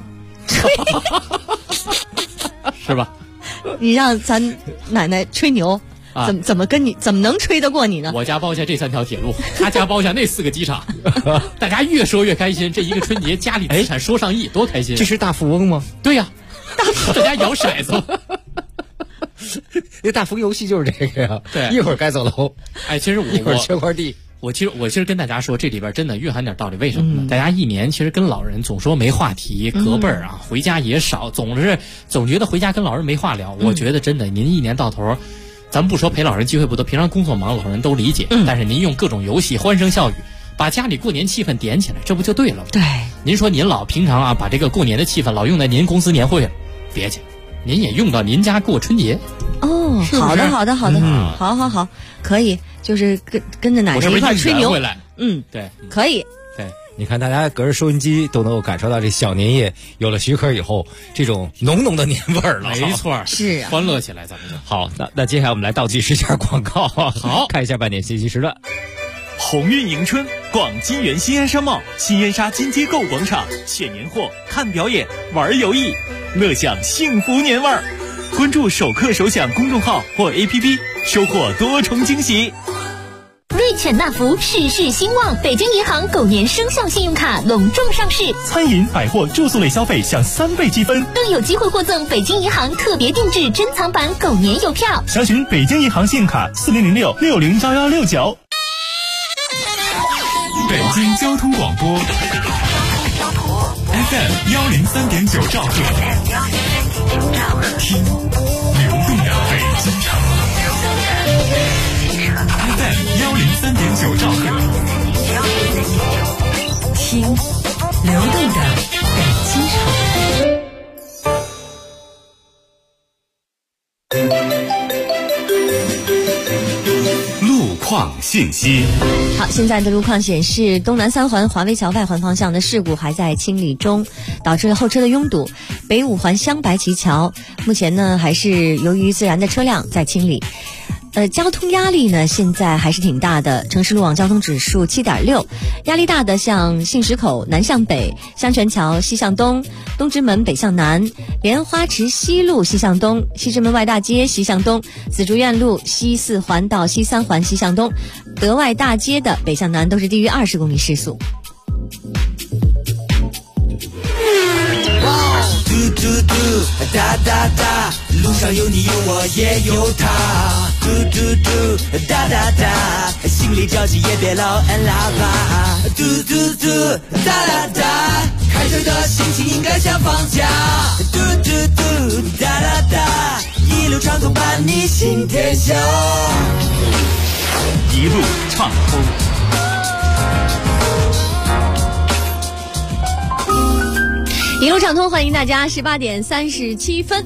[SPEAKER 11] 是吧？
[SPEAKER 4] 你让咱奶奶吹牛，怎么能吹得过你呢？
[SPEAKER 11] 我家包下这3条铁路，他家包下那4个机场，大家越说越开心。这一个春节家里资产说上亿，多开心！
[SPEAKER 8] 这是大富翁吗？
[SPEAKER 11] 对呀，大家摇骰子。
[SPEAKER 8] 那大富翁游戏就是这个呀，
[SPEAKER 11] 对，
[SPEAKER 8] 一会儿该走楼，
[SPEAKER 11] 哎，其实
[SPEAKER 8] 一会儿缺块地。
[SPEAKER 11] 我其实跟大家说，这里边真的蕴含点道理。为什么呢？大家一年其实跟老人总说没话题，隔辈儿啊，回家也少，总觉得回家跟老人没话聊。我觉得真的，您一年到头，咱不说陪老人机会不多，平常工作忙，老人都理解。但是您用各种游戏欢声笑语，把家里过年气氛点起来，这不就对了吗？
[SPEAKER 4] 对。您
[SPEAKER 11] 说您老平常啊，把这个过年的气氛老用在您公司年会了，别去，您也用到您家过春节。
[SPEAKER 4] 哦，好的，好，可以。就是跟着奶奶一块吹牛，
[SPEAKER 11] 对，
[SPEAKER 4] 可以。
[SPEAKER 11] 对，
[SPEAKER 8] 你看大家隔着收音机都能够感受到这小年夜有了许可以后，这种浓浓的年味儿了。
[SPEAKER 11] 没错，
[SPEAKER 4] 是啊，
[SPEAKER 11] 欢乐起来，咱们就
[SPEAKER 8] 好。那接下来我们来倒计时一下广告，
[SPEAKER 11] 好，
[SPEAKER 8] 看一下半点信息时段。
[SPEAKER 6] 鸿运迎春，逛金源新安商贸、新燕莎金街购物广场，选年货、看表演、玩游艺，乐享幸福年味儿。关注首客首享公众号或 APP， 收获多重惊喜。
[SPEAKER 21] 瑞犬纳福事事兴旺，北京银行狗年生肖信用卡隆重上市，
[SPEAKER 6] 餐饮、百货、住宿类消费享3倍积分，
[SPEAKER 21] 更有机会获赠北京银行特别定制珍藏版狗年邮票。
[SPEAKER 6] 详询北京银行信用卡4006-601169。北京交通广播 FM 103.9兆赫，听流动的北京城。FM 103.9兆赫，
[SPEAKER 2] 听流动的北京城。
[SPEAKER 1] 路况信息。
[SPEAKER 4] 好，现在的路况显示，东南3环华威桥外环方向的事故还在清理中，导致了后车的拥堵。北5环湘白旗桥目前呢还是由于自燃的车辆在清理。交通压力呢现在还是挺大的，城市路网交通指数7.6，压力大的像信石口南向北、香泉桥西向东、东直门北向南、莲花池西路西向东、西直门外大街西向东、紫竹院路西4环到西3环西向东、德外大街的北向南都是低于20公里时速。
[SPEAKER 10] 嘟嘟嘟，哒哒哒，路上有你有我也有他。嘟嘟嘟，哒哒哒，心里着急也别老按喇叭。嘟嘟嘟，哒哒哒，开车的心情应该像放假。嘟嘟嘟，哒哒哒，一路畅通伴你行天下。
[SPEAKER 1] 一路畅通。
[SPEAKER 4] 一路畅通，欢迎大家。18点37分，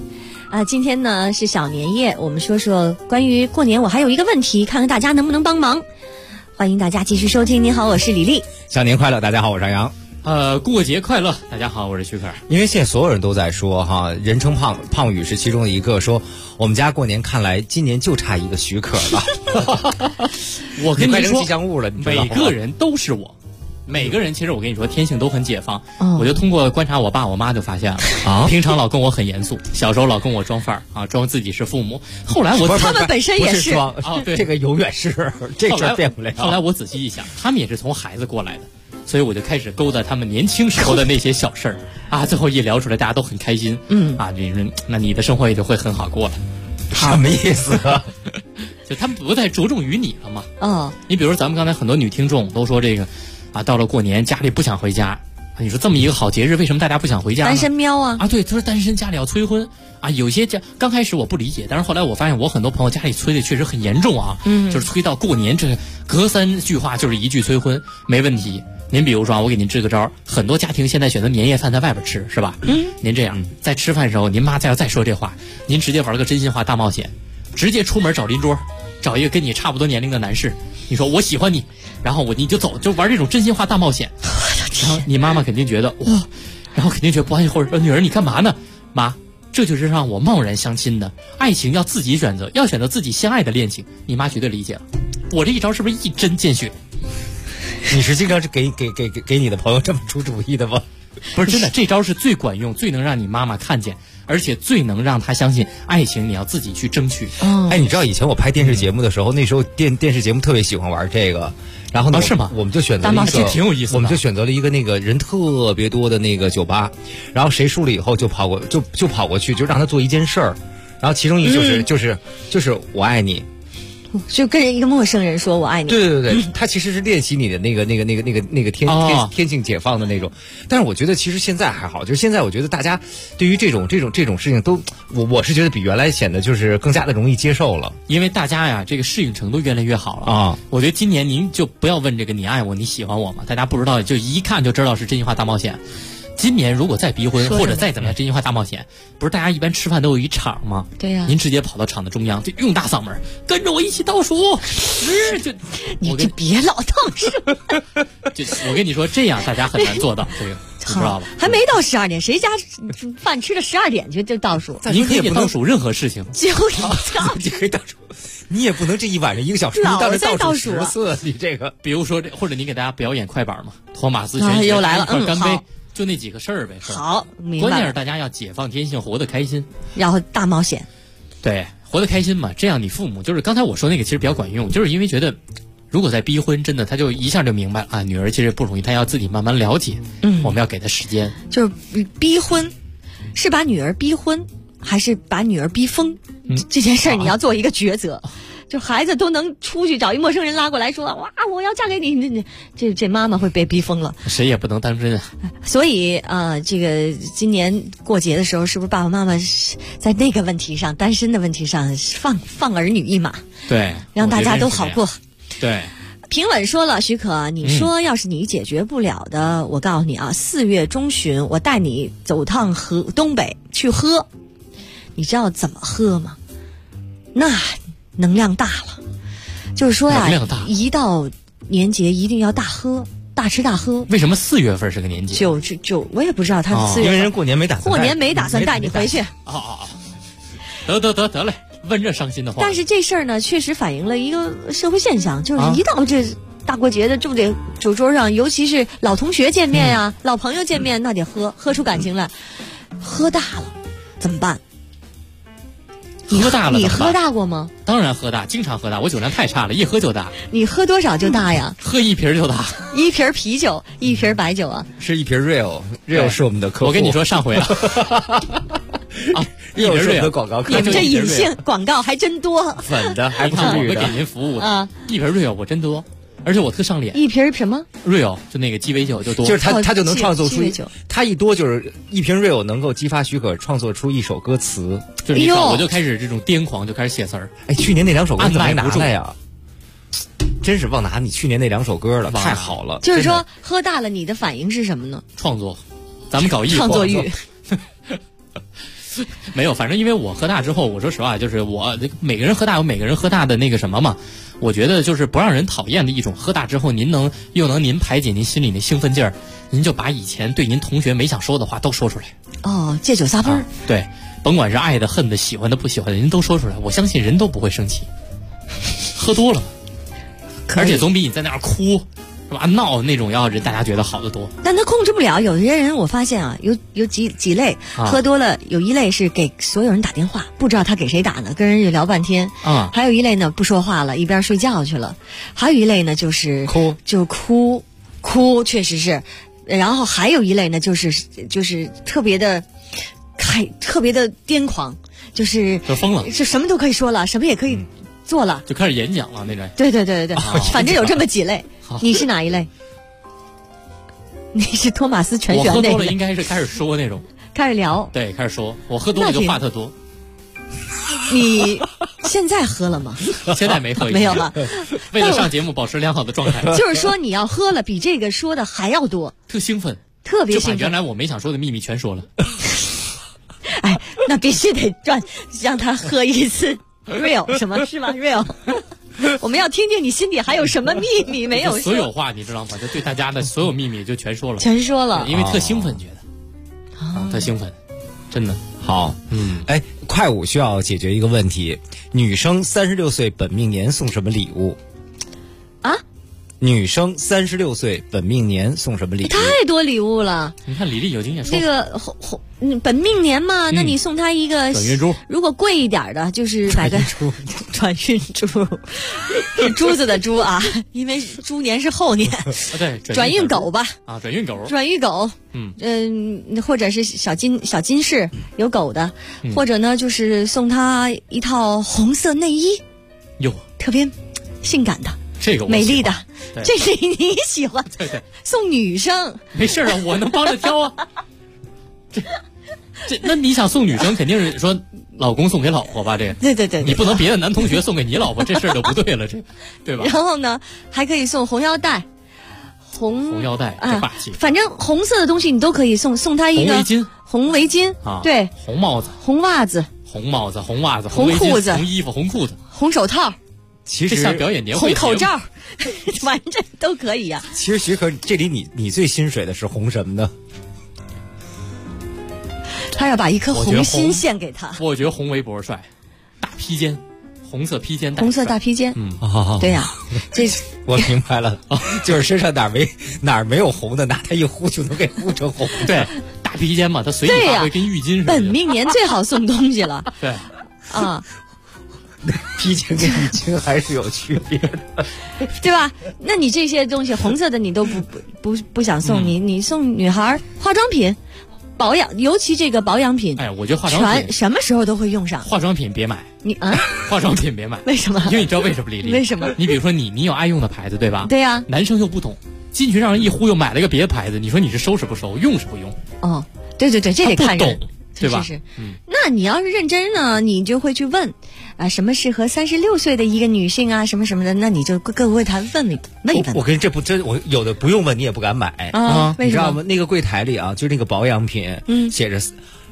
[SPEAKER 4] 今天呢是小年夜，我们说说关于过年，我还有一个问题，看看大家能不能帮忙。欢迎大家继续收听。你好，我是李丽。
[SPEAKER 8] 小年快乐，大家好，我是张扬。
[SPEAKER 11] 过节快乐，大家好，我是徐可。
[SPEAKER 8] 因为现在所有人都在说哈，人称胖宇是其中的一个，说我们家过年看来今年就差一个徐可了。
[SPEAKER 11] 我跟你说，
[SPEAKER 8] 快扔吉祥物了，你知道吗？
[SPEAKER 11] 每个人都是我。每个人其实我跟你说天性都很解放，我就通过观察我爸我妈就发现了啊，平常老跟我很严肃，小时候老跟我装范儿啊，装自己是父母。后来
[SPEAKER 4] 他们本身也是
[SPEAKER 8] 装啊，对，这个永远是这事变不了。
[SPEAKER 11] 后来我仔细一想，他们也是从孩子过来的，所以我就开始勾搭他们年轻时候的那些小事儿啊，最后一聊出来大家都很开心，那你的生活也就会很好过了。
[SPEAKER 8] 什么意思啊？
[SPEAKER 11] 就他们不再着重于你了嘛。你比如说咱们刚才很多女听众都说这个。到了过年家里不想回家，你说这么一个好节日，为什么大家不想回家呢？
[SPEAKER 4] 单身喵啊！
[SPEAKER 11] 对，他说单身家里要催婚啊，有些家刚开始我不理解，但是后来我发现我很多朋友家里催的确实很严重啊，就是催到过年这隔3句话就是一句催婚，没问题。您比如说我给您支个招，很多家庭现在选择年夜饭在外边吃，是吧？您这样在吃饭时候，您妈再说这话，您直接玩个真心话大冒险，直接出门找邻桌，找一个跟你差不多年龄的男士，你说我喜欢你。然后你就走，就玩这种真心话大冒险，然后你妈妈肯定觉得哇，然后肯定觉得不安心，或者说女儿你干嘛呢？妈，这就是让我贸然相亲的，爱情要自己选择，要选择自己相爱的恋情。你妈绝对理解了，我这一招是不是一针见血？
[SPEAKER 8] 你是经常是给你的朋友这么出主意的吗？
[SPEAKER 11] 不是真的，这招是最管用，最能让你妈妈看见，而且最能让她相信爱情你要自己去争取。
[SPEAKER 8] 你知道以前我拍电视节目的时候，那时候电视节目特别喜欢玩这个。然后呢？
[SPEAKER 11] 是吗？
[SPEAKER 8] 我们就选择了一个
[SPEAKER 11] 挺有意思的。
[SPEAKER 8] 我们就选择了一个那个人特别多的那个酒吧，然后谁输了以后就跑过去，就让他做一件事儿，然后其中一就是我爱你，
[SPEAKER 4] 就跟一个陌生人说我爱你。
[SPEAKER 8] 对，他其实是练习你的那个天性解放的那种。但是我觉得其实现在还好，就是现在我觉得大家对于这种事情都，我是觉得比原来显得就是更加的容易接受了，
[SPEAKER 11] 因为大家呀这个适应程度越来越好了啊。我觉得今年您就不要问这个你爱我你喜欢我嘛，大家不知道就一看就知道是真心话大冒险。今年如果再逼婚或者再怎么样真心话大冒险，不是大家一般吃饭都有一场吗？
[SPEAKER 4] 对呀，
[SPEAKER 11] 您直接跑到场的中央，就用大嗓门跟着我一起倒数就
[SPEAKER 4] 你这别老倒数。
[SPEAKER 11] 就我跟你说，这样大家很难做到这个，你知道吧？
[SPEAKER 4] 还没到12点，谁家饭吃到12点就倒数？
[SPEAKER 11] 您可以倒数任何事情，
[SPEAKER 8] 你可以倒数，你也不能这一晚上1个小时你倒数10次，你这个，
[SPEAKER 11] 比如说或者你给大家表演快板嘛，托马斯全
[SPEAKER 4] 又来了，
[SPEAKER 11] 干杯。就那几个事儿呗，
[SPEAKER 4] 好，明白。
[SPEAKER 11] 关键是大家要解放天性，活得开心，
[SPEAKER 4] 然后大冒险，
[SPEAKER 11] 对，活得开心嘛。这样你父母就是刚才我说那个其实比较管用，就是因为觉得如果再逼婚，真的他就一下就明白了啊，女儿其实不容易，她要自己慢慢了解，我们要给她时间。
[SPEAKER 4] 就是逼婚，是把女儿逼婚，还是把女儿逼疯？这件事儿你要做一个抉择。就孩子都能出去找一陌生人拉过来说哇我要嫁给你，这妈妈会被逼疯了，
[SPEAKER 11] 谁也不能当真啊。
[SPEAKER 4] 所以这个今年过节的时候，是不是爸爸妈妈在那个问题上，单身的问题上放儿女一马？
[SPEAKER 11] 对，
[SPEAKER 4] 让大家都好过。
[SPEAKER 11] 对，
[SPEAKER 4] 平稳说了，许可，你说要是你解决不了的，我告诉你啊，4月中旬我带你走趟东北去喝，你知道怎么喝吗？那能量大了，就是说呀，一到年节一定要大喝，大吃大喝。
[SPEAKER 11] 为什么4月份是个年节？
[SPEAKER 4] 就我也不知道他4月份，
[SPEAKER 8] 因为人过年没打
[SPEAKER 4] 算带你回去。
[SPEAKER 11] 得嘞，问这伤心的话。
[SPEAKER 4] 但是这事儿呢，确实反映了一个社会现象，就是一到这大过节的，就得酒桌上，尤其是老同学见面呀、老朋友见面，那得喝出感情来。喝大了怎么办？
[SPEAKER 11] 喝大了，
[SPEAKER 4] 你喝大过吗？
[SPEAKER 11] 当然喝大，经常喝大，我酒量太差了，一喝就大。
[SPEAKER 4] 你喝多少就大呀？
[SPEAKER 11] 喝1瓶就大
[SPEAKER 4] ，1瓶啤酒，1瓶白酒啊。
[SPEAKER 8] 是1瓶 Real 是我们的客户。
[SPEAKER 11] 我跟你说上回了。
[SPEAKER 8] 1瓶 Real 的广告，
[SPEAKER 4] 你们这隐性广告还真多。
[SPEAKER 8] 粉的还不是
[SPEAKER 11] 绿的，我给您服务的。1瓶 Real 我真多。而且我特上脸
[SPEAKER 4] ，1瓶什么
[SPEAKER 11] Real 就那个鸡尾酒就多，
[SPEAKER 8] 就是他就能创作出他一多就是1瓶 Real 能够激发许可创作出一首歌词，
[SPEAKER 11] 就是你看我就开始这种癫狂，就开始写词儿。
[SPEAKER 8] 哎，去年那2首歌你怎么没拿来呀？真是忘拿你去年那2首歌了，太好了。
[SPEAKER 4] 就是说喝大了，你的反应是什么呢？
[SPEAKER 11] 创作，咱们搞艺术
[SPEAKER 4] 创作欲。
[SPEAKER 11] 没有，反正因为我喝大之后，我说实话，就是我每个人喝大有每个人喝大的那个什么嘛。我觉得就是不让人讨厌的一种，喝大之后您排解您心里的兴奋劲儿，您就把以前对您同学没想说的话都说出来。
[SPEAKER 4] 哦，借酒撒杯儿。
[SPEAKER 11] 对，甭管是爱的、恨的、喜欢的、不喜欢的，您都说出来，我相信人都不会生气。喝多了，而且总比你在那儿哭是吧闹那种要人大家觉得好得多。
[SPEAKER 4] 但他控制不了，有些人我发现啊，有几类喝多了，有一类是给所有人打电话，不知道他给谁打呢，跟人就聊半天。还有一类呢不说话了，一边睡觉去了。还有一类呢就是哭，确实是。然后还有一类呢就是特别的癫狂，就
[SPEAKER 11] 疯了，
[SPEAKER 4] 就什么都可以说了，什么也可以做了，
[SPEAKER 11] 就开始演讲了那种。
[SPEAKER 4] 对，反正有这么几类。你是哪一类？你是托马斯全旋那类。
[SPEAKER 11] 我喝多了应该是开始说那种，
[SPEAKER 4] 开始聊。
[SPEAKER 11] 对，开始说。我喝多了就话特多。
[SPEAKER 4] 你现在喝了吗？
[SPEAKER 11] 现在没喝，
[SPEAKER 4] 没有了。
[SPEAKER 11] 为了上节目保持良好的状态。
[SPEAKER 4] 就是说你要喝了，比这个说的还要多。
[SPEAKER 11] 特兴奋，
[SPEAKER 4] 特别兴奋。
[SPEAKER 11] 就把原来我没想说的秘密全说了。
[SPEAKER 4] 哎，那必须得让他喝一次 real 什么是吗 real？ 我们要听听你心底还有什么秘密没有说。
[SPEAKER 11] 所有话你知道吗？就对大家的所有秘密就全说了。
[SPEAKER 4] 全说了，
[SPEAKER 11] 因为特兴奋，觉得特兴奋，真的
[SPEAKER 8] 好。哎，快5需要解决一个问题：女生36岁本命年送什么礼物？
[SPEAKER 4] 啊？
[SPEAKER 8] 女生36岁本命年送什么礼物？
[SPEAKER 4] 太多礼物了。
[SPEAKER 11] 你看李丽有经验说
[SPEAKER 4] 这个本命年嘛，那你送她一个
[SPEAKER 11] 转运珠，
[SPEAKER 4] 如果贵一点的，就是买个转运珠，是珠子的珠啊，因为猪年是后年。
[SPEAKER 11] 对，
[SPEAKER 4] 转运狗吧。
[SPEAKER 11] 啊，转运狗。
[SPEAKER 4] 转运狗。或者是小金饰有狗的，或者呢就是送她一套红色内衣，
[SPEAKER 11] 哟，
[SPEAKER 4] 特别性感的。
[SPEAKER 11] 这个
[SPEAKER 4] 美丽的，这你喜欢？
[SPEAKER 11] 对，
[SPEAKER 4] 送女生
[SPEAKER 11] 没事啊，我能帮着挑啊。那你想送女生，肯定是说老公送给老婆吧？这
[SPEAKER 4] 对，
[SPEAKER 11] 你不能别的男同学送给你老婆，这事儿就不对了，对吧？
[SPEAKER 4] 然后呢，还可以送红腰带，
[SPEAKER 11] 红腰带这霸气。
[SPEAKER 4] 反正红色的东西你都可以送他一个红围巾
[SPEAKER 11] 啊，
[SPEAKER 4] 对，
[SPEAKER 11] 红帽子、
[SPEAKER 4] 红袜子、
[SPEAKER 11] 红帽子、红袜子、
[SPEAKER 4] 红裤子、
[SPEAKER 11] 红衣服、红裤子、
[SPEAKER 4] 红手套。
[SPEAKER 8] 其实
[SPEAKER 11] 像表演年会
[SPEAKER 4] 红口罩，反正都可以呀。
[SPEAKER 8] 其实徐可，这里你最心水的是红什么呢？
[SPEAKER 4] 他要把一颗红心献给他。
[SPEAKER 11] 我觉得红围脖帅，大披肩，红色披肩带，
[SPEAKER 4] 红色大披肩。对呀，这
[SPEAKER 8] 我明白了，就是身上哪儿没有红的，拿它一呼就能给呼成红。
[SPEAKER 11] 对，大披肩嘛，它随意发挥，跟浴巾似的。
[SPEAKER 4] 本命年最好送东西了。
[SPEAKER 11] 对，
[SPEAKER 4] 啊。
[SPEAKER 8] 披肩跟浴巾还是有区别的，
[SPEAKER 4] 对吧？那你这些东西红色的你都不想送，你送女孩化妆品、保养，尤其这个保养品，
[SPEAKER 11] 哎，我觉得化妆品
[SPEAKER 4] 什么时候都会用上。
[SPEAKER 11] 化妆品别买，化妆品别买，
[SPEAKER 4] 为什么？
[SPEAKER 11] 因为你知道为什么，李丽？
[SPEAKER 4] 为什么？
[SPEAKER 11] 你比如说你有爱用的牌子，对吧？
[SPEAKER 4] 对呀。
[SPEAKER 11] 男生又不懂，进去让人一忽悠买了个别的牌子，你说你是收拾不收，用是不用？
[SPEAKER 4] 哦，对，这得看人。
[SPEAKER 11] 对吧？
[SPEAKER 4] 是。那你要是认真呢，你就会去问，什么适合36岁的一个女性啊，什么什么的，那你就各个柜台问一问。
[SPEAKER 8] 我跟这不真，我有的不用问你也不敢买
[SPEAKER 4] 啊，
[SPEAKER 8] 你知道吗？那个柜台里啊，就那个保养品，写着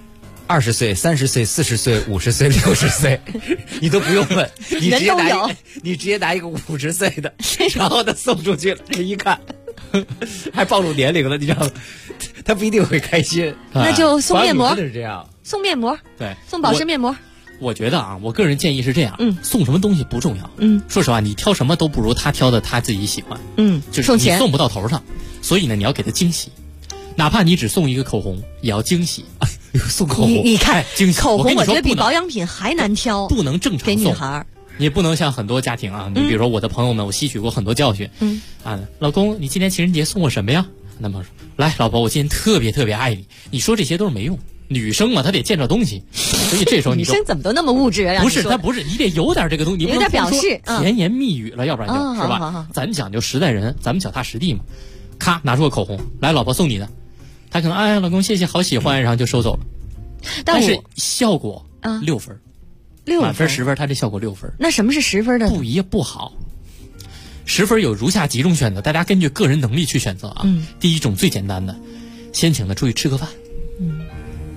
[SPEAKER 8] 20岁、30岁、40岁、50岁、60岁，你都不用问，你直接拿一个50岁的，然后他送出去了，这一看还暴露年龄了，你知道吗？他不一定会开心。
[SPEAKER 4] 那就送面膜，
[SPEAKER 8] 真的是这样。
[SPEAKER 4] 送面膜，
[SPEAKER 11] 对，
[SPEAKER 4] 送保湿面膜。
[SPEAKER 11] 我觉得啊，我个人建议是这样，送什么东西不重要，说实话，你挑什么都不如他挑的他自己喜欢，就是你送不到头上，所以呢，你要给他惊喜，哪怕你只送一个口红，也要惊喜。
[SPEAKER 8] 送口红，
[SPEAKER 4] 你看
[SPEAKER 11] 惊喜，
[SPEAKER 4] 口红我觉得比保养品还难挑，
[SPEAKER 11] 不能正常
[SPEAKER 4] 给女孩。
[SPEAKER 11] 你不能像很多家庭啊，你比如说我的朋友们，我吸取过很多教训。老公，你今年情人节送我什么呀？男朋友说：“来，老婆，我今天特别特别爱你。”你说这些都是没用，女生嘛，她得见着东西，所以这时候你
[SPEAKER 4] 女生怎么都那么物质啊？
[SPEAKER 11] 不是，她不是，你得有点这个东西，你
[SPEAKER 4] 有点表示，
[SPEAKER 11] 甜言蜜语了，要不然就是吧？
[SPEAKER 4] 好
[SPEAKER 11] 咱讲究实在人，咱们脚踏实地嘛。咔，拿出个口红来，老婆送你的，她可能哎，老公谢谢，好喜欢，然后就收走了。但是效果6分，6分，满分10分，她这效果6分。
[SPEAKER 4] 那什么是10分的？
[SPEAKER 11] 不好。10分有如下几种选择，大家根据个人能力去选择啊。第一种最简单的，先请他出去吃个饭，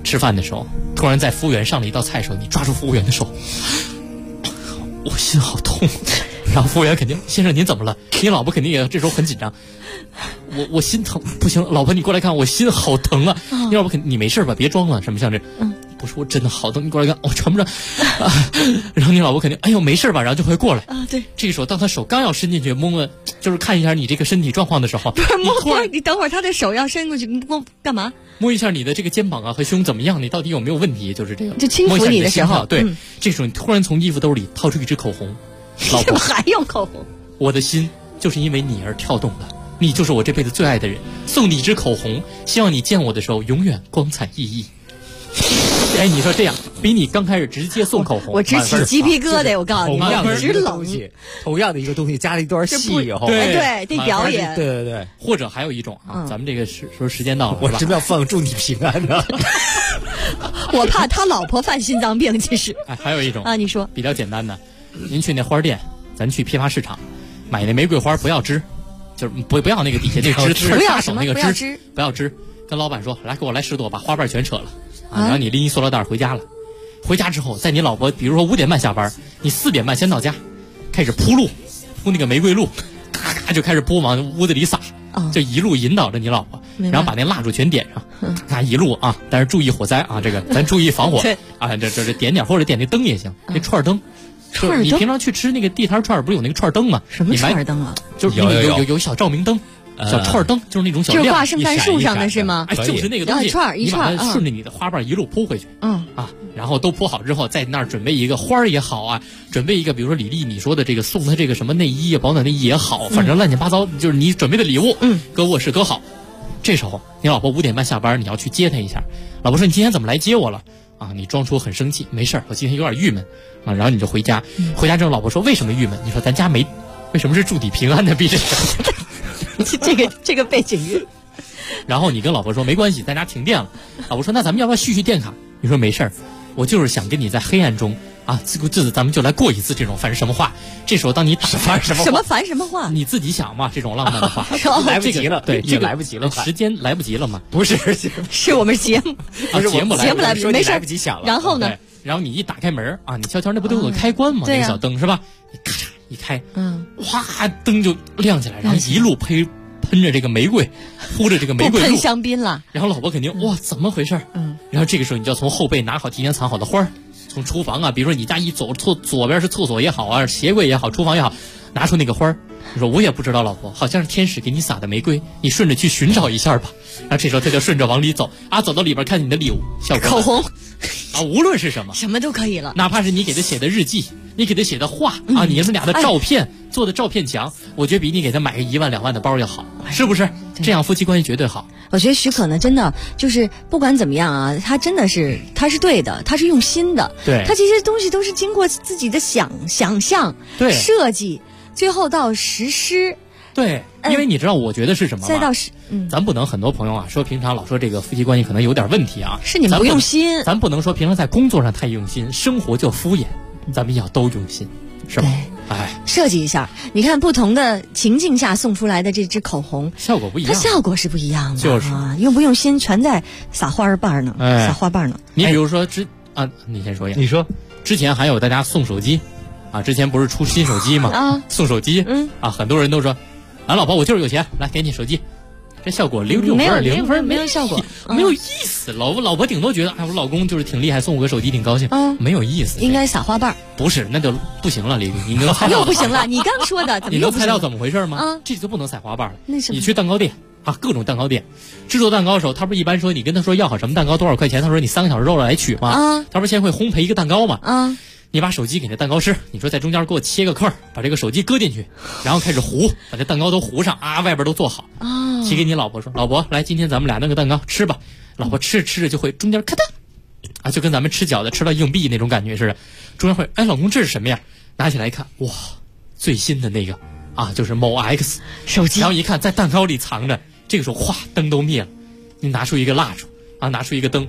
[SPEAKER 11] 吃饭的时候，突然在服务员上了一道菜的时候，你抓住服务员的手，我心好痛。然后服务员肯定，先生您怎么了？你老婆肯定也这时候很紧张。我心疼，不行，老婆你过来看，我心好疼啊！你老婆肯定你没事吧？别装了，什么像这？不是我真的好疼，你过来看，我喘不上。然后你老婆肯定，哎呦没事吧？然后就会过来。
[SPEAKER 4] 对。
[SPEAKER 11] 这个时候，当他手刚要伸进去摸，就是看一下你这个身体状况的时候，
[SPEAKER 4] 不是摸，你等会儿他的手要伸过去摸干嘛？
[SPEAKER 11] 摸一下你的这个肩膀啊和胸怎么样？你到底有没有问题？就是这个。
[SPEAKER 4] 就轻抚你的时候，
[SPEAKER 11] 对，这时候你突然从衣服兜里掏出一支口红，老婆
[SPEAKER 4] 还用口红？
[SPEAKER 11] 我的心就是因为你而跳动的，你就是我这辈子最爱的人，送你一支口红，希望你见我的时候永远光彩熠熠。哎，你说这样比你刚开始直接送口红，
[SPEAKER 4] 我直起鸡皮疙瘩。我告诉你，
[SPEAKER 8] 同样的
[SPEAKER 4] 直冷。
[SPEAKER 8] 同样的一个东西加了一段戏以后，
[SPEAKER 4] 对，得表演。
[SPEAKER 8] 对。
[SPEAKER 11] 或者还有一种啊，咱们这个说时间到了，
[SPEAKER 8] 我真要放祝你平安的。
[SPEAKER 4] 我怕他老婆犯心脏病，其实。
[SPEAKER 11] 哎，还有一种
[SPEAKER 4] 啊，你说
[SPEAKER 11] 比较简单的，您去那花店，咱去批发市场买那玫瑰花，不要枝，就是不要那个底下那个枝，
[SPEAKER 4] 不要
[SPEAKER 11] 手那个枝，不要枝。跟老板说，来给我来10朵，把花瓣全扯了啊！然后你拎一塑料袋回家了。回家之后，在你老婆比如说5点半下班，你4点半先到家，开始铺那个玫瑰露，咔咔就开始铺往屋子里撒，就一路引导着你老婆，然后把那蜡烛全点上，咔一路啊，但是注意火灾啊，这个咱注意防火啊，这点点或者点那灯也行，那串灯。就是你平常去吃那个地摊串不是有那个串灯吗？
[SPEAKER 4] 什么串灯啊？
[SPEAKER 11] 就是有小照明灯。小串灯就是那种小亮，
[SPEAKER 4] 就是挂圣诞树上的是吗？
[SPEAKER 11] 哎，就是那个东西，
[SPEAKER 4] 一串，
[SPEAKER 11] 你把它顺着你的花瓣一路铺回去，然后都铺好之后，在那儿准备一个花儿也好啊，准备一个比如说李丽你说的这个送他这个什么内衣啊、保暖内衣也好，反正乱七八糟，就是你准备的礼物，搁卧室搁好。这时候你老婆5点半下班，你要去接她一下。老婆说你今天怎么来接我了？啊，你装出很生气，没事儿，我今天有点郁闷啊。然后你就回家，回家之后老婆说为什么郁闷？你说咱家没，为什么是祝你平安的？逼这个。
[SPEAKER 4] 这个背景乐，
[SPEAKER 11] 然后你跟老婆说没关系，咱家停电了。老婆说那咱们要不要续电卡？你说没事儿，我就是想跟你在黑暗中啊，咱们就来过一次这种烦什么话。这时候当你打烦什么
[SPEAKER 4] 烦什么话，
[SPEAKER 11] 你自己想嘛，这种浪漫的话
[SPEAKER 8] 来不及了，
[SPEAKER 11] 对，
[SPEAKER 8] 也来不及了，
[SPEAKER 11] 时间来不及了嘛？
[SPEAKER 8] 不是，
[SPEAKER 4] 是我们节目
[SPEAKER 11] 节目来
[SPEAKER 4] 不及，没事，
[SPEAKER 8] 来不及想了。
[SPEAKER 4] 然后呢？
[SPEAKER 11] 然后你一打开门啊，你悄悄那不都有个开关吗？那个小灯是吧？你咔嚓一开，哗，灯就亮起来，然后一路喷着这个玫瑰，铺着这个玫瑰露，
[SPEAKER 4] 喷香槟了。
[SPEAKER 11] 然后老婆肯定哇，怎么回事？然后这个时候你就要从后背拿好提前藏好的花儿，从厨房啊，比如说你家一走左边是厕所也好啊，鞋柜也好，厨房也好，拿出那个花儿。你说我也不知道，老婆好像是天使给你撒的玫瑰，你顺着去寻找一下吧。然后这时候他就顺着往里走啊，走到里边看你的礼物，效果
[SPEAKER 4] 口红
[SPEAKER 11] 啊，无论是什么
[SPEAKER 4] 都可以了，
[SPEAKER 11] 哪怕是你给他写的日记，你给他写的话啊，你们俩的照片做的照片墙，我觉得比你给他买个1万2万的包要好，是不是？这样夫妻关系绝对好。
[SPEAKER 4] 我觉得许可呢，真的就是不管怎么样啊，他真的是他是对的，他是用心的，
[SPEAKER 11] 对，
[SPEAKER 4] 他这些东西都是经过自己的想象、
[SPEAKER 11] 对
[SPEAKER 4] 设计，最后到实施。
[SPEAKER 11] 对，因为你知道我觉得是什么吗？
[SPEAKER 4] 再到
[SPEAKER 11] 咱不能很多朋友啊说平常老说这个夫妻关系可能有点问题啊，
[SPEAKER 4] 是你们不用心。
[SPEAKER 11] 咱不能说平常在工作上太用心，生活就敷衍，咱们要都用心，是吧？哎，
[SPEAKER 4] 设计一下，你看不同的情境下送出来的这支口红，
[SPEAKER 11] 效果不一样，
[SPEAKER 4] 它效果是不一样的，
[SPEAKER 11] 就是
[SPEAKER 4] 用不用心全在撒花瓣呢，撒花瓣呢。
[SPEAKER 11] 你比如说你先说一下。
[SPEAKER 8] 你说
[SPEAKER 11] 之前还有大家送手机啊，之前不是出新手机吗？
[SPEAKER 4] 啊，
[SPEAKER 11] 送手机，很多人都说。老婆，我就是有钱，来给你手机，这效果0分，
[SPEAKER 4] 没有效果，
[SPEAKER 11] 没有意思。老婆顶多觉得，哎，我老公就是挺厉害，送我个手机挺高兴，没有意思。
[SPEAKER 4] 应该撒花瓣，
[SPEAKER 11] 不是，那就不行了，李丽，你能猜到
[SPEAKER 4] 又不行了？你刚说的，
[SPEAKER 11] 你能猜到怎么回事吗？这就不能撒花瓣了。你去蛋糕店啊，各种蛋糕店，制作蛋糕的时候，他不是一般说你跟他说要好什么蛋糕多少块钱，他说你3个小时肉了来取吗？他不是先会烘焙一个蛋糕吗？你把手机给那蛋糕师，你说在中间给我切个坑，把这个手机搁进去，然后开始糊，把这蛋糕都糊上啊，外边都做好。提给你老婆说，老婆来，今天咱们俩弄个蛋糕吃吧。老婆吃着就会中间咔嗒啊，就跟咱们吃饺子吃到硬币那种感觉似的，中间会哎，老公这是什么呀？拿起来一看，哇，最新的那个啊，就是某 X
[SPEAKER 4] 手机。
[SPEAKER 11] 然后一看在蛋糕里藏着，这个时候哗，灯都灭了，你拿出一个蜡烛啊，拿出一个灯。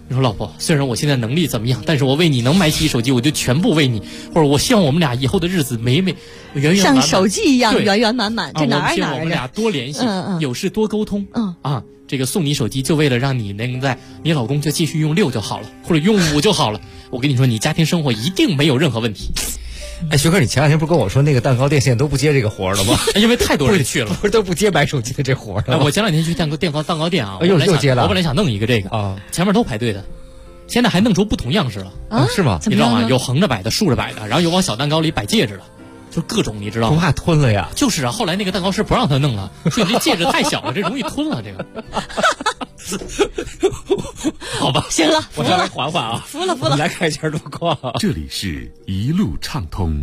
[SPEAKER 11] 你说老婆，虽然我现在能力怎么样，但是我为你能买起手机，我就全部为你，或者我希望我们俩以后的日子圆圆满满，
[SPEAKER 4] 像手机一样圆圆满满，这哪儿哪儿的。
[SPEAKER 11] 我希望我们俩多联系，有事多沟通。这个送你手机就为了让你能在你老公就继续用6就好了，或者用5就好了。我跟你说，你家庭生活一定没有任何问题。
[SPEAKER 8] 哎，徐哥，你前两天不是跟我说那个蛋糕店现在都不接这个活了吗？
[SPEAKER 11] 因为太多人去了，
[SPEAKER 8] 不是都不接买手机的这活了。
[SPEAKER 11] 我前两天去蛋糕店啊，
[SPEAKER 8] 又接了。
[SPEAKER 11] 我本来想弄一个这个啊，前面都排队的，现在还弄出不同样式了
[SPEAKER 8] 啊？是吗？
[SPEAKER 11] 你知道吗？有横着摆的，竖着摆的，然后有往小蛋糕里摆戒指的，就各种，你知道吗？
[SPEAKER 8] 不怕吞了呀？
[SPEAKER 11] 就是啊，后来那个蛋糕师不让他弄了，说你这戒指太小了，这容易吞了这个。好吧，
[SPEAKER 4] 行了，
[SPEAKER 11] 我稍微缓缓啊，
[SPEAKER 4] 服了。
[SPEAKER 8] 我们来看一下路况。
[SPEAKER 3] 这里是一路畅通。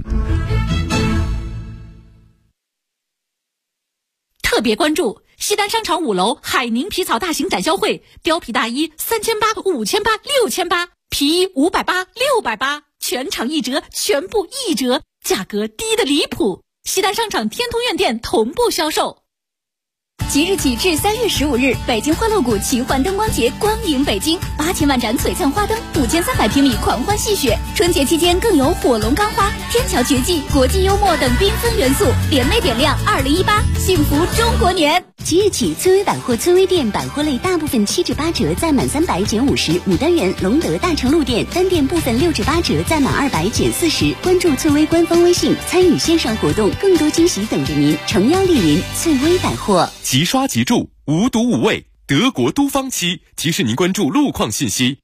[SPEAKER 13] 特别关注西单商场5楼海宁皮草大型展销会，貂皮大衣3800、5800、6800，皮衣580、680，全场1折，全部1折，价格低得离谱。西单商场天通苑店同步销售。
[SPEAKER 16] 即日起至3月15日，北京欢乐谷奇幻灯光节光影北京，8000万盏璀璨花灯，5300平米狂欢戏谑。春节期间更有火龙钢花、天桥绝技、国际幽默等缤纷元素，联袂点亮2018，幸福中国年。
[SPEAKER 15] 即日起，翠微百货翠微店百货类大部分7至8折，再满300减50。牡丹园、隆德大成路店单店部分6至8折，再满200减40。关注翠微官方微信，参与线上活动，更多惊喜等着您。诚邀莅临翠微百货。
[SPEAKER 1] 即刷即住，无毒无味，德国都芳漆提示您关注路况信息。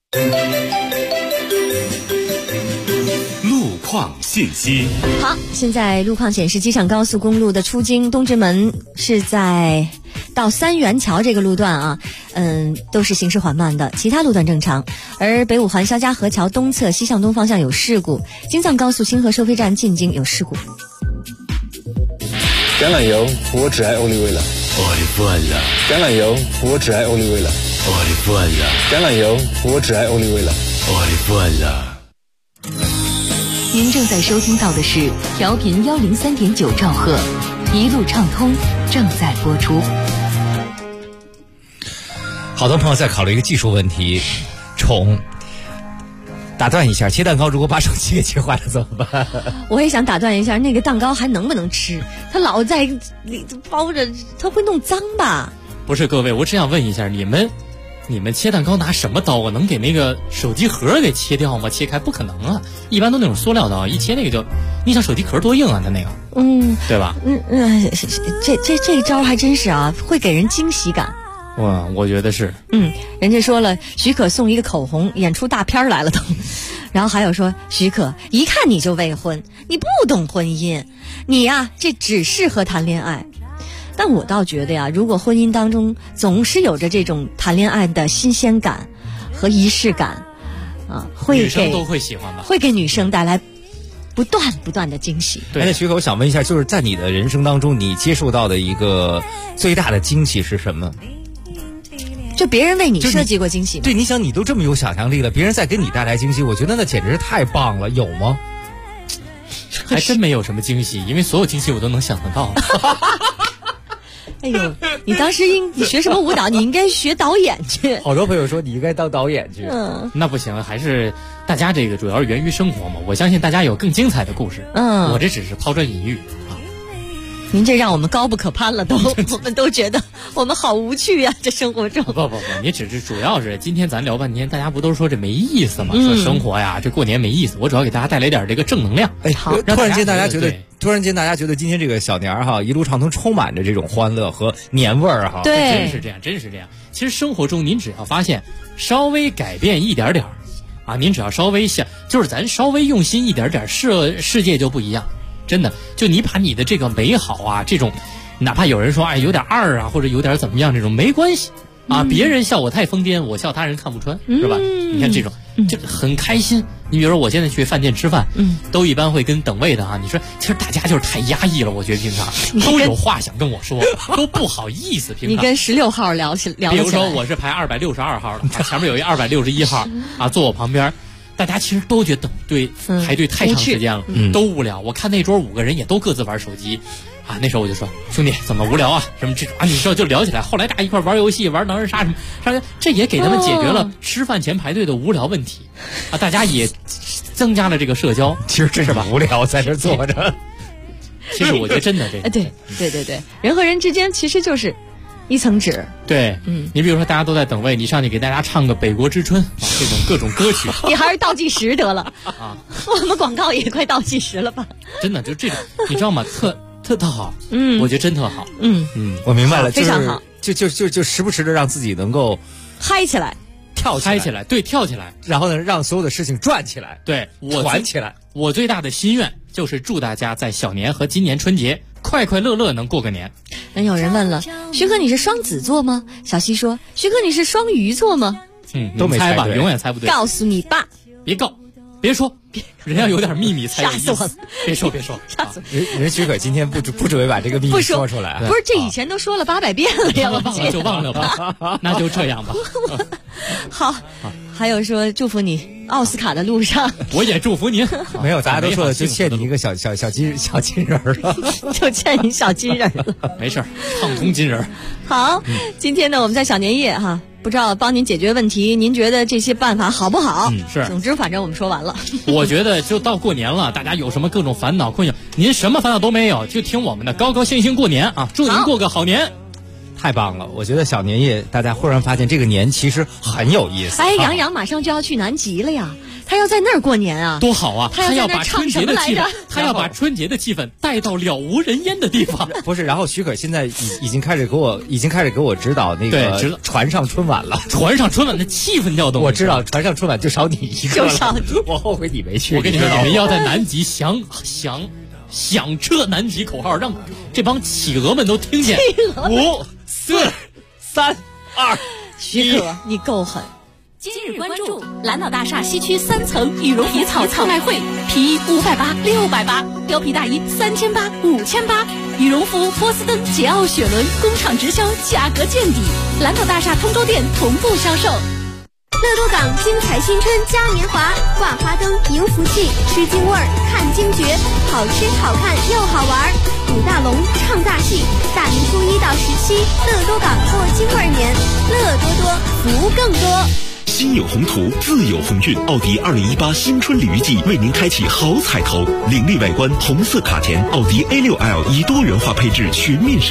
[SPEAKER 1] 路况信息。
[SPEAKER 4] 好，现在路况显示，机场高速公路的出京东直门是在到三元桥这个路段啊，都是行驶缓慢的，其他路段正常。而北五环肖家河桥东侧西向东方向有事故，京藏高速清河收费站进京有事故。
[SPEAKER 17] 橄榄油，我只爱欧丽薇了。
[SPEAKER 18] 我的饭了。
[SPEAKER 17] 橄榄油，我只爱欧丽薇了。
[SPEAKER 18] 我的饭了。
[SPEAKER 17] 橄榄油，我只爱欧丽薇了。
[SPEAKER 18] 我的饭了。
[SPEAKER 2] 您正在收听到的是调频103.9兆赫，一路畅通正在播出。
[SPEAKER 8] 好多朋友在考虑一个技术问题，打断一下，切蛋糕如果把手机给切坏了怎么办？
[SPEAKER 4] 我也想打断一下，那个蛋糕还能不能吃？它老在里包着，它会弄脏吧？
[SPEAKER 11] 不是，各位，我只想问一下，你们切蛋糕拿什么刀啊？能给那个手机壳给切掉吗？切开不可能啊，一般都那种塑料刀，一切那个就，你想手机壳多硬啊，它那个，对吧？
[SPEAKER 4] 这招还真是啊，会给人惊喜感。
[SPEAKER 11] 我觉得是。
[SPEAKER 4] 人家说了，许可送一个口红，演出大片来了都。然后还有说，许可一看你就未婚，你不懂婚姻，你呀这只适合谈恋爱。但我倒觉得呀，如果婚姻当中总是有着这种谈恋爱的新鲜感和仪式感啊，
[SPEAKER 11] 女生都会喜欢吧？
[SPEAKER 4] 会给女生带来不断的惊喜。
[SPEAKER 8] 对，那徐可，我想问一下，就是在你的人生当中，你接受到的一个最大的惊喜是什么？
[SPEAKER 4] 就别人为你设计过惊喜吗？
[SPEAKER 8] 对，你想你都这么有想象力了，别人再给你带来惊喜，我觉得那简直是太棒了，有吗？
[SPEAKER 11] 还真没有什么惊喜，因为所有惊喜我都能想得到。
[SPEAKER 4] 哎呦，你当时你学什么舞蹈？你应该学导演去。
[SPEAKER 8] 好多朋友说你应该当导演去。
[SPEAKER 11] 那不行，还是大家这个主要是源于生活嘛。我相信大家有更精彩的故事。我这只是抛砖引玉啊。
[SPEAKER 4] 您这让我们高不可攀了，我们都觉得我们好无趣呀，这生活中。
[SPEAKER 11] 不，你只是主要是今天咱聊半天，大家不都说这没意思吗？说生活呀，这过年没意思。我主要给大家带来点这个正能量。
[SPEAKER 8] 哎，好，突然间大家觉得今天这个小年哈，一路畅通充满着这种欢乐和年味儿哈。
[SPEAKER 4] 对，
[SPEAKER 11] 真是这样。其实生活中您只要发现稍微改变一点啊，您只要稍微就是咱稍微用心一点，世界就不一样。真的，就你把你的这个美好啊，这种哪怕有人说有点二啊，或者有点怎么样，这种没关系啊。别人笑我太疯癫，我笑他人看不穿，是吧？你看这种就很开心。你比如说我现在去饭店吃饭，都一般会跟等位的啊，你说其实大家就是太压抑了，我觉得平常都有话想跟我说，都不好意思。平常
[SPEAKER 4] 你跟16号聊起来，
[SPEAKER 11] 比如说我是排262号的，前面有一261号啊，坐我旁边。大家其实都觉得排队太长时间了，都无聊。我看那桌5个人也都各自玩手机， 啊，那时候我就说兄弟怎么无聊啊什么这种啊，你知道就聊起来。后来大家一块玩游戏玩狼人杀什么，这也给他们解决了吃饭前排队的无聊问题啊，大家也增加了这个社交。
[SPEAKER 8] 其实真是吧，无聊在这坐着。
[SPEAKER 11] 其实我觉得真的这个，
[SPEAKER 4] 对，人和人之间其实就是一层纸。
[SPEAKER 11] 对，你比如说大家都在等位，你上去给大家唱个《北国之春》这种各种歌曲，
[SPEAKER 4] 你还是倒计时得了啊！我们广告也快倒计时了吧？
[SPEAKER 11] 真的就这种，你知道吗？特好，我觉得真特好，
[SPEAKER 8] 我明白了，
[SPEAKER 4] 非常好，
[SPEAKER 8] 就时不时的让自己能够
[SPEAKER 4] 嗨起来。
[SPEAKER 11] 嗨起来，对，跳起来，
[SPEAKER 8] 然后呢，让所有的事情转起来，
[SPEAKER 11] 对，
[SPEAKER 8] 团起来。
[SPEAKER 11] 我最大的心愿就是祝大家在小年和今年春节快快乐乐能过个年。
[SPEAKER 4] 那有人问了，徐哥你是双子座吗？小西说，徐哥你是双鱼座吗？
[SPEAKER 11] 都没猜吧，永远猜不对。
[SPEAKER 4] 告诉你爸，
[SPEAKER 11] 别告，别说，人家有点秘密才有意思。
[SPEAKER 4] 吓死我了！
[SPEAKER 11] 别说，
[SPEAKER 4] 吓死
[SPEAKER 8] 人许可今天不准备把这个秘密说出来。
[SPEAKER 4] 不是，这以前都说了800遍了呀，
[SPEAKER 11] 忘了就忘了吧，那就这样吧。
[SPEAKER 4] 好，还有说祝福你奥斯卡的路上，
[SPEAKER 11] 我也祝福您。
[SPEAKER 8] 没有，大家都说了，就欠你一个小金人了，
[SPEAKER 4] 就欠你小金人了。
[SPEAKER 11] 没事，畅通金人。
[SPEAKER 4] 好，今天呢，我们在小年夜哈，不知道帮您解决问题，您觉得这些办法好不好？
[SPEAKER 11] 是。
[SPEAKER 4] 总之，反正我们说完了。
[SPEAKER 11] 我觉得就到过年了，大家有什么各种烦恼困扰，您什么烦恼都没有，就听我们的高高兴兴过年啊！祝您过个好年。
[SPEAKER 8] 太棒了！我觉得小年夜，大家忽然发现这个年其实很有意思。
[SPEAKER 4] 哎，杨洋马上就要去南极了呀，他要在那儿过年啊，
[SPEAKER 11] 多好啊！
[SPEAKER 4] 他要把春节的气氛，
[SPEAKER 11] 他要把春节的气氛带到了无人烟的地方。
[SPEAKER 8] 不是，然后徐可现在已经开始给我指导那个船上春晚了。
[SPEAKER 11] 船上春晚的气氛调动，
[SPEAKER 8] 我知道船上春晚就少你一个了，
[SPEAKER 4] 就少你。
[SPEAKER 8] 我后悔你没去。
[SPEAKER 11] 我跟你说，你们要在南极响彻南极口号，让这帮企鹅们都听见。5、4、3、2，
[SPEAKER 4] 徐可，你够狠！
[SPEAKER 13] 今日关注蓝岛大厦西区3层羽绒皮草特卖会，皮衣580、680，貂皮大衣3800、5800，羽绒服、波司登、捷奥雪伦工厂直销，价格见底。蓝岛大厦通州店同步销售。
[SPEAKER 9] 乐多港精彩新春嘉年华，挂花灯、迎福气，吃京味儿，看京绝，好吃好看又好玩。舞大龙，唱大戏，大年初1到17，乐多港过京味年，乐多多，福更多。
[SPEAKER 19] 心有宏图，自有鸿运。奥迪2018新春鲤鱼季为您开启好彩头，凌厉外观，红色卡钳，奥迪A6L以多元化配置全面